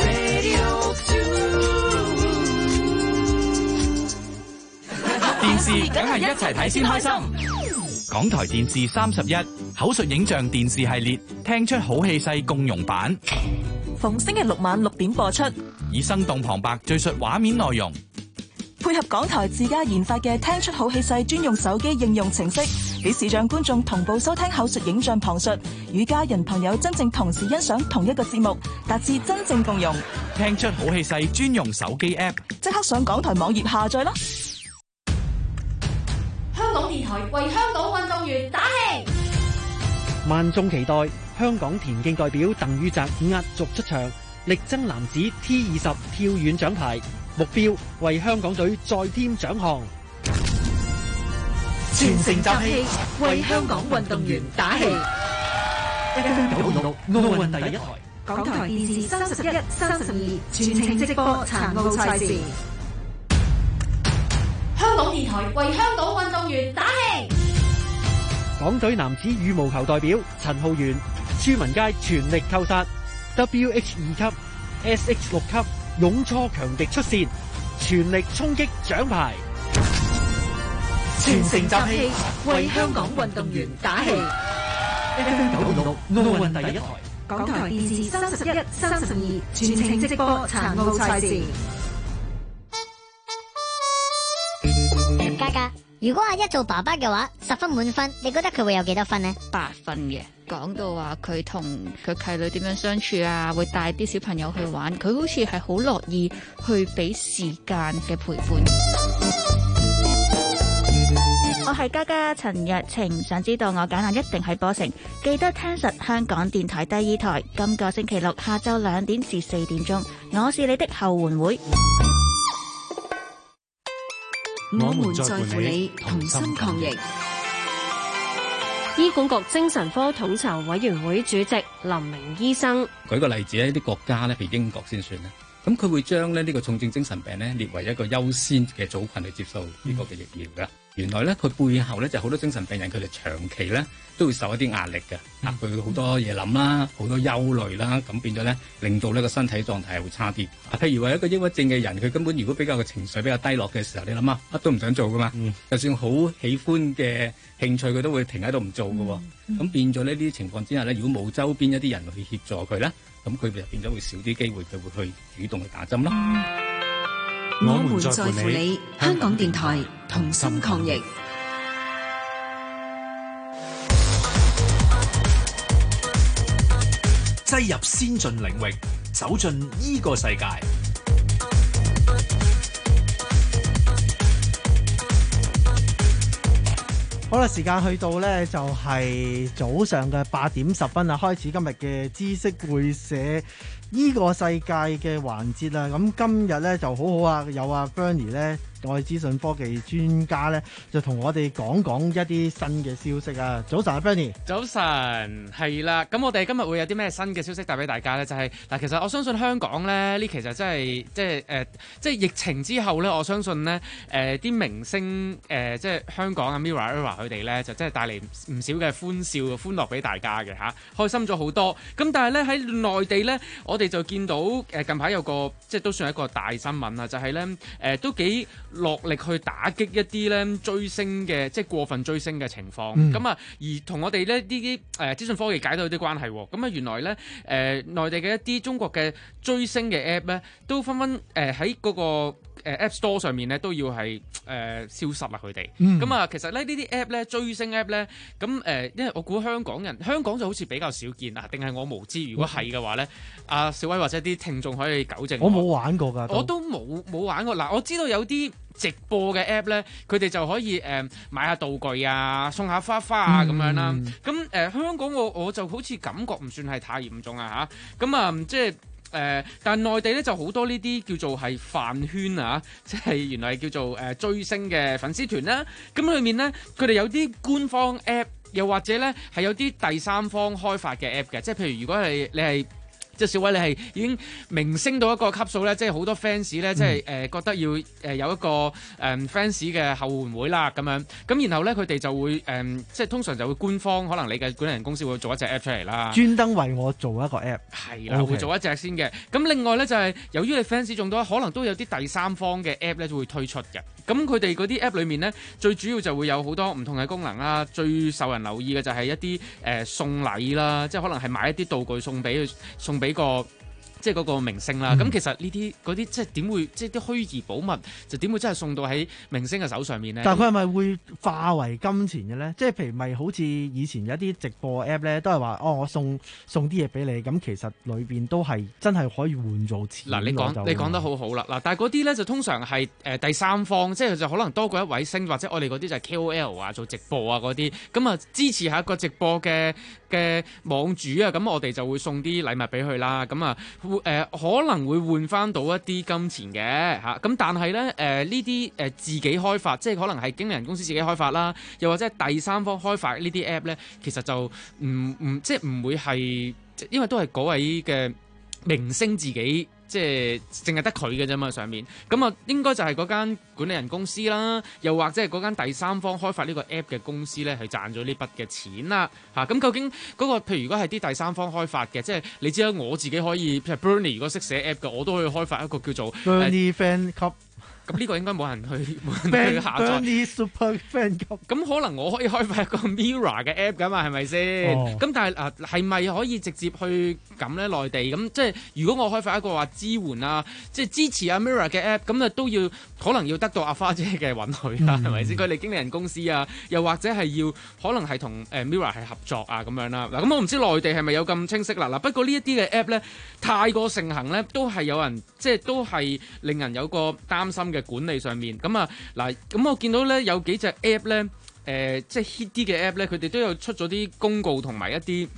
電視梗係一齊睇先開心。港台電視三十一口述影像電視系列，聽出好氣勢共融版， 逢星期六晚六點播出， 以生動旁白敘述畫面內容。 配合港台自家研發嘅聽出好氣勢專用手機應用程式，俾視像觀眾同步收聽口述影像旁述，與家人朋友真正同時欣賞同一個節目，達至真正共融。 聽出好氣勢專用手機 App， 即刻上港台網頁下載啦！ 香港電台為香港運動員打氣。 萬眾期待香港田徑代表鄧宇澤壓軸出場，力爭男子 T 二十跳遠獎牌，目標為香港隊再添獎項。 全城集氣，為香港運動員打氣。 F M 九二六奧運第一台， 港台電視三十一、三十二全程直播殘奧賽事。香港電台為香港運動員打氣。 港隊男子羽毛球代表陳浩源，朱文佳全力扣殺 W H 二級、S H 六級勇挫強敵出線，全力衝擊獎牌。 全城集氣，為香港運動員打氣。 F M 九二六奧運第一台， 港台電視三十一、三十二全程直播殘奧賽事。 嘉嘉，如果阿一做爸爸嘅話，十分滿分，你覺得佢會有幾多分呢？ 八分嘅。講到話佢同佢契女點樣相處啊，會帶啲小朋友去玩，佢好似係好樂意去俾時間嘅陪伴。 我係嘉嘉陳若晴，想知道我揀下一定係波城，記得聽實香港電台第二台，今個星期六下晝兩點至四點鐘，我是你的後援會。 我們在乎你，同心抗疫。 醫管局精神科統籌委員會主席林明醫生， 舉個例子咧，啲國家咧，譬如英國先算啦，咁佢會將咧呢個重症精神病咧列為一個優先嘅組群去接受呢個嘅疫苗噶。原來咧佢背後咧就好多精神病人佢哋長期咧都會受一啲壓力嘅，啊佢好多嘢諗啦，好多憂慮啦，咁變咗咧令到呢個身體狀態係會差啲。啊，譬如話一個抑鬱症嘅人，佢根本如果比較個情緒比較低落嘅時候，你諗下乜都唔想做噶嘛，嗯、就算好喜歡嘅興趣佢都會停喺度唔做噶。咁、嗯、變咗呢啲情況之下咧，如果冇周邊一啲人去協助佢咧，咁佢就變咗會少啲機會佢會去主動去打針咯。 我們在乎你，香港電台同心抗疫。 擠入先進領域，走進呢個世界。 好啦，時間去到呢，就係早上嘅八點十分啦，開始今日嘅知識會社呢個世界嘅環節啦。咁今日呢就好好啊，有阿 Bernie 呢，我哋資訊科技專家呢，就同我哋講講一啲新嘅消息啊。早晨啊 Bernie。 早晨，係啦。咁我哋今日會有啲咩新嘅消息帶俾大家呢？就係、是、嗱，其實我相信香港呢，呢其實真係即係誒，即係疫情之後呢，我相信呢誒啲、呃、明星誒、呃、即係香港啊 Mirror Era 佢哋呢，就真係帶嚟唔少嘅歡笑歡樂俾大家嘅嚇，開心咗好多。咁但係呢，喺內地呢，我哋就見到誒近排有個即係都算係一個大新聞啊，就係、是、呢誒、呃、都幾落力去打擊一啲咧追星嘅，即係過分追星嘅情況。咁啊、嗯，而同我哋咧呢啲誒資訊科技解到有啲關係。咁啊，原來咧誒、呃、內地嘅一啲中國嘅追星嘅 app 咧，都紛紛誒喺嗰個誒 App Store 上面咧都要係誒、呃、消失啦佢哋。咁啊、嗯，其實咧呢啲 app 咧追星 app 咧，咁誒、呃，因為我估香港人香港就好似比較少見啊，定係我無知？如果係嘅話咧，阿、嗯、小威或者啲聽眾可以糾正我。 我冇玩過㗎， 我都冇冇玩過。嗱，我知道有啲直播嘅 app 咧，佢哋就可以誒、呃、買下道具啊，送下花花啊咁、嗯、樣啦。咁誒、呃、香港我我就好似感覺唔算係太嚴重啊嚇。咁啊即係誒、呃，但係內地咧就好多呢啲叫做係飯圈啊，即係原來叫做誒、呃、追星嘅粉絲團啦。咁裏面咧，佢哋有啲官方 app， 又或者咧係有啲第三方開發嘅 app 嘅，即係譬如如果係你係。即係小威，你係已經明星到一個級數咧，即係好多 fans 咧，即係誒、呃、覺得要誒、呃、有一個誒 fans 嘅後援會啦咁樣。咁然後咧，佢哋就會誒、呃，即係通常就會官方可能你嘅管理人公司會做一隻 app 出嚟啦， 專登為我做一個 app。 係啦，會做一隻先嘅。咁另外咧就係、是、由於你 fans 眾多，可能都有啲第三方嘅 app 咧都會推出嘅。咁佢哋嗰啲 app 裏面咧，最主要就會有好多唔同嘅功能啦。最受人留意嘅就係一啲誒、呃、送禮啦，即係可能係買一啲道具送俾送俾個即係嗰個明星啦。咁、嗯、其實呢啲嗰啲即係點會即係啲虛擬寶物就點會真係送到喺明星嘅手上面咧？ 但係佢係咪會化為金錢嘅咧？即係譬如咪好似以前有一啲直播 app 咧，都係話哦，我送送啲嘢俾你，咁其實裏邊都係真係可以換做錢。 嗱，你講你講得好好啦。嗱，但係嗰啲咧就通常係誒、呃、第三方，即係就可能多過一位星，或者我哋嗰啲就係 K O L 啊，做直播啊嗰啲，咁啊支持下一個直播嘅嘅網主啊，咁我哋就會送啲禮物俾佢啦。咁啊誒、呃、可能會換翻到一啲金錢嘅嚇。咁、啊、但係咧誒呢啲誒自己開發，即係可能係經理人公司自己開發啦，又或者係第三方開發呢啲 app 咧，其實就唔唔即係唔會係，因為都係嗰位嘅明星自己。即係淨係得佢嘅啫嘛，上面咁啊，應該就係嗰間管理人公司啦，又或者係嗰間第三方開發呢個 app 嘅公司咧，係賺咗呢筆嘅錢啦嚇。咁、啊、究竟嗰、嗰個譬如如果係啲第三方開發嘅，即係你知啦，我自己可以譬如 Bernie 如果識寫 app 嘅，我都可以開發一個叫做 Bernie Fan Club。 咁呢個應該冇人去冇人去下載。 Bernie Super Fan Club。咁可能我可以開發一個 Mirror 嘅 app 㗎嘛，係咪先？咁、哦、但係啊，係咪可以直接去咁咧？內地咁即係如果我開發一個話支援啊，即係支持阿 Mirror 嘅 app，咁啊都要可能要得到阿花姐嘅允許啦，係咪先？佢哋經理人公司啊，又或者係要可能係同誒 Mirror 係合作啊咁樣啦。嗱，咁我唔知內地係咪有咁清晰啦。嗱，不過呢一啲嘅 app 咧，太過盛行咧，都係有人即係都係令人有個擔心嘅管理上面。咁啊嗱，咁我見到咧有幾隻 app 咧，誒、呃、即係 hit 啲嘅 app 咧，佢哋都有出咗啲公告同埋一啲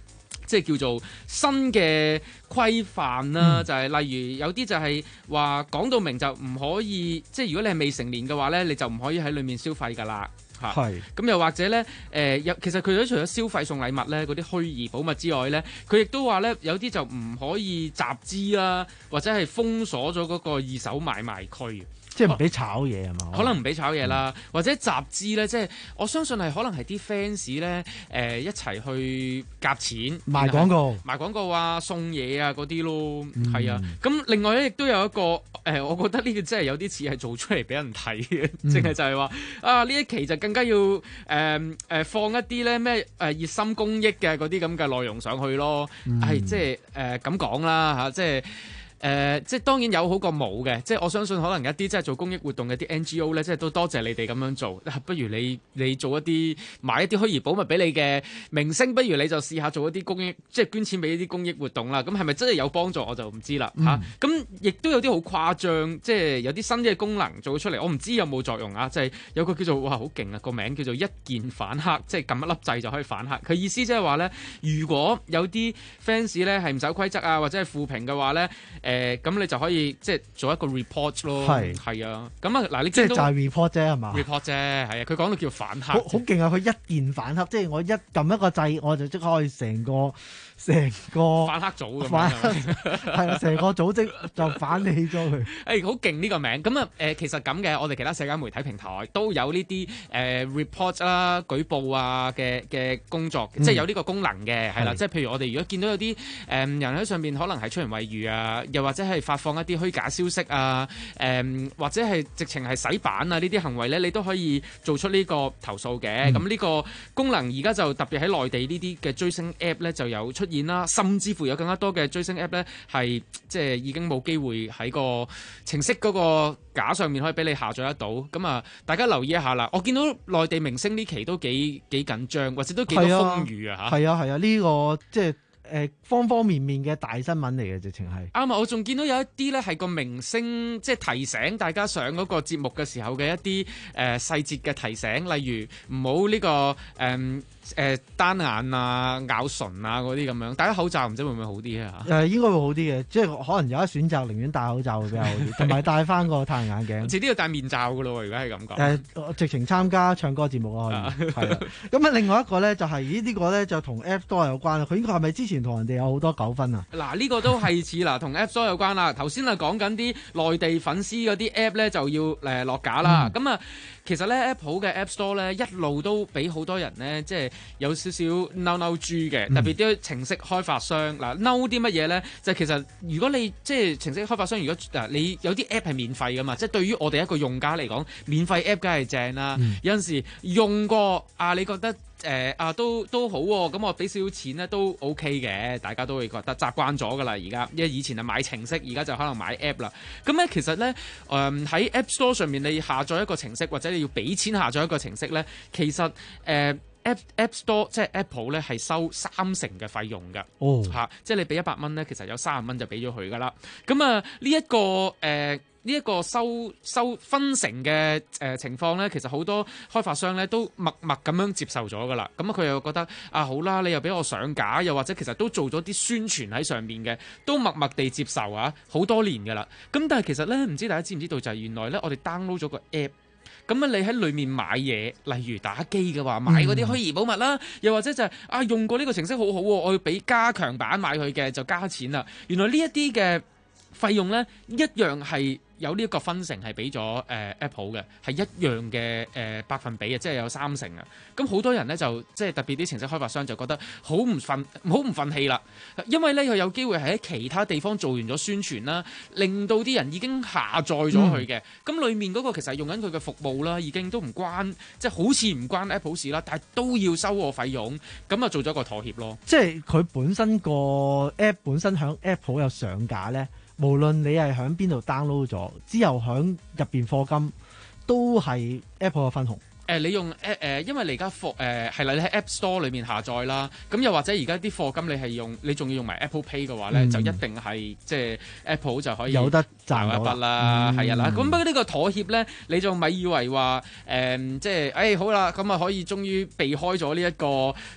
即係叫做新嘅規範啦， 嗯、 就係例如有啲就係話講到明就唔可以，即係如果你係未成年嘅話咧，你就唔可以喺裏面消費㗎啦。係，咁又或者咧，誒、呃、有其實佢都除咗消費送禮物咧，嗰啲虛擬寶物之外咧，佢亦都話咧有啲就唔可以集資啦，或者係封鎖咗嗰個二手買賣區。 即係唔俾炒嘢係嘛？ 可能唔俾炒嘢啦， 嗯、 或者集資咧，即係我相信係可能係啲 fans 咧，誒、呃、一齊去夾錢賣廣告、 賣廣告啊、送嘢啊嗰啲咯，係、嗯、啊。咁另外咧，亦都有一個誒、呃，我覺得呢個真係有啲似係做出嚟俾人睇嘅，淨係、嗯、就係話啊呢一期就更加要誒誒、呃呃、放一啲咧咩誒熱心公益嘅嗰啲咁嘅內容上去咯，係、嗯哎、即係誒咁講啦嚇，即係。誒、呃，即係當然有好過冇嘅，即係我相信可能一啲即係做公益活動嘅啲 N G O 咧，即係都多謝你哋咁樣做。不如你你做一啲買一啲虛擬寶物俾你嘅明星，不如你就試下做一啲公益，即係捐錢俾呢啲公益活動啦。咁係咪真係有幫助我就唔知啦嚇。咁、嗯、亦、啊、都有啲好誇張，即係有啲新嘅功能做咗出嚟，我唔知有冇作用啊。即係有個叫做哇好勁啊，個名叫做一鍵反黑，即係撳一粒掣就可以反黑。佢意思即係話咧，如果有啲 fans 咧係唔守規則啊，或者係負評嘅話咧，誒、呃。誒咁你就可以即係做一個 report 咯，係係啊，咁啊嗱，你即係就係 report 啫係嘛 ？report 啫，係啊，佢講到叫反黑，好好勁啊！佢一鍵反黑，即係我一撳一個掣，我就即刻可以成個成個反黑組咁樣，係啊，成個組織就反起咗佢。 誒好勁呢個名，咁啊誒其實咁嘅，我哋其他社交媒體平台都有呢啲誒 report 啦、舉報啊嘅嘅工作，嗯、即係有呢個功能嘅，係啦，即係譬如我哋如果見到有啲誒、呃、人喺上邊可能係出人為譽啊，又或者係發放一啲虛假消息啊，誒、呃、或者係直情係洗版啊呢啲行為咧，你都可以做出呢個投訴嘅。咁呢、嗯、個功能而家就特別喺內地呢啲嘅追星 app 咧就有出現啦，甚至乎有更加多嘅追星 app 咧係即係已經冇機會喺個程式嗰個架上面可以俾你下載得到。咁啊，大家留意一下啦。我見到內地明星呢期都幾幾緊張，或者都幾多風雨啊嚇。 係啊係啊，呢、呢個即係。誒方方面面嘅大新聞嚟嘅，直情係啱啊！我仲見到有一啲咧係個明星，即係提醒大家上嗰個節目嘅時候嘅一啲誒、呃、細節嘅提醒，例如唔好呢個誒誒、呃呃、單眼啊、咬唇啊嗰啲咁樣。戴咗口罩唔知會唔會好啲啊？ 誒應該會好啲嘅，即係可能有得選擇，寧願戴口罩會比較好啲，同埋戴翻個太陽眼鏡。 遲啲要戴面罩噶咯喎，如果係咁講。 誒、呃，直情參加唱歌節目啊，可以係啊。咁啊，另外一個咧就係、是、呢個咧就同 App Store 有關啦。佢應該係咪之前同人哋有好多糾紛啊？ 嗱，呢個都係似嗱，同 App Store 有關啦。頭先啊講緊啲內地粉絲嗰啲 App 咧就要誒落架啦。咁啊、嗯，其實咧 Apple 嘅 App Store 咧一路都俾好多人咧即係有少少嬲嬲豬嘅，特別啲程式開發商嗱嬲啲乜嘢咧？就係、其實如果你即係程式開發商，如果嗱你有啲 App 係免費噶嘛，即係對於我哋一個用家嚟講，免費 App 梗係正啦。嗯、有陣時用過啊，你覺得？誒、呃、啊都都好喎、啊，咁我俾少少錢咧都 OK 嘅，大家都會覺得習慣咗噶啦。而家因為以前係買程式，而家就可能買 app 啦。咁咧其實咧誒喺 App Store 上面你下載一個程式，或者你要俾錢下載一個程式咧，其實誒、呃、App App Store 即係 Apple 咧係收三成嘅費用㗎。哦，嚇，即係你俾一百蚊咧，其實有三十蚊就俾咗佢噶啦。咁啊呢一個誒。呃呢一個收收分成嘅誒情況咧，其實好多開發商咧都默默咁樣接受咗噶啦。咁佢又覺得啊好啦，你又俾我上架，又或者其實都做咗啲宣傳喺上面嘅，都默默地接受啊，好多年噶啦。咁但係其實咧，唔知大家知唔知道就係原來咧，我哋 download 咗個 app， 咁啊你喺裏面買嘢，例如打機嘅話，買嗰啲虛擬寶物啦，又或者就係、是、啊用過呢個程式好好喎，我要俾加強版買佢嘅就加錢啦。原來呢一啲嘅費用咧一樣係。有呢一個分成係俾咗誒 Apple 嘅，係一樣嘅誒、呃、百分比啊，即係有三成啊。咁好多人咧就即係特別啲程式開發商就覺得好唔憤好唔憤氣啦，因為咧佢有機會係喺其他地方做完咗宣傳啦，令到啲人已經下載咗佢嘅。咁裡、嗯、面嗰個其實係用緊佢嘅服務啦，已經都唔關即係好似唔關 Apple 事啦，但係都要收我費用，咁啊做咗個妥協咯。 即係佢本身個 App 本身響 Apple 有上架咧。無論你係喺邊度 download 咗，之後喺入邊課金都係 Apple 嘅分紅。誒、 呃，你用誒誒、呃，因為你而家課誒係啦，你喺 App Store 裏面下載啦，咁又或者而家啲課金你係用，你仲要用埋 Apple Pay 嘅話咧，嗯、就一定係即係 Apple 就可以有得賺一筆啦。係啊啦，咁不過呢個妥協咧，你就咪以為話誒、呃，即係誒、哎、好啦，咁啊可以終於避開咗呢一個咁。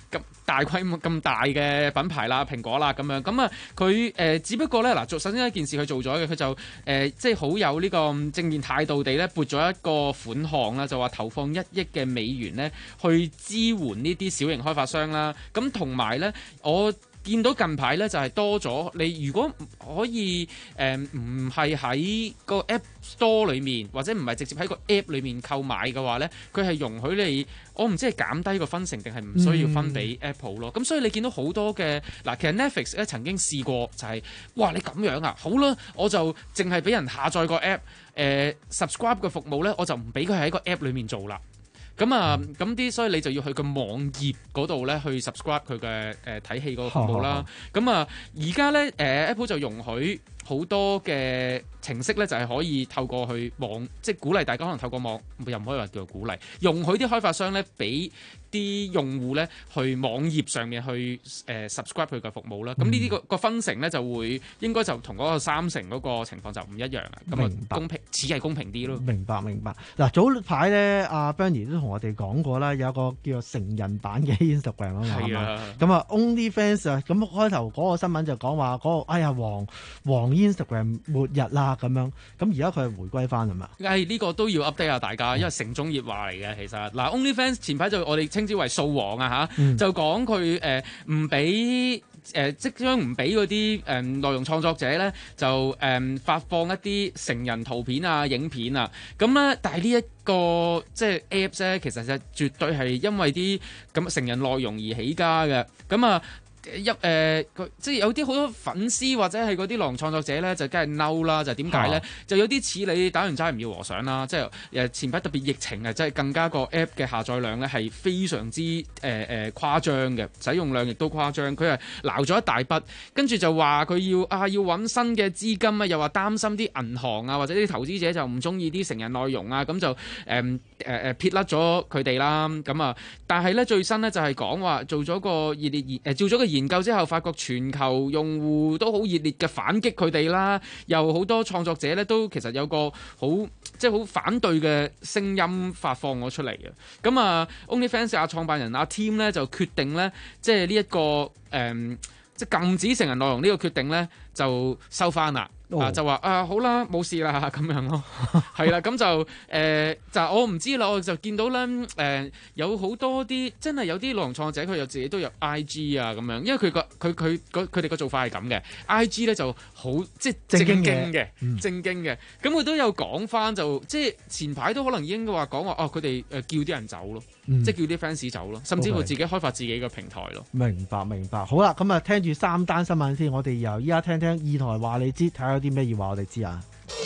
大規模咁大嘅品牌啦，蘋果啦咁樣，咁啊佢誒只不過咧嗱，做首先一件事佢做咗嘅，佢就誒、呃、即係好有呢個正面態度地咧撥咗一個款項啦，就話投放一億嘅美元咧去支援呢啲小型開發商啦，咁同埋咧我見到近排咧就係多咗，你如果可以誒唔係喺個 App Store 裏面，或者唔係直接喺個 App 裏面購買嘅話咧，佢係容許你，我唔知係減低個分成定係唔需要分俾 Apple 咯。咁、嗯、所以你見到好多嘅嗱，其實 Netflix 咧曾經試過就係、是，哇你咁樣啊，好啦，我就淨係俾人下載個 App，誒、呃、subscribe 嘅服務咧，我就唔俾佢喺個 App 裏面做啦。咁啊，咁啲所以你就要去個網頁嗰度咧，去 subscribe 佢嘅誒睇戲嗰個服務啦。咁啊，而家咧誒 Apple 就容許好多嘅程式咧，就係可以透過去網，即係鼓勵大家可能透過網，又唔可以話叫做鼓勵，容許啲開發商咧俾啲用戶咧去網頁上面去誒、呃、subscribe 佢嘅服務啦。咁呢啲個個分成咧就會應該就同嗰個三成嗰個情況就唔一樣啦。咁啊公平，似係公平啲咯。 明白明白。嗱早排咧，阿 Bernie 都同我哋講過啦，有一個叫做成人版嘅 Instagram 啊嘛。係啊。咁啊 OnlyFans 啊，咁開頭嗰個新聞就講話嗰個哎呀黃黃 Instagram 末日啦咁樣。咁而家佢係回歸翻係嘛？ 誒呢、呢個都要 update 下大家，因為城中熱話嚟嘅其實。嗱 OnlyFans 前排就我哋稱之為掃黃啊嚇，嗯、就講佢誒唔俾誒即將唔俾嗰啲誒內容創作者咧就誒、呃、發放一啲成人圖片啊、影片啊，咁咧但係呢一個即係 Apps 咧，其實就絕對係因為啲咁成人內容而起家嘅，咁啊。一誒、呃，即係有啲好多粉絲或者係嗰啲內容創作者咧，就梗係嬲啦。就點解咧？就有啲似你打完齋唔要和尚啦。即係誒前排特別疫情啊，即係更加個 app 嘅下載量咧係非常之誒誒、呃、誇張嘅，使用量亦都誇張。佢係撈咗一大筆，跟住就話佢要啊要揾新嘅資金啊，又話擔心啲銀行啊或者啲投資者就唔中意啲成人內容啊，咁就誒誒誒撇甩咗佢哋啦。咁啊，但係咧最新咧就係講話做咗個熱烈誒、呃、做咗個研究之後，發覺全球用戶都好熱烈嘅反擊佢哋啦，又好多創作者咧都其實有個好即係好反對嘅聲音發放咗出嚟嘅。咁啊 OnlyFans 阿創辦人阿 Tim 咧就決定咧，即係呢一個誒、嗯、即係禁止成人內容呢個決定咧就收翻啦。Oh. 啊就話啊好啦冇事啦咁樣咯，係啦咁就誒、呃、就我唔知啦，我就見到咧誒、呃、有好多啲真係有啲內容創作者佢又自己都有 I G 啊咁樣，因為佢個佢佢佢哋個做法係咁嘅 I G 咧就好即係正經嘅正經嘅，咁佢、嗯、都有講翻就即係前排都可能已經話講話哦佢哋誒叫啲人走咯，嗯、即係叫啲 fans 走咯，甚至乎自己開發自己嘅平台咯。 明白明白，好啦咁啊聽住三單新聞先，我哋由依家聽聽二台話你知睇下。有啲咩要話我哋知啊？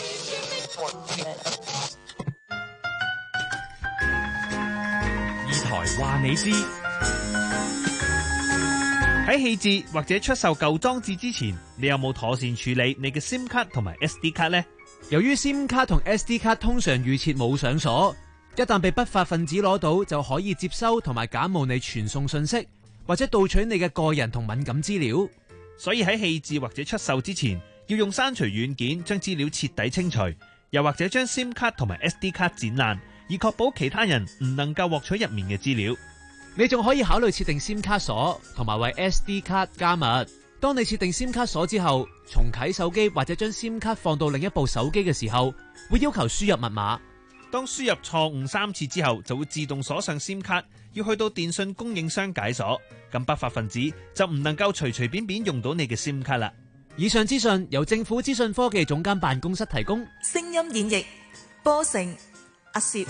二台話你知，喺棄置或者出售舊裝置之前，你有冇妥善處理你嘅 SIM 卡同埋 S D 卡呢？ 由於 SIM 卡同 S D 卡通常預設冇上鎖，一旦被不法分子攞到，就可以接收同埋假冒你傳送信息，或者盜取你嘅個人同敏感資料。 所以喺棄置或者出售之前，要用刪除軟件將資料徹底清除，又或者將 SIM 卡同埋 S D 卡剪爛，以確保其他人唔能夠獲取入面嘅資料。 你仲可以考慮設定 SIM 卡鎖，同埋為 S D 卡加密。當你設定 SIM 卡鎖之後，重啟手機或者將 SIM 卡放到另一部手機嘅時候，會要求輸入密碼。 當輸入錯誤三次之後，就會自動鎖上 SIM 卡，要去到電信供應商解鎖，咁不法分子就唔能夠隨隨便便用到你嘅 SIM 卡啦。 以上資訊由政府資訊科技總監辦公室提供。 聲音演繹波成阿攝。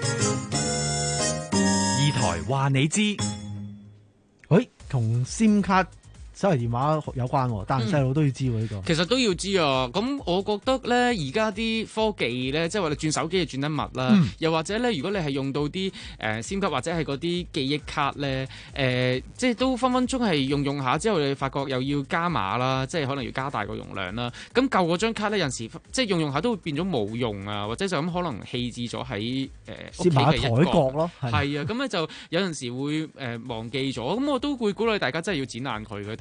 二台話你知， 喂，同 SIM 卡手提電話有關，但係細路都要知喎呢個。 其實都要知啊。咁我覺得咧，而家啲科技咧，即係話你轉手機就轉得密啦。嗯、又或者咧，如果你係用到啲誒 SIM 卡或者係嗰啲記憶卡咧，誒、呃、即係都分分鐘係用用下之後，你發覺又要加碼啦，即係可能要加大個容量啦。咁舊嗰張卡咧，有陣時即係用用下都會變咗冇用啊，或者就咁可能棄置咗喺誒屋企嘅一角咯。係啊，咁咧就有陣時會誒、呃、忘記咗。咁我都會鼓勵大家真係要剪爛佢佢抌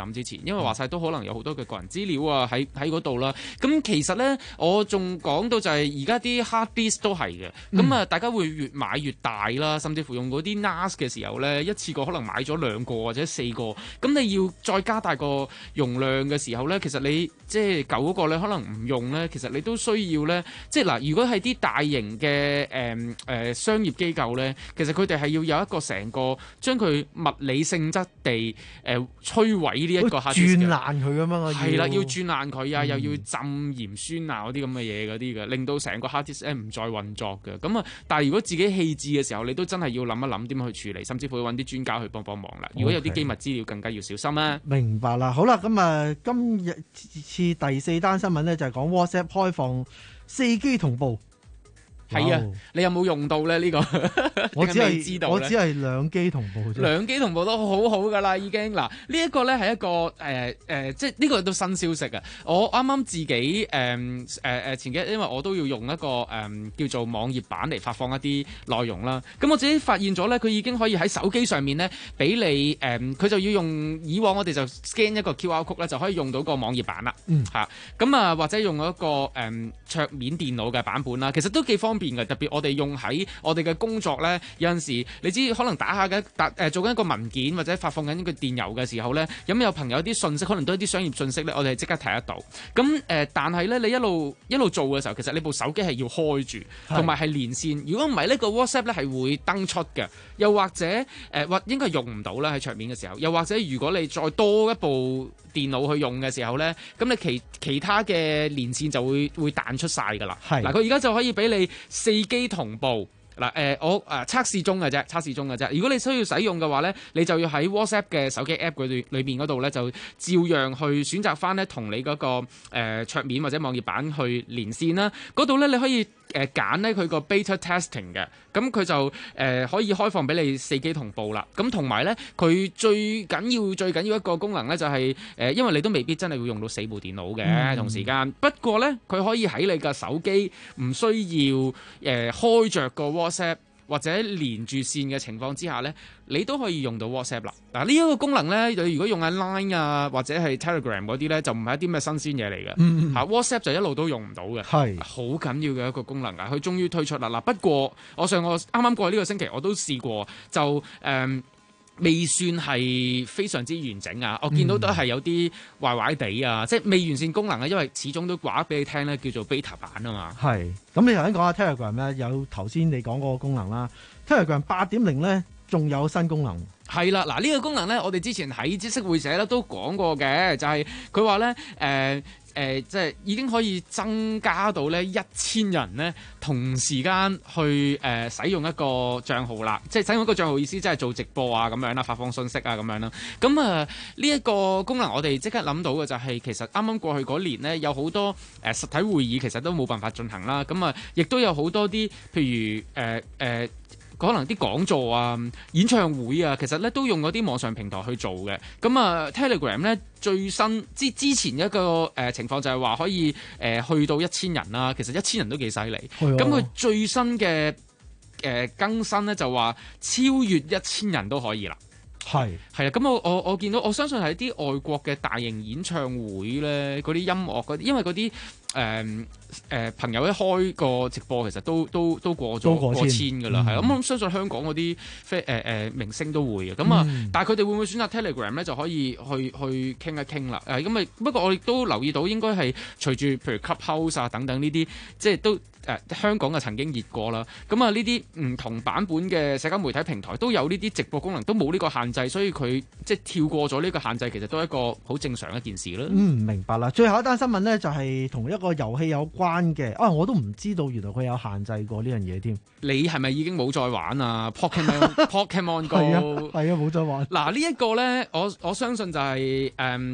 諗之前，因為話晒都可能有好多嘅個人資料啊喺喺嗰度啦。咁其實咧，我仲講到就係而家啲 hard disk 都係嘅。咁啊、嗯，大家會越買越大啦，甚至乎用嗰啲 N A S 嘅時候咧，一次過可能買咗兩個或者四個。咁你要再加大個容量嘅時候咧，其實你即係舊嗰個咧，可能唔用咧，其實你都需要咧，即係嗱，如果係啲大型嘅誒誒商業機構咧，其實佢哋係要有一個成個將佢物理性質地誒、呃、摧毀呢一個 hard disk 嘅， 轉爛佢咁樣， 係啦，要轉爛佢啊，嗯、又要浸鹽酸啊嗰啲咁嘅嘢嗰啲嘅，令到成個 hard disk 唔再運作嘅。咁啊，但係如果自己棄置嘅時候，你都真係要諗一諗點樣去處理，甚至乎要揾啲專家去幫幫忙啦。如果有啲機密資料，更加要小心啊。 明白啦，好啦，咁啊，今日次第四單新聞咧就係講 WhatsApp 開放四機同步。 係啊，你有冇用到咧？呢、這個我只係知道， 我只係兩機同步啫。 兩機同步都好好噶啦，已經嗱。呢、這、一個咧係一個誒誒、呃呃，即係呢個都新消息啊！我啱啱自己誒誒誒前幾日，因為我都要用一個誒、呃、叫做網頁版嚟發放一啲內容啦。咁我自己發現咗咧，佢已經可以喺手機上面咧俾你誒，佢、呃、就要用以往我哋就 scan 一個 Q R code 咧，就可以用到個網頁版啦。 嗯， 嚇咁啊，或者用一個誒、呃、桌面電腦嘅版本啦，其實都幾方便嘅。特別我哋用喺我哋嘅工作咧，有陣時你知可能打下嘅打誒做緊一個文件或者發放緊一個電郵嘅時候咧，咁有朋友啲信息可能都係啲商業信息咧，我哋係即刻睇得到。咁誒、呃，但係咧你一路一路做嘅時候，其實你部手機係要開住，同埋係連線。如果唔係呢個 WhatsApp 咧係會登出嘅，又或者誒或、呃、應該係用唔到啦喺桌面嘅時候。又或者如果你再多一部電腦去用嘅時候咧，咁你其其他嘅連線就會會彈出晒㗎啦。嗱，佢而家就可以俾你四機同步。嗱，誒我誒測試中嘅啫，測試中嘅啫。如果你需要使用嘅話咧，你就要喺 WhatsApp 嘅手機 App 嗰度裏邊嗰度咧，就照樣去選擇翻咧同你嗰個誒桌面或者網頁版去連線啦。嗰度咧你可以誒揀咧佢個 beta testing 嘅，咁佢就誒可以開放俾你四機同步啦。咁同埋咧，佢最緊要最緊要一個功能咧就係誒，因為你都未必真係會用到四部電腦嘅、嗯、同時間。不過咧，佢可以喺你嘅手機唔需要誒開着個 WhatsApp 或者連住線嘅情況之下咧，你都可以用到 WhatsApp 啦。嗱，呢一個功能咧，你如果用喺 Line 啊或者係 Telegram 嗰啲咧，就唔係一啲咩新鮮嘢嚟嘅。嗯嗯。嚇 WhatsApp 就一路都用唔到嘅。係。好緊要嘅一個功能啊！佢終於推出啦。嗱，不過我上個啱啱過去呢個星期我都試過，就誒、呃、未算係非常之完整啊。我見到都係有啲壞壞地啊，即係未完善功能啊，因為始終都話俾你聽咧，叫做 beta 版啊嘛。係。咁你頭先講下 Telegram 咧，有頭先你講嗰個功能啦。Telegram 八點零咧，仲有新功能。係啦，嗱、這、呢個功能咧，我哋之前喺知識會社咧都講過嘅，就係佢話咧誒誒，即係已經可以增加到咧一千人咧同時間去誒、呃、使用一個帳號啦，即係使用一個帳號意思即係做直播啊咁樣啦，發放信息啊咁樣啦。咁啊呢一個功能我哋即刻諗到嘅就係、是、其實啱啱過去嗰年咧有好多誒、呃、實體會議其實都冇辦法進行啦，咁啊亦都有好多啲譬如誒誒。呃呃可能啲講座啊、演唱會啊，其實咧都用嗰啲網上平台去做嘅。咁啊 Telegram 咧最新之之前一個誒、呃、情況就係話可以誒、呃、去到一千人啦。其實一千人都幾犀利。咁佢最新嘅誒、呃、更新咧就話超越一千人都可以啦。係係啊，咁我我我見到我相信係啲外國嘅大型演唱會咧，嗰啲音樂嗰啲，因為嗰啲誒誒朋友一開個直播，其實都都都過咗過千㗎啦，係咁、嗯、我相信香港嗰啲非誒誒明星都會嘅，咁啊，嗯、但係佢哋會唔會選擇 Telegram 咧，就可以去去傾一傾啦。誒咁啊，不過我亦都留意到應該係隨住譬如 Clubhouse 啊等等呢啲，即係都。誒、呃、香港嘅曾經熱過啦，咁啊呢啲唔同版本嘅社交媒體平台都有呢啲直播功能，都冇呢個限制，所以佢即係跳過咗呢個限制，其實都係一個好正常一件事啦。 嗯，明白啦。最後一單新聞呢，就係、是、同一個遊戲有關嘅，啊我都唔知道原來佢有限制過呢樣嘢添。 你係咪已經冇再玩啊 Pokemon Pokemon Go？ 係啊，係啊，冇再玩。 嗱呢一個咧，我我相信就係、是、誒。嗯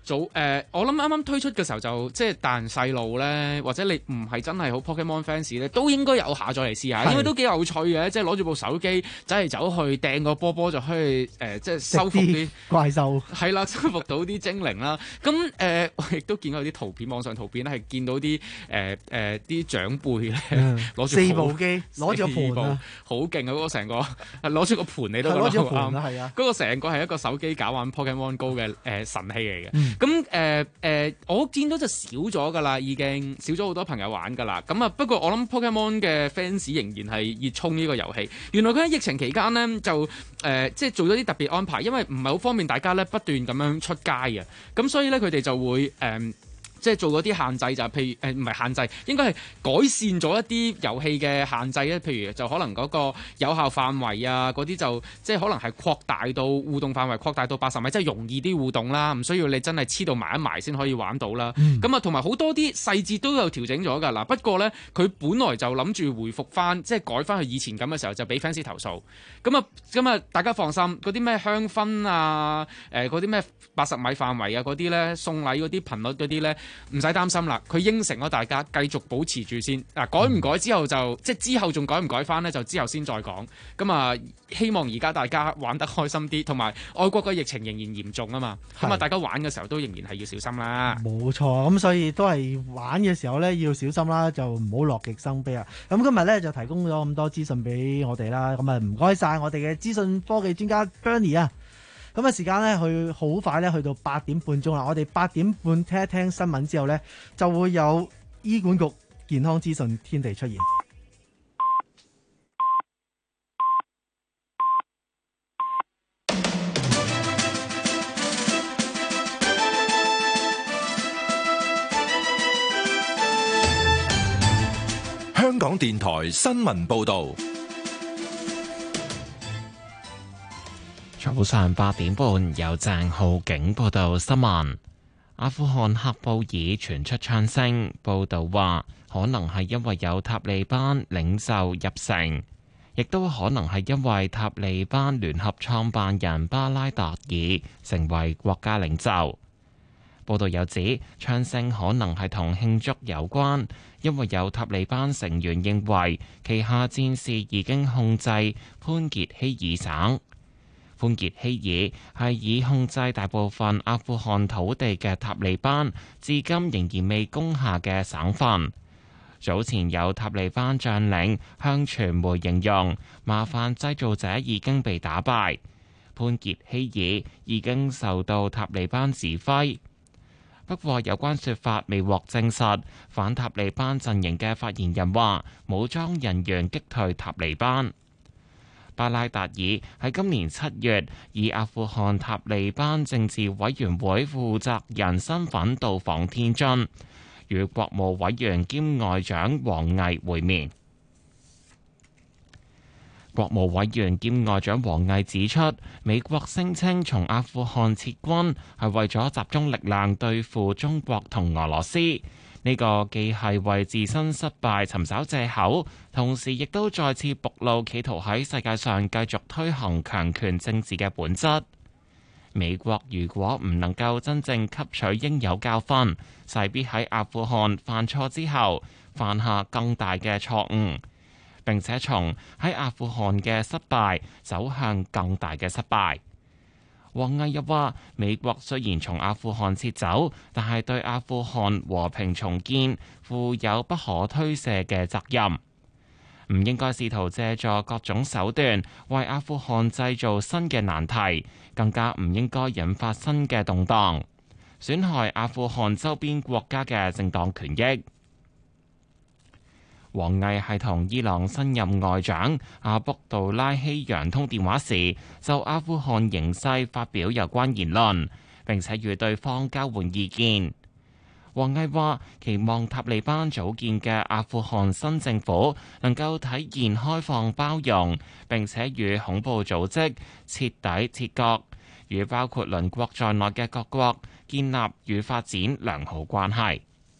早誒、呃，我諗啱啱推出嘅時候就即係大人細路咧，或者你唔係真係好 Pokemon fans 咧，都應該有下載嚟試下，因為都幾有趣嘅，即係攞住部手機走嚟走去掟個波波就可以誒、呃，即係收復啲怪獸， 係啦，收復到啲精靈啦。咁誒、呃，我亦都見到有啲圖片，網上圖片咧係見到啲誒誒啲長輩咧攞住四部機，攞住個盤啊， 好勁啊！嗰個成個攞住個盤你都攞住個盤啱， 係啊， 嗰個成個係一個手機搞玩 Pokemon Go 嘅誒、呃、神器嚟嘅。 嗯咁誒誒，我見到就少咗㗎啦，已經少咗好多朋友玩㗎啦。咁啊，不過我諗 Pokemon 嘅 fans 仍然係熱衷呢個遊戲。原來佢喺疫情期間呢，就誒、呃、即係做咗啲特別安排，因為唔係好方便大家咧不斷咁樣出街啊。咁所以咧佢哋就會誒。呃即係做嗰啲限制就係，譬如誒唔係限制，應該係改善咗一啲遊戲嘅限制咧。譬如就可能嗰個有效範圍啊，嗰啲就即係可能係擴大到互動範圍擴大到八十米，即係容易啲互動啦，唔需要你真係黐到埋一埋先可以玩到啦。咁啊、嗯，同埋好多啲細節都有調整咗㗎嗱。不過咧，佢本來就諗住回復翻，即係改翻去以前咁嘅時候，就俾 fans 投訴。咁啊，咁啊，大家放心，嗰啲咩香薰啊，誒嗰啲咩八十米範圍啊，嗰啲咧送禮嗰啲頻率嗰啲咧。唔使擔心啦，佢應承咗大家繼續保持住先。嗱，改唔改之後就、嗯、即係之後仲改唔改翻呢？就之後先再講。咁啊，希望而家大家玩得開心啲，同埋外國嘅疫情仍然嚴重啊嘛。咁啊，大家玩嘅時候都仍然係要小心啦。 冇錯，咁所以都係玩嘅時候呢，要小心啦，就唔好樂極生悲啊。咁今日呢，就提供咗咁多資訊俾我哋啦。咁啊，唔該晒我哋嘅資訊科技專家 Bernie 啊。咁啊，時間咧去好快咧，去到八點半鐘啦。我哋八點半聽一聽新聞之後咧，就會有醫管局健康資訊天地出現。 香港電台新聞報導。 早上八點半，由鄭浩景報道新聞。阿富汗喀布爾傳出槍聲，報道話可能係因為有塔利班領袖入城，亦都可能係因為塔利班聯合創辦人巴拉達爾成為國家領袖。報道又指，槍聲可能係同慶祝有關，因為有塔利班成員認為旗下戰士已經控制潘傑希爾省。潘傑希爾係已控制大部分阿富汗土地嘅塔利班，至今仍然未攻下嘅省份。早前有塔利班將領向傳媒形容，麻煩製造者已經被打敗。潘傑希爾已經受到塔利班指揮，不過有關說法未獲證實。反塔利班陣營嘅發言人話，武裝人員擊退塔利班。巴拉達爾喺今年七月以阿富汗塔利班政治委員會負責人身份到訪天津，與國務委員兼外長王毅會面。國務委員兼外長王毅指出，美國聲稱從阿富汗撤軍係為咗集中力量對付中國同俄羅斯。呢個既係為自身失敗尋找藉口，同時亦都再次暴露企圖喺世界上繼續推行強權政治嘅本質。美國如果唔能夠真正吸取應有教訓，勢必喺阿富汗犯錯之後犯下更大嘅錯誤，並且從喺阿富汗嘅失敗走向更大嘅失敗。王毅又話，美國雖然從阿富汗撤走，但係對阿富汗和平重建負有不可推卸嘅責任，唔應該試圖借助各種手段為阿富汗製造新嘅難題，更加唔應該引發新嘅動盪，損害阿富汗周邊國家嘅正當權益。王毅係同伊朗新任外長阿卜杜拉希揚通電話時，就阿富汗形勢發表有關言論，並且與對方交換意見。王毅話，期望塔利班組建嘅阿富汗新政府能夠體現開放包容，並且與恐怖組織徹底切割，與包括鄰國在內嘅各國建立與發展良好關係。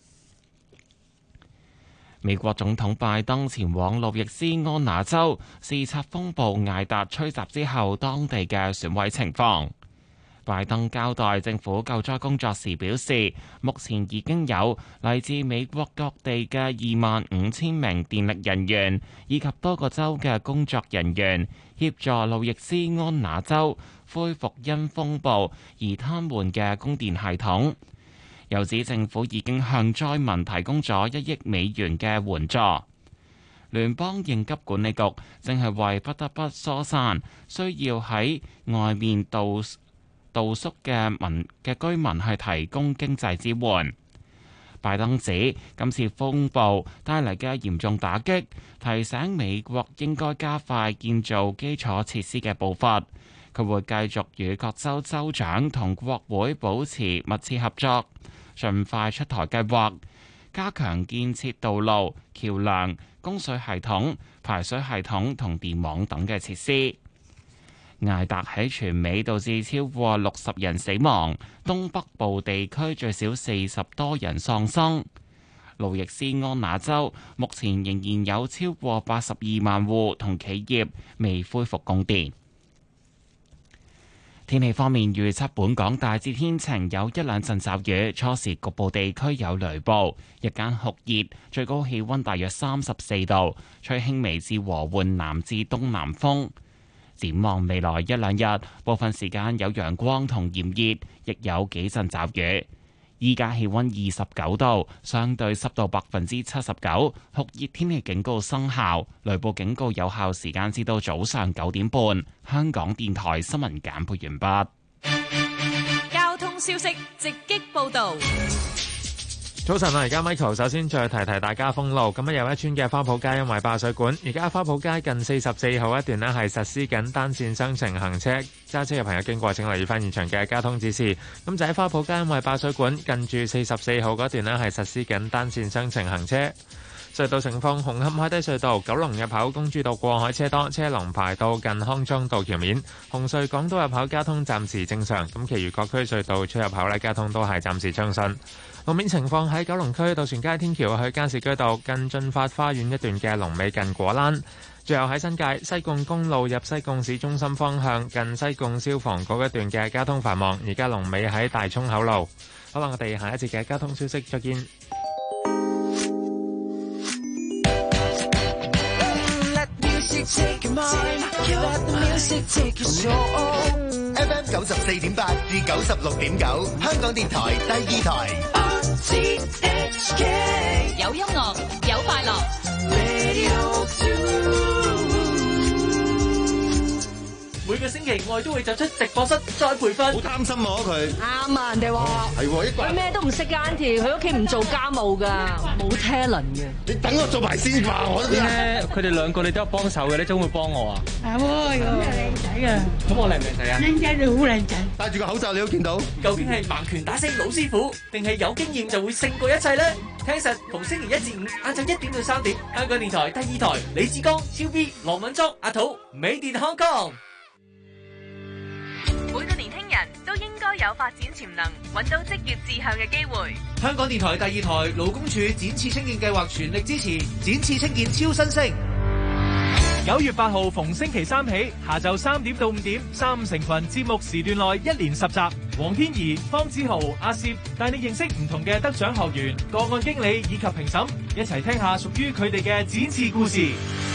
美國總統拜登前往路易斯安那州視察風暴艾達吹襲之後當地嘅損毀情況。 拜登交代政府救災工作時表示，目前已經有嚟自美國各地嘅二萬五千名電力人員以及多個州嘅工作人員協助路易斯安那州恢復因風暴而癱瘓嘅供電系統。又指政府已經向災民提供咗一億美元嘅援助。聯邦應急管理局正係為不得不疏散需要喺外面度度宿嘅民嘅居民係提供經濟支援。拜登指今次風暴帶嚟嘅嚴重打擊，提醒美國應該加快建造基礎設施嘅步伐。佢會繼續與各州州長同國會保持密切合作，盡快出台計劃，加強建設道路、橋樑、供水系統、排水系統同電網等嘅設施。艾達喺全美導致超過六十人死亡，東北部地區最少四十多人喪生。路易斯安那州目前仍然有超過八十二萬戶同企業未恢復供電。天氣方面預測，本港大致天晴，有一兩陣驟雨，初時局部地區有雷暴，日間酷熱，最高氣溫大約三十四度，吹輕微至和緩南至東南風。展望未來一兩日，部分時間有陽光同炎熱，亦有幾陣驟雨。依家氣溫二十九度，相對濕度百分之七十九，酷熱天氣警告生效，雷暴警告有效時間至到早上九點半。香港電台新聞簡報完畢。 交通消息直擊報道。 早晨啊！而家 Michael 首先再提提大家封路。咁啊，又一村嘅花圃街因為爆水管，而家花圃街近四十四號一段呢係實施緊單線雙程行車，揸車嘅朋友經過請留意翻現場嘅交通指示。咁就喺花圃街因為爆水管，近住四十四號嗰段呢係實施緊單線雙程行車。隧道情況：紅磡海底隧道九龍入口公主道過海車多，車龍排到近康莊道橋面。紅隧港島入口交通暫時正常，咁其餘各區隧道出入口呢交通都係暫時暢順。路面情況喺九龍區渡船街天橋去加士居道近進發花園一段嘅龍尾近果欄。最後喺新界西貢公路入西貢市中心方向近西貢消防局一段嘅交通繁忙，而家龍尾喺大涌口路。好啦，我哋下一節嘅交通消息再見。 F M 九十四點八至九十六點九，香港電台第二台。 有音樂，有快樂。 每個星期我哋都會走出直播室再培訓。 好擔心喎佢。 啱啊，人哋話係喎， 佢咩都唔識嘅 Auntie，佢屋企唔做家務㗎，冇 talent 嘅。 你等我做埋先啩，我都咧。佢哋兩個你都有幫手嘅，你總會幫我啊？ 係喎，咁又靚仔啊！ 咁我靚唔靚仔啊？ 靚仔你好靚仔。 戴住個口罩你都見到。 究竟係盲拳打死老師傅，定係有經驗就會勝過一切呢？聽實逢星期一至五晏晝一點到三點，香港電台第二台，李志剛、超 B、羅敏莊、阿土、美電香港。 每個年輕人都應該有發展潛能，揾到職業志向嘅機會。 香港電台第二台勞工處展翅青見計劃全力支持展翅青見超新星。 九月八號逢星期三起，下晝三點到五點，三五成群節目時段內一連十集，黃天怡、方子豪、阿攝帶你認識唔同嘅得獎學員、個案經理以及評審，一齊聽下屬於佢哋嘅展翅故事。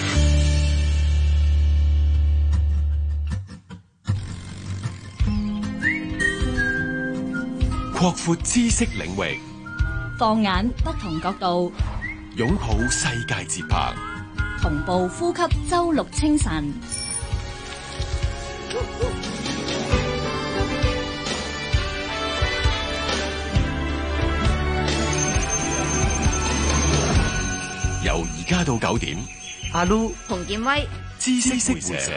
擴闊知識領域， 放眼不同角度， 擁抱世界節拍， 同步呼吸周六清晨。 由而家到九點， 阿 Lu、 洪建威、 知識會社。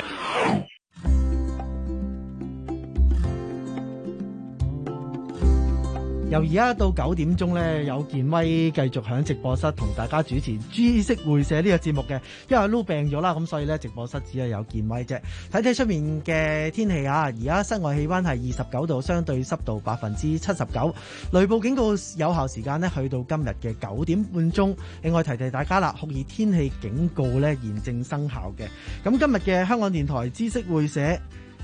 由而家到九點鐘咧，有健威繼續喺直播室同大家主持知識會社呢個節目嘅。因為阿 Lu 病咗啦，咁所以咧直播室只係有健威啫。睇睇出面嘅天氣啊，而家室外氣溫係二十九度，相對濕度百分之七十九。雷暴警告有效時間呢去到今日嘅九點半鐘。另外提提大家啦，酷熱天氣警告咧現正生效嘅。咁今日嘅香港電台知識會社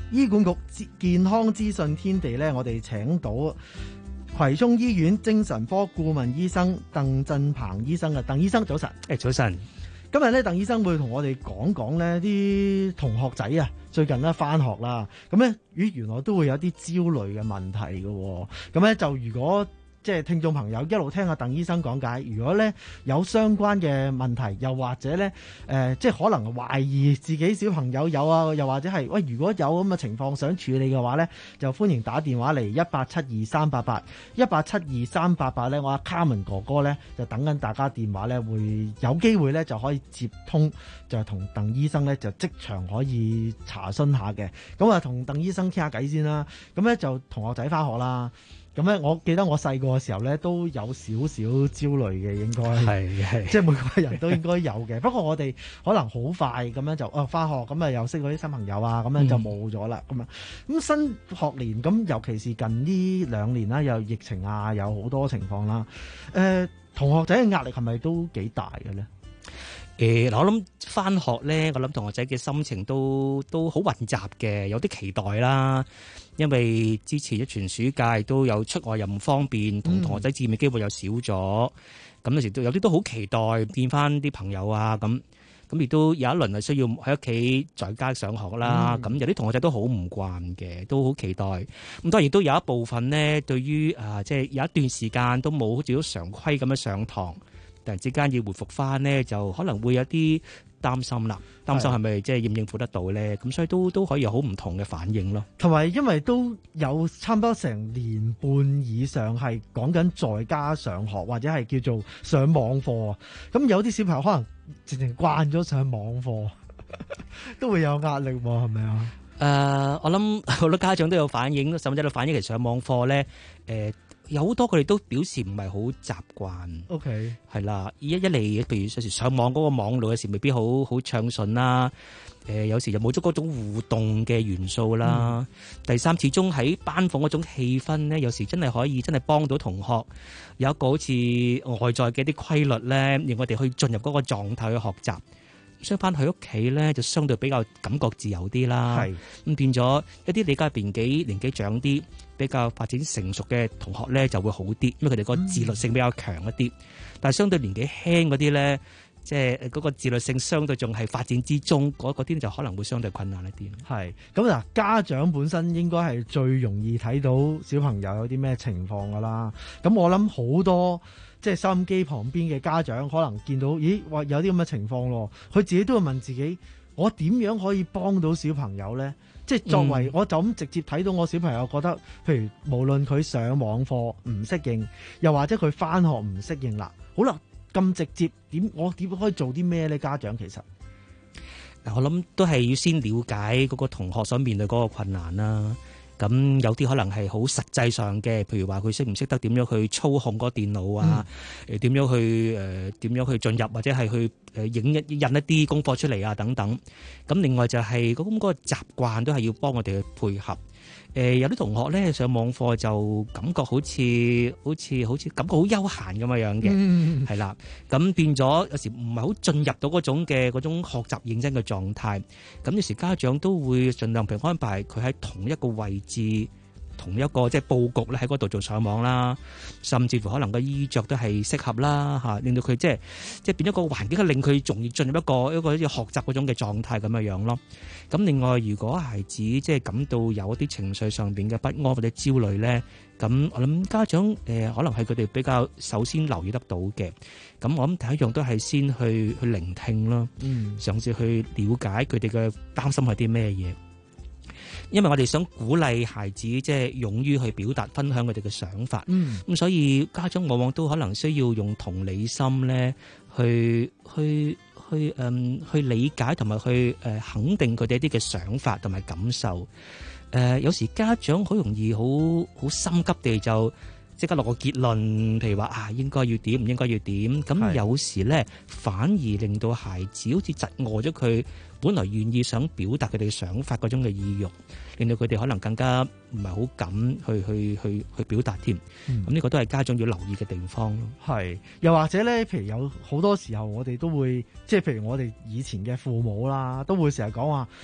醫管局健康資訊天地咧，我哋請到葵涌醫院精神科顧問醫生鄧振鵬醫生嘅。鄧醫生早晨。 誒，早晨。 今日咧，鄧醫生會同我哋講講咧啲同學仔啊，最近咧返學啦，咁咧咦原來都會有啲焦慮嘅問題嘅，咁咧就如果即係聽眾朋友一路聽下鄧醫生講解，如果咧有相關嘅問題，又或者咧誒、呃、即係可能懷疑自己小朋友有啊，又或者係喂如果有咁嘅情況想處理嘅話咧，就歡迎打電話嚟一八七二三八八一八七二三八八咧，我阿 Carmen 哥哥咧就等緊大家電話咧，會有機會咧就可以接通，就同鄧醫生咧就即場可以查詢下嘅。咁啊同鄧醫生傾下偈先啦。咁咧就同學仔返學啦。咁咧，我記得我細個嘅時候咧，都有少少焦慮嘅，應該係係， 即係每個人都應該有嘅。不過我哋可能好快咁樣就哦返學，咁啊又識嗰啲新朋友啊，咁樣就冇咗啦。咁啊、嗯，咁新學年咁，尤其是近呢兩年啦，有疫情啊，有好多情況啦。誒、呃，同學仔嘅壓力係咪都幾大嘅咧？ 誒、呃，我諗返學咧，我諗同學仔嘅心情都都好混雜嘅，有啲期待啦。因為之前一全暑假都有出外又唔方便，同同學仔見面機會又少咗，咁、嗯、有時都有啲都好期待見翻啲朋友啊，咁咁亦都有一輪係需要喺屋企在家上學啦。咁、嗯、有啲同學仔都好唔慣嘅，都好期待。咁當然都有一部分呢，對於啊，即係有一段時間都冇好似好常規咁樣上堂，突然之間要回復翻呢，就可能會有啲擔心啦，擔心係咪即係應唔應付得到咧？咁所以都都可以有好唔同嘅反應咯。 同埋因為都有差唔多成年半以上係講緊在家上學或者係叫做上網課，咁有啲小朋友可能直情慣咗上網課，都會有壓力喎，係咪啊？ 誒、呃，我諗好多家長都有反映，甚至都反映其實上網課咧，誒、呃。有好多佢哋都表示唔係好習慣。 OK，係啦，一一嚟，譬如有時上網嗰個網路有時未必好好暢順啦。誒、呃，有時又冇咗嗰種互動嘅元素啦。嗯、第三，始終喺班房嗰種氣氛咧，有時真係可以真係幫到同學有一個好似外在嘅啲規律咧，令我哋去進入嗰個狀態去學習。相反喺屋企咧，就相對比較感覺自由啲啦。係咁變咗一啲理解年紀年紀長啲、比較發展成熟嘅同學咧，就會好啲，因為佢哋個自律性比較強一啲。嗯、但係相對年紀輕嗰啲咧，即係嗰個自律性相對仲係發展之中，嗰嗰啲就可能會相對困難一啲。 係咁嗱，家長本身應該係最容易睇到小朋友有啲咩情況㗎啦。咁我諗好多。即係收音機旁邊嘅家長可能見到，咦，話有啲咁嘅情況咯，佢自己都會問自己：我點樣可以幫到小朋友咧？即係作為、嗯、我就咁直接睇到我小朋友覺得，譬如無論佢上網課唔適應，又或者佢返學唔適應啦，好啦，咁直接點？我點可以做啲咩咧？家長其實， 我諗都係要先了解嗰個同學所面對嗰個困難啦。咁有啲可能係好實際上嘅，譬如話佢識唔識得點樣去操控嗰個電腦啊？誒、嗯、點樣去誒點、呃、樣去進入或者係去誒影一印一啲功課出嚟啊等等。咁另外就係嗰嗰個習慣都係要幫我哋去配合。誒、呃、有啲同學咧上網課就感覺好似好似好似感覺好休閒咁樣樣嘅，係、嗯、啦。咁變咗有時唔係好進入到嗰種嘅嗰種學習認真嘅狀態。咁有時家長都會盡量平安排佢喺同一個位置。同一個即係佈局咧喺嗰度做上網啦，甚至乎可能個衣着都係適合啦嚇，令到佢即係即係變咗個環境，令佢容易進入一個一個學習嗰種嘅狀態咁樣樣咯。咁另外，如果孩子即係感到有一啲情緒上邊嘅不安或者焦慮咧，咁我諗家長誒、呃、可能係佢哋比較首先留意得到嘅。咁我諗第一樣都係先去去聆聽咯，嗯，嘗試去了解佢哋嘅擔心係啲咩嘢。因為我哋想鼓勵孩子即係勇於去表達、分享佢哋嘅想法，嗯，咁所以家長往往都可能需要用同理心咧，去去去誒、嗯、去理解同埋去誒肯定佢哋一啲嘅想法同埋感受。誒、呃，有時家長好容易好好心急地就即刻落個結論，譬如話啊應該要點，唔應該要點，咁有時咧反而令到孩子好似窒礙咗佢本來願意想表達佢哋嘅想法嗰種嘅意欲，令到佢哋可能更加唔係好敢去去去去表達添。咁、嗯、呢個都係家長要留意嘅地方咯。 係，又或者咧，譬如有好多時候我哋都會，即係譬如我哋以前嘅父母啦，都會成日講話，誒、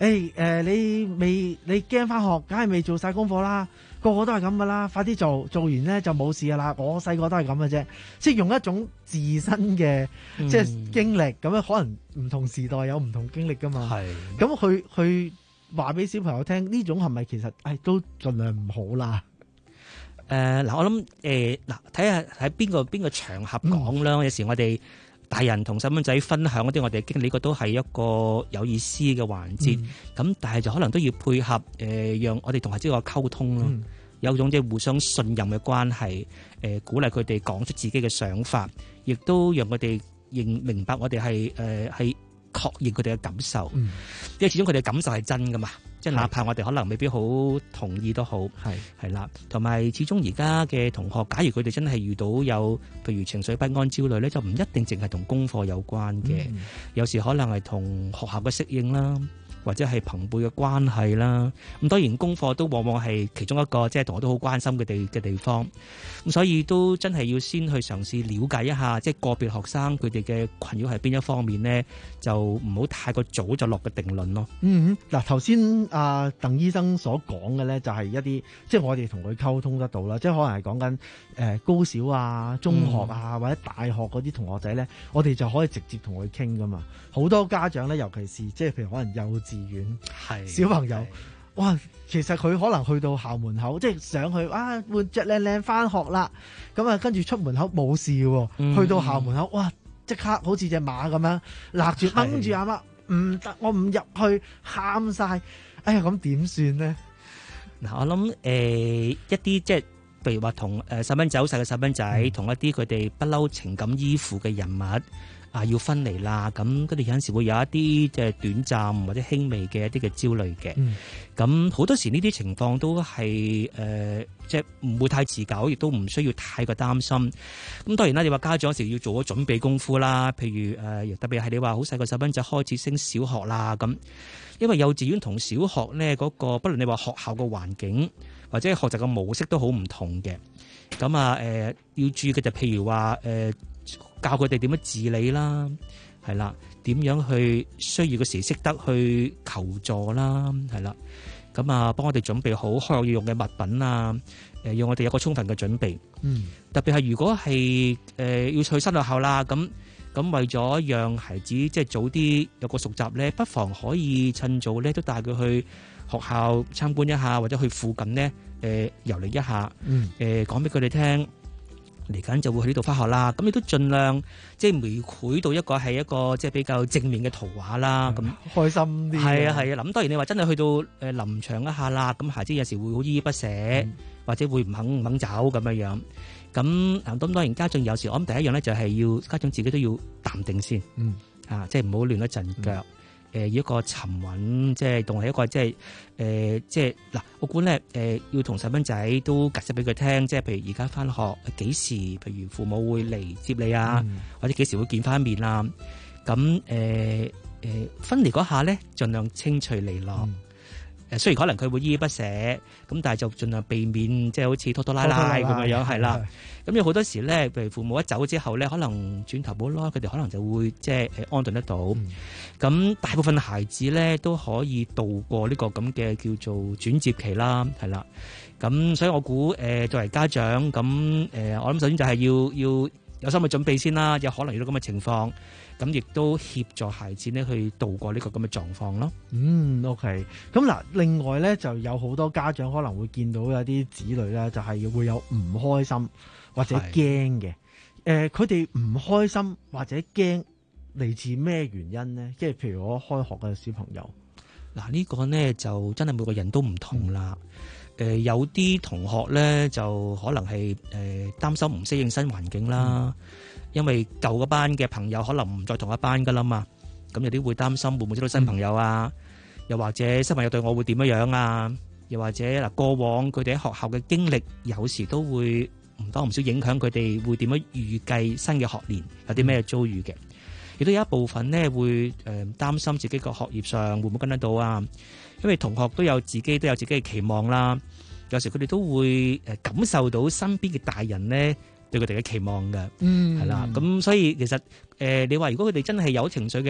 誒誒，你未你驚翻學，梗係未做晒功課啦，個個都係咁噶啦，快啲做，做完咧就冇事噶啦。我細個都係咁嘅啫，即係用一種自身嘅即係經歷，咁樣可能唔同時代有唔同經歷噶嘛。係，咁去去話俾小朋友聽，呢種係咪其實誒都盡量唔好啦？ 誒嗱，我諗誒嗱，睇下喺邊個邊個場合講啦。有時我哋大人同細蚊仔分享嗰啲我哋經歷，呢個都係一個有意思嘅環節。咁、嗯、但係就可能都要配合誒、呃，讓我哋同孩子個溝通咯，嗯、有種即係互相信任嘅關係。誒、呃，鼓勵佢哋講出自己嘅想法，亦都讓佢哋認明白我哋係誒係確認佢哋嘅感受。嗯、因為始終佢哋嘅感受係真噶嘛。即係哪怕我哋可能未必好同意都好，係係啦。同埋始終而家嘅同學，假如佢哋真係遇到有譬如情緒不安、焦慮咧，就唔一定淨係同功課有關嘅，嗯、有時可能係同學校嘅適應啦，或者係朋輩嘅關係啦。咁當然功課都往往係其中一個即係同我都好關心嘅地嘅地方。咁所以都真係要先去嘗試了解一下，即係個別學生佢哋嘅困擾係邊一方面呢，就唔好太過早就落個定論咯。 嗯，嗱頭先阿鄧醫生所講嘅咧，就係一啲即係我哋同佢溝通得到啦，即係可能係講緊誒高小啊、中學啊、嗯、或者大學嗰啲同學仔咧，我哋就可以直接同佢傾噶嘛。好多家長咧，尤其是即係譬如可能幼稚園係小朋友。哇！其實佢可能去到校門口，即係上去啊，換着靚靚翻學啦。咁啊，跟住出門口冇事喎。嗯、去到校門口，哇！即刻好似隻馬咁樣勒住掹住阿媽，唔得，我唔入去，喊晒。哎呀，咁點算呢？ 嗱，我諗誒、呃、一啲即係譬如話同誒細蚊仔好細嘅細蚊仔，同、嗯、一啲佢哋不嬲情感依附嘅人物。啊，要分離啦，咁佢哋有陣時會有一啲即係短暫或者輕微嘅一啲嘅焦慮嘅。咁好、嗯、多時呢啲情況都係誒，即係唔會太持久，亦都唔需要太過擔心。咁當然啦，你話家長有時要做咗準備功夫啦，譬如誒、呃，特別係你話好細個細蚊仔開始升小學啦，咁因為幼稚園同小學咧嗰、那個，不論你話學校嘅環境或者學習嘅模式都好唔同嘅。咁啊誒，要注意嘅就譬如話誒。呃教佢哋點樣自理啦，係啦，點樣去需要嘅時識得去求助啦，係啦，咁啊幫我哋準備好開學要用嘅物品啊，誒要我哋有個充分嘅準備。嗯，特別係如果係誒、呃、要去新學校啦，咁咁為咗讓孩子即係早啲有個熟習咧，不妨可以趁早咧都帶佢去學校參觀一下，或者去附近咧誒遊歷一下。嗯，誒講俾佢哋聽。嚟緊就會去呢度返學啦，咁你都盡量即係描繪到一個係一個即係比較正面嘅圖畫啦，咁開心啲。係啊係啊，咁當然你話真係去到誒臨場一下啦，咁孩子有時會好依依不捨，嗯、或者會唔肯唔肯走咁樣樣。咁咁當然家長有時我諗第一樣咧就係要家長自己都要淡定先，嗯啊，即係唔好亂一陣腳。嗯誒、呃、一個沉穩，即係同係一個即係誒，即係嗱，我估咧誒，要同細蚊仔都解釋俾佢聽，即係譬如而家翻學幾時，譬如父母會嚟接你啊，嗯、或者幾時會見翻面啊，咁誒誒分離嗰下咧，盡量清脆利落。嗯誒雖然可能佢會依依不捨，咁但係就盡量避免即係好似拖拖拉拉咁嘅樣，係啦。咁有好多時咧，譬如父母一走之後咧，可能轉頭冇耐，佢哋可能就會即係誒安頓得到。咁、嗯、大部分孩子咧都可以度過呢個咁嘅叫做轉接期啦，係啦。咁所以我估誒、呃、作為家長，咁誒、呃、我諗首先就係要要有心理準備先啦，有可能遇到咁嘅情況。咁亦都協助孩子咧去度過呢個咁嘅狀況咯。嗯 ，OK。咁嗱，另外咧就有好多家長可能會見到有啲子女咧，就係會有唔開心或者驚嘅。誒，佢哋唔開心或者驚嚟自咩原因咧？即係譬如我開學嘅小朋友，嗱呢個咧就真係每個人都唔同啦。誒、呃，有啲同學咧就可能係誒擔心唔適應新環境啦。嗯，因為舊嗰班嘅朋友可能唔再同一班噶啦嘛，咁有啲會擔心會唔會識到新朋友啊，嗯、又或者新朋友對我會點樣樣啊，又或者嗱過往佢哋喺學校嘅經歷，有時都會唔多唔少影響佢哋會點樣預計新嘅學年有啲咩遭遇嘅，亦都有一部分呢會誒擔心自己個學業上會唔會跟得到啊，因為同學都有自己都有自己嘅期望啦，有時佢哋都會誒感受到身邊嘅大人呢對佢哋嘅期望嘅，係啦、嗯，咁所以其實誒、呃，你話如果佢哋真係有情緒嘅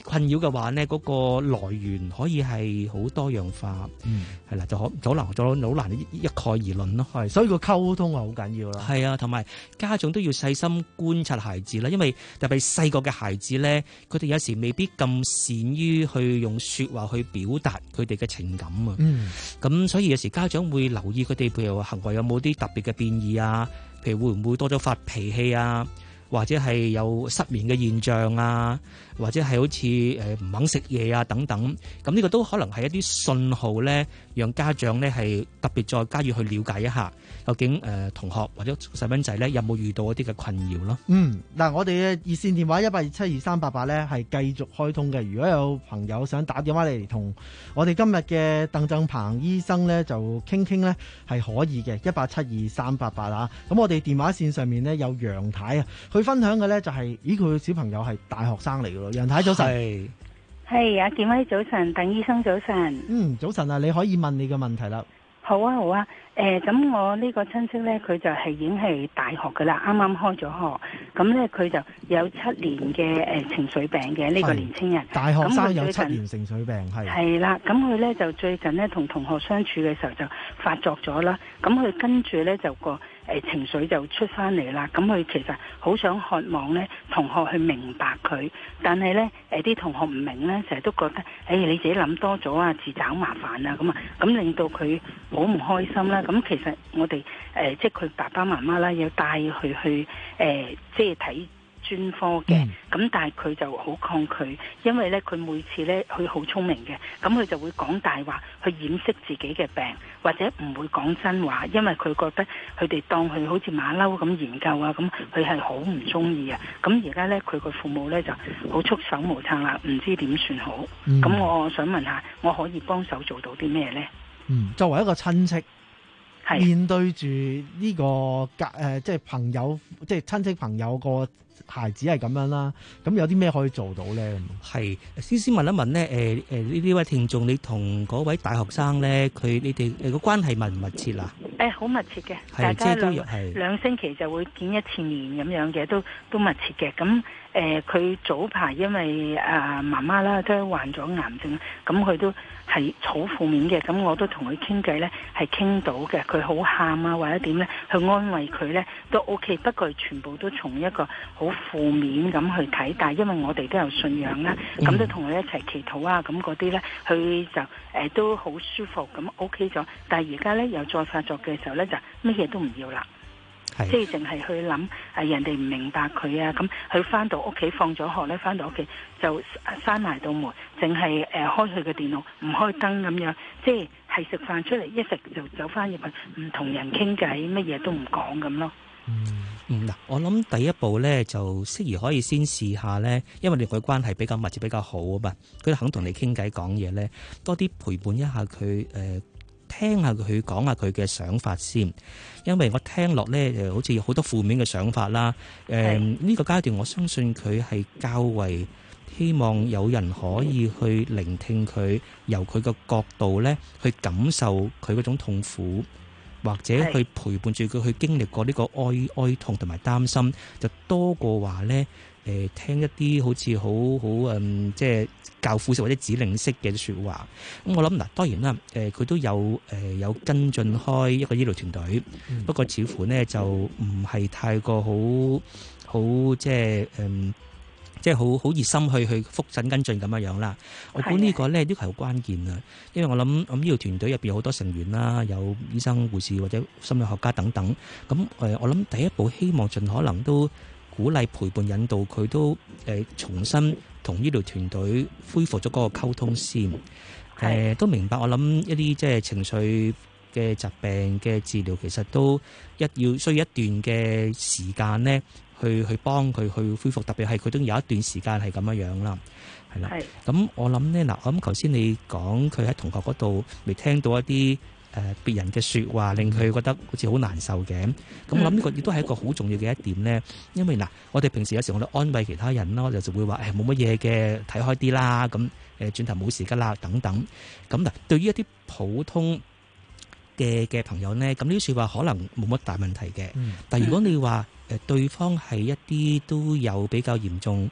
困擾嘅話咧，嗰、嗰個來源可以係好多樣化， 嗯， 係啦，就可就好難，就好難一一概而論咯。 係，所以個溝通係好緊要啦。 係啊，同埋家長都要細心觀察孩子啦，因為特別細個嘅孩子咧，佢哋有時未必咁善於去用説話去表達佢哋嘅情感啊。 嗯， 咁所以有時家長會留意佢哋，譬如話行為有冇啲特別嘅變異啊，譬如會唔會多咗發脾氣啊，或者係有失眠嘅現象啊，或者係好似誒唔肯食嘢啊等等，咁呢個都可能係一啲信號咧，讓家長咧係特別再加以去了解一下，究竟誒、呃、同學或者細蚊仔咧有冇遇到一啲嘅困擾咯？ 嗯，嗱，我哋嘅熱線電話一八二七二三八八咧係繼續開通嘅。如果有朋友想打電話嚟同我哋今日嘅鄧振鵬醫生咧就傾傾咧係可以嘅，一八七二三八八啊。咁我哋電話線上面咧有楊太啊，佢分享嘅咧就係、是，咦佢嘅小朋友係大學生嚟嘅咯。楊太早晨。 係，係阿健威早晨，鄧醫生早晨。 嗯，早晨啊，你可以問你嘅問題啦。 好啊，好啊。誒、呃，咁我呢個親戚呢，佢就係已經係大學噶啦，啱啱開咗學。咁呢，佢就有七年嘅誒、呃、情緒病嘅呢、這個年輕人。 大學生有七年情緒病，係。 係啦，咁佢呢，就最近呢，同同學相處嘅時候就發作咗啦。咁佢跟住呢，就個。誒、呃、情緒就出翻嚟啦，咁佢其實好想渴望咧同學去明白佢，但係咧誒啲同學唔明咧，成日都覺得誒、哎、你自己諗多咗啊，自找麻煩啊咁啊，咁令到佢好唔開心啦。咁其實我哋誒、呃、即係佢爸爸媽媽啦，要帶佢去誒、呃、即係睇專科嘅，咁、嗯、但係佢就好抗拒，因為咧佢每次咧佢好聰明嘅，咁佢就會講大話去掩飾自己嘅病，或者唔會講真話，因為佢覺得佢哋當佢好似馬騮咁研究啊，咁佢係好唔中意啊。咁而家咧佢個父母咧就好束手無策啦，唔知點算好。咁、嗯、我想問下，我可以幫手做到啲咩咧？ 嗯，作為一個親戚。面對住呢、這個隔誒、呃，即係朋友，即係親戚朋友個孩子係咁樣啦。咁有啲咩可以做到咧？ 係先先問一問咧，誒誒呢呢位聽眾，你同嗰位大學生咧，佢你哋誒個關係密唔密切啊？誒、 欸，好密切嘅，大家兩兩星期就會見一次面咁樣嘅，都都密切嘅。咁誒，佢、呃、早排因為啊、呃、媽媽啦都患咗癌症，咁佢都係好負面嘅。咁我都同佢傾偈咧，係傾到嘅。佢好喊啊，或者點咧，去安慰佢咧都 OK。不過全部都從一個好負面咁去睇，但係因為我哋都有信仰啦，咁、嗯、都同佢一齊祈禱啊，咁嗰啲咧，佢就誒、呃、都好舒服，咁 OK 咗。但係而家咧又再發作嘅時候咧，就乜嘢都唔要啦，即係淨係去諗誒人哋唔明白佢啊，咁佢翻到屋企放咗學咧，翻到屋企就閂埋道門，淨係誒開佢嘅電腦，唔開燈咁樣，即係係食飯出嚟一食就走翻入去，唔同人傾偈，乜嘢都唔講咁咯。 嗯，嗱，我諗第一步咧就適宜可以先試下咧，因為你佢關係比較密切比較好啊嘛，佢肯同你傾偈講嘢咧，多啲陪伴一下佢誒。呃聽下佢講下佢嘅想法先，因為我聽落咧誒，好似好多負面嘅想法啦。誒、呃、呢、呢個階段，我相信佢係較為希望有人可以去聆聽佢，由佢嘅角度咧去感受佢嗰種痛苦，或者去陪伴住佢去經歷過呢個哀哀痛同埋擔心，就多過話咧誒聽一啲好似好好嗯即係教父式或者指令式嘅説話。咁我諗嗱，當然啦，誒佢都有誒、呃、有跟進開一個醫療團隊，嗯、不過似乎呢就唔係太過好好即係誒即係好好熱心去去覆診跟進咁樣樣啦。我估呢個咧呢、呢個係好關鍵啊，因為我諗咁醫療團隊入邊有好多成員啦，有醫生、護士或者心理學家等等。咁誒、呃，我諗第一步希望盡可能都鼓勵陪伴引導佢都誒、呃、重新同醫療團隊恢復咗嗰個溝通先。誒、呃、都明白，我諗一啲即係情緒嘅疾病嘅治療，其實都一要需要一段嘅時間咧，去去幫佢去恢復。特別係佢都有一段時間係咁樣樣啦，係啦。咁我諗咧嗱，我諗頭先你講佢喺同學嗰度未聽到一啲誒別人嘅説話，令佢覺得好似好難受嘅。咁我諗呢個亦都係一個好重要嘅一點咧。因為嗱，我哋平時有時我哋安慰其他人咯，就就會話誒冇乜嘢嘅，睇開啲啦。咁誒轉頭冇事噶啦，等等。咁嗱，對於一啲普通嘅嘅朋友咧，咁呢啲説話可能冇乜大問題嘅。但係如果你話誒對方係一啲都有比較嚴重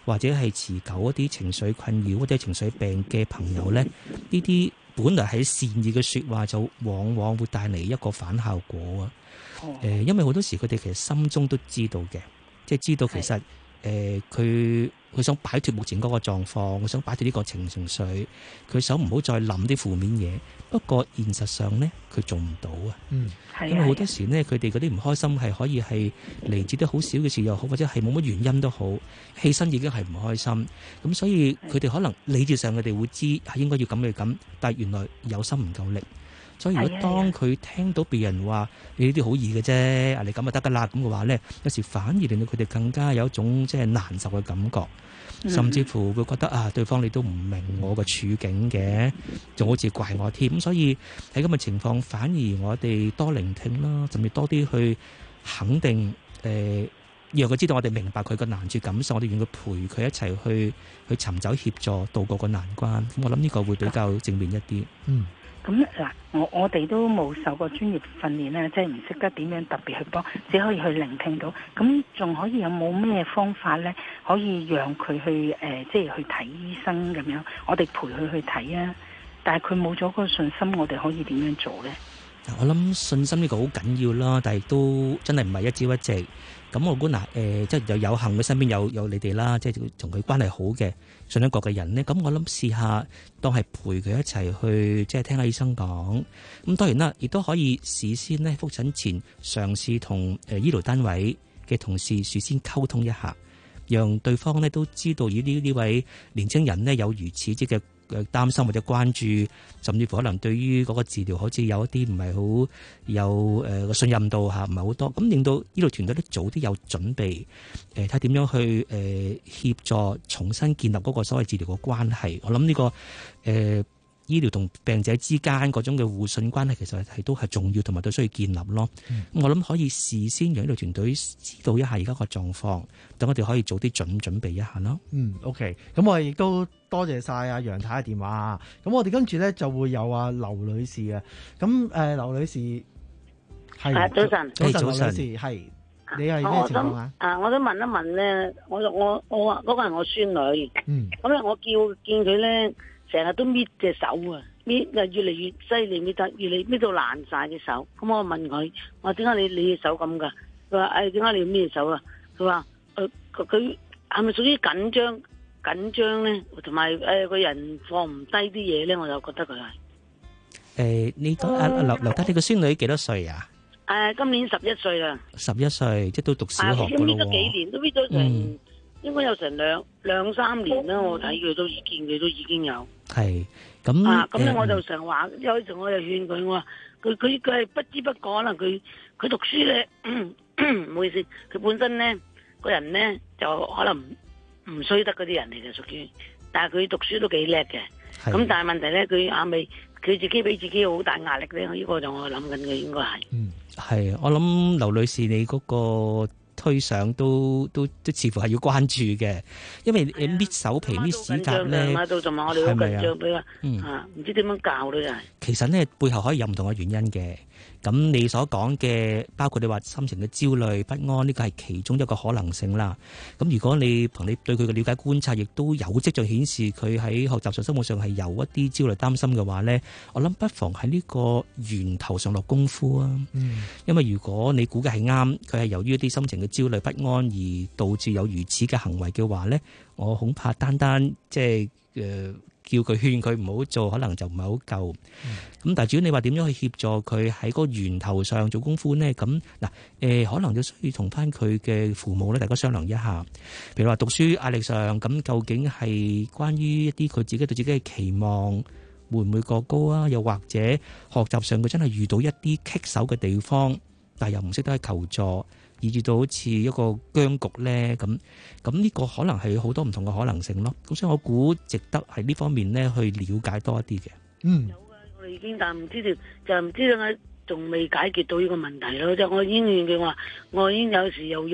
或者係持久一啲情緒困擾或者情緒病嘅朋友咧，呢啲本來係善意嘅説話，就往往會帶嚟一個反效果啊！誒、呃，因為好多時佢哋其實心中都知道嘅，即係知道其實誒佢佢想擺脱目前嗰個狀況，佢想擺脱呢個情情緒，佢想唔好再諗啲負面嘢。不過現實上咧，佢做唔到啊。嗯，因為好多時咧，佢哋嗰啲唔開心係可以係嚟自啲好少嘅事又好，或者係冇乜原因都好，起身已經係唔開心。咁所以佢哋可能理智上佢哋會知係應該要咁嘅咁，但係原來有心唔夠力。所以如果當佢聽到別人話你呢啲好易嘅啫，啊你咁就得噶啦咁嘅話咧，有時反而令到佢哋更加有一種即係難受嘅感覺，甚至乎會覺得啊對方你都唔明我嘅處境嘅，仲好似怪我添。咁所以喺咁嘅情況，反而我哋多聆聽啦，甚至多啲去肯定誒，讓佢知道我哋明白佢個難處感受，我哋願意陪佢一齊去去尋找協助渡過個難關。咁我諗呢個會比較正面一啲。嗯。 咁嗱，我我哋都冇受過專業訓練咧，即係唔識得點樣特別去幫，只可以去聆聽到。咁仲可以有冇咩方法咧，可以讓佢去誒、呃，即係去睇醫生咁樣？我哋陪佢去睇啊，但係佢冇咗嗰個信心，我哋可以點樣做咧？ 我諗信心呢個好緊要啦，但係都真係唔係一朝一夕。咁我估嗱誒，即係有有幸佢身邊有有你哋啦，即係同佢關係好嘅信得過嘅人咧。咁我諗試下當係陪佢一齊去，即係聽下醫生講。咁當然啦，亦都可以事先咧覆診前嘗試同誒醫療單位嘅同事事先溝通一下，讓對方咧都知道呢呢呢位年青人咧有如此之嘅誒擔心或者關注，甚至乎可能對於嗰個治療好似有一啲唔係好有誒個信任度嚇，唔係好多，咁令到醫療團隊咧早啲有準備，誒睇下點樣去誒、呃、協助重新建立嗰個所謂治療嘅關係。我諗呢、這個誒、呃、醫療同病者之間嗰種嘅互信關係，其實係都係重要同埋都需要建立咯。嗯、我諗可以事先讓醫療團隊知道一下而家個狀況，等我哋可以早啲準準備一下咯。 嗯 ，OK，咁我哋亦都多謝晒阿楊太嘅電話啊！咁我哋跟住咧就會有阿劉女士嘅。咁誒，劉女士係早晨， 早晨，劉女士係你係咩情況啊？ 啊，我想問一問咧，我我我話嗰個係我孫女， 嗯， 咁咧我叫見佢咧成日都搣隻手啊，搣啊越嚟越犀利，搣得越嚟搣到爛晒隻手。咁我問佢，我話點解你你隻手咁噶？佢話誒點解你要搣隻手啊？佢話誒佢係咪屬於緊張？緊張咧，同埋誒個人放唔低啲嘢咧，我就覺得佢係誒你講阿劉劉太，你個孫女幾多歲啊？ 誒今年十一歲啦， 十一歲即係都讀小學㗎咯喎。 搣咗幾年，都搣咗成應該有成兩兩三年啦。我睇佢都已見佢都已經有係咁啊。咁咧我就成日話，有時我就勸佢，我話佢佢佢係不知不覺，可能佢佢讀書咧，唔好意思，佢本身咧個人咧就可能唔衰得嗰啲人嚟嘅，屬於，但係佢讀書都幾叻嘅。咁但係問題咧，佢阿尾佢自己俾自己好大壓力咧，呢、呢個就我諗緊嘅應該係。 嗯，係，我諗劉女士你嗰個推想都都都似乎係要關注嘅，因為誒搣手皮搣指甲咧， 係咪啊？係咪啊？ 嗯， 啊，唔知點樣教咧就係。 其實咧背後可以有唔同嘅原因嘅。咁你所講嘅，包括你話心情嘅焦慮不安，呢個係其中一個可能性啦。咁如果你憑你對佢嘅了解觀察，亦都有跡象顯示佢喺學習上、生活上係有一啲焦慮擔心嘅話咧，我諗不妨喺呢個源頭上落功夫啊。嗯，因為如果你估計係啱，佢係由於一啲心情嘅焦慮不安而導致有如此嘅行為嘅話咧，我恐怕單單即係誒。呃叫佢勸佢唔好做，可能就唔係好夠。咁、嗯、但係至於你話點樣去協助佢喺嗰個源頭上做功夫呢？咁嗱誒，可能就需要同翻佢嘅父母咧，大家商量一下。譬如話讀書壓力上，咁究竟係關於一啲佢自己對自己嘅期望會唔會過高啊？又或者學習上佢真係遇到一啲棘手嘅地方，但係又唔識得去求助，以至到好似一個僵局咧，咁咁呢個可能係好多唔同嘅可能性咯。咁所以我估值得喺呢方面咧去了解多一啲嘅。嗯， 有嘅，我哋已經，但係唔知道就唔知點解仲未解決到呢個問題咯。即係我已經勸佢話，我已經有時又用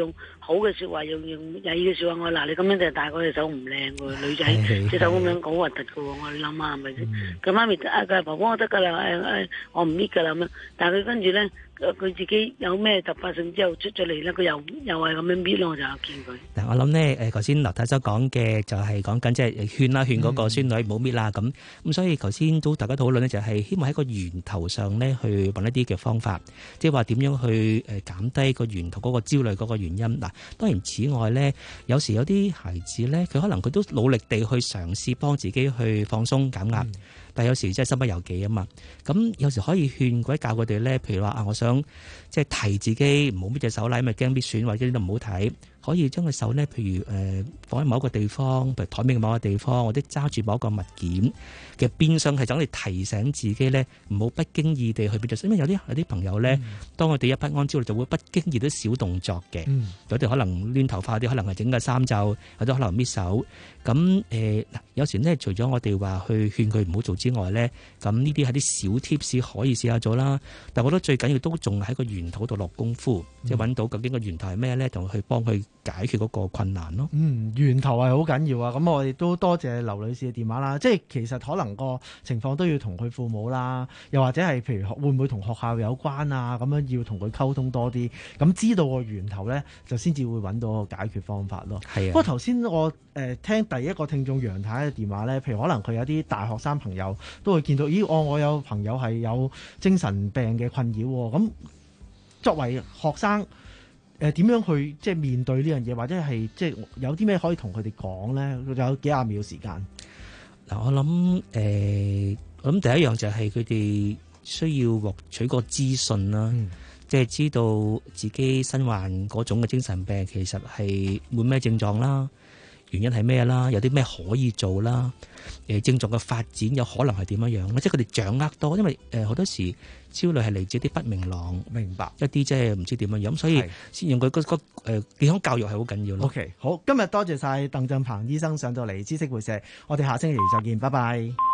好嘅説話，用用曳嘅説話，我話嗱你咁樣就大個隻手唔靚喎，女仔隻手咁樣好核突嘅喎，我諗下係咪先？佢媽咪啊，佢話婆婆我得㗎啦，誒誒我唔搣㗎啦咁樣，但係佢跟住咧。佢自己有咩突發性之後出咗嚟咧，佢又又係咁樣搣咯，我就見佢。 嗱，我諗咧，誒頭先劉太所講嘅就係講緊即係勸啦，勸嗰個孫女唔好搣啦咁。咁、嗯、所以頭先都大家討論咧，就係希望喺個源頭上咧去揾一啲嘅方法，即係話點樣去誒減低個源頭嗰個焦慮嗰個原因。嗱，當然此外咧，有時有啲孩子咧，佢可能佢都努力地去嘗試幫自己去放鬆減壓。嗯，但係有時真係身不由己啊嘛，咁有時可以勸或者教佢哋咧，譬如話啊，我想即係提自己唔好搣隻手啦，因為驚搣損或者呢度唔好睇，可以將個手咧，譬如誒、呃、放喺某一個地方，譬如台面嘅某個地方，或者揸住某一個物件嘅變相係等你提醒自己咧，唔好不經意地去搣隻手，因為有啲有啲朋友咧，嗯、當佢哋一不安之後就會不經意啲小動作嘅，嗯、有啲可能攣頭髮，有啲可能係整個衫袖，有啲可能搣手。咁誒嗱，有時咧，除咗我哋話去勸佢唔好做之外咧，咁呢啲係啲小貼士可以試下做啦。但係我覺得最緊要都仲喺個源頭度落功夫，嗯、即係揾到究竟個源頭係咩咧，同去幫佢解決嗰個困難咯。 嗯，源頭係好緊要啊！咁我哋都多謝劉女士嘅電話啦。即係其實可能個情況都要同佢父母啦，又或者係譬如會唔會同學校有關啊？咁樣要同佢溝通多啲，咁知道個源頭咧，就先至會揾到個解決方法咯。係啊。不過頭先我誒、呃、聽第一個聽眾楊太嘅電話咧，譬如可能佢有啲大學生朋友都會見到，咦，我我有朋友係有精神病嘅困擾喎。咁作為學生，誒、呃、點樣去即係面對呢樣嘢，或者係即係有啲咩可以同佢哋講咧？有幾廿秒時間。 嗱，我諗誒、呃，我諗第一樣就係佢哋需要獲取個資訊啦。嗯，即係知道自己身患嗰種嘅精神病，其實係冇咩症狀啦。原因係咩啦？有啲咩可以做啦？誒，症狀嘅發展有可能係點樣樣？即係佢哋掌握多，因為誒好多時焦慮係嚟自啲不明朗，明白一啲即係唔知點樣樣，所以先用佢嗰個誒健康教育係好緊要咯。 OK，好，今日多謝晒鄧振鵬醫生上到嚟知識會社，我哋下星期再見，拜拜。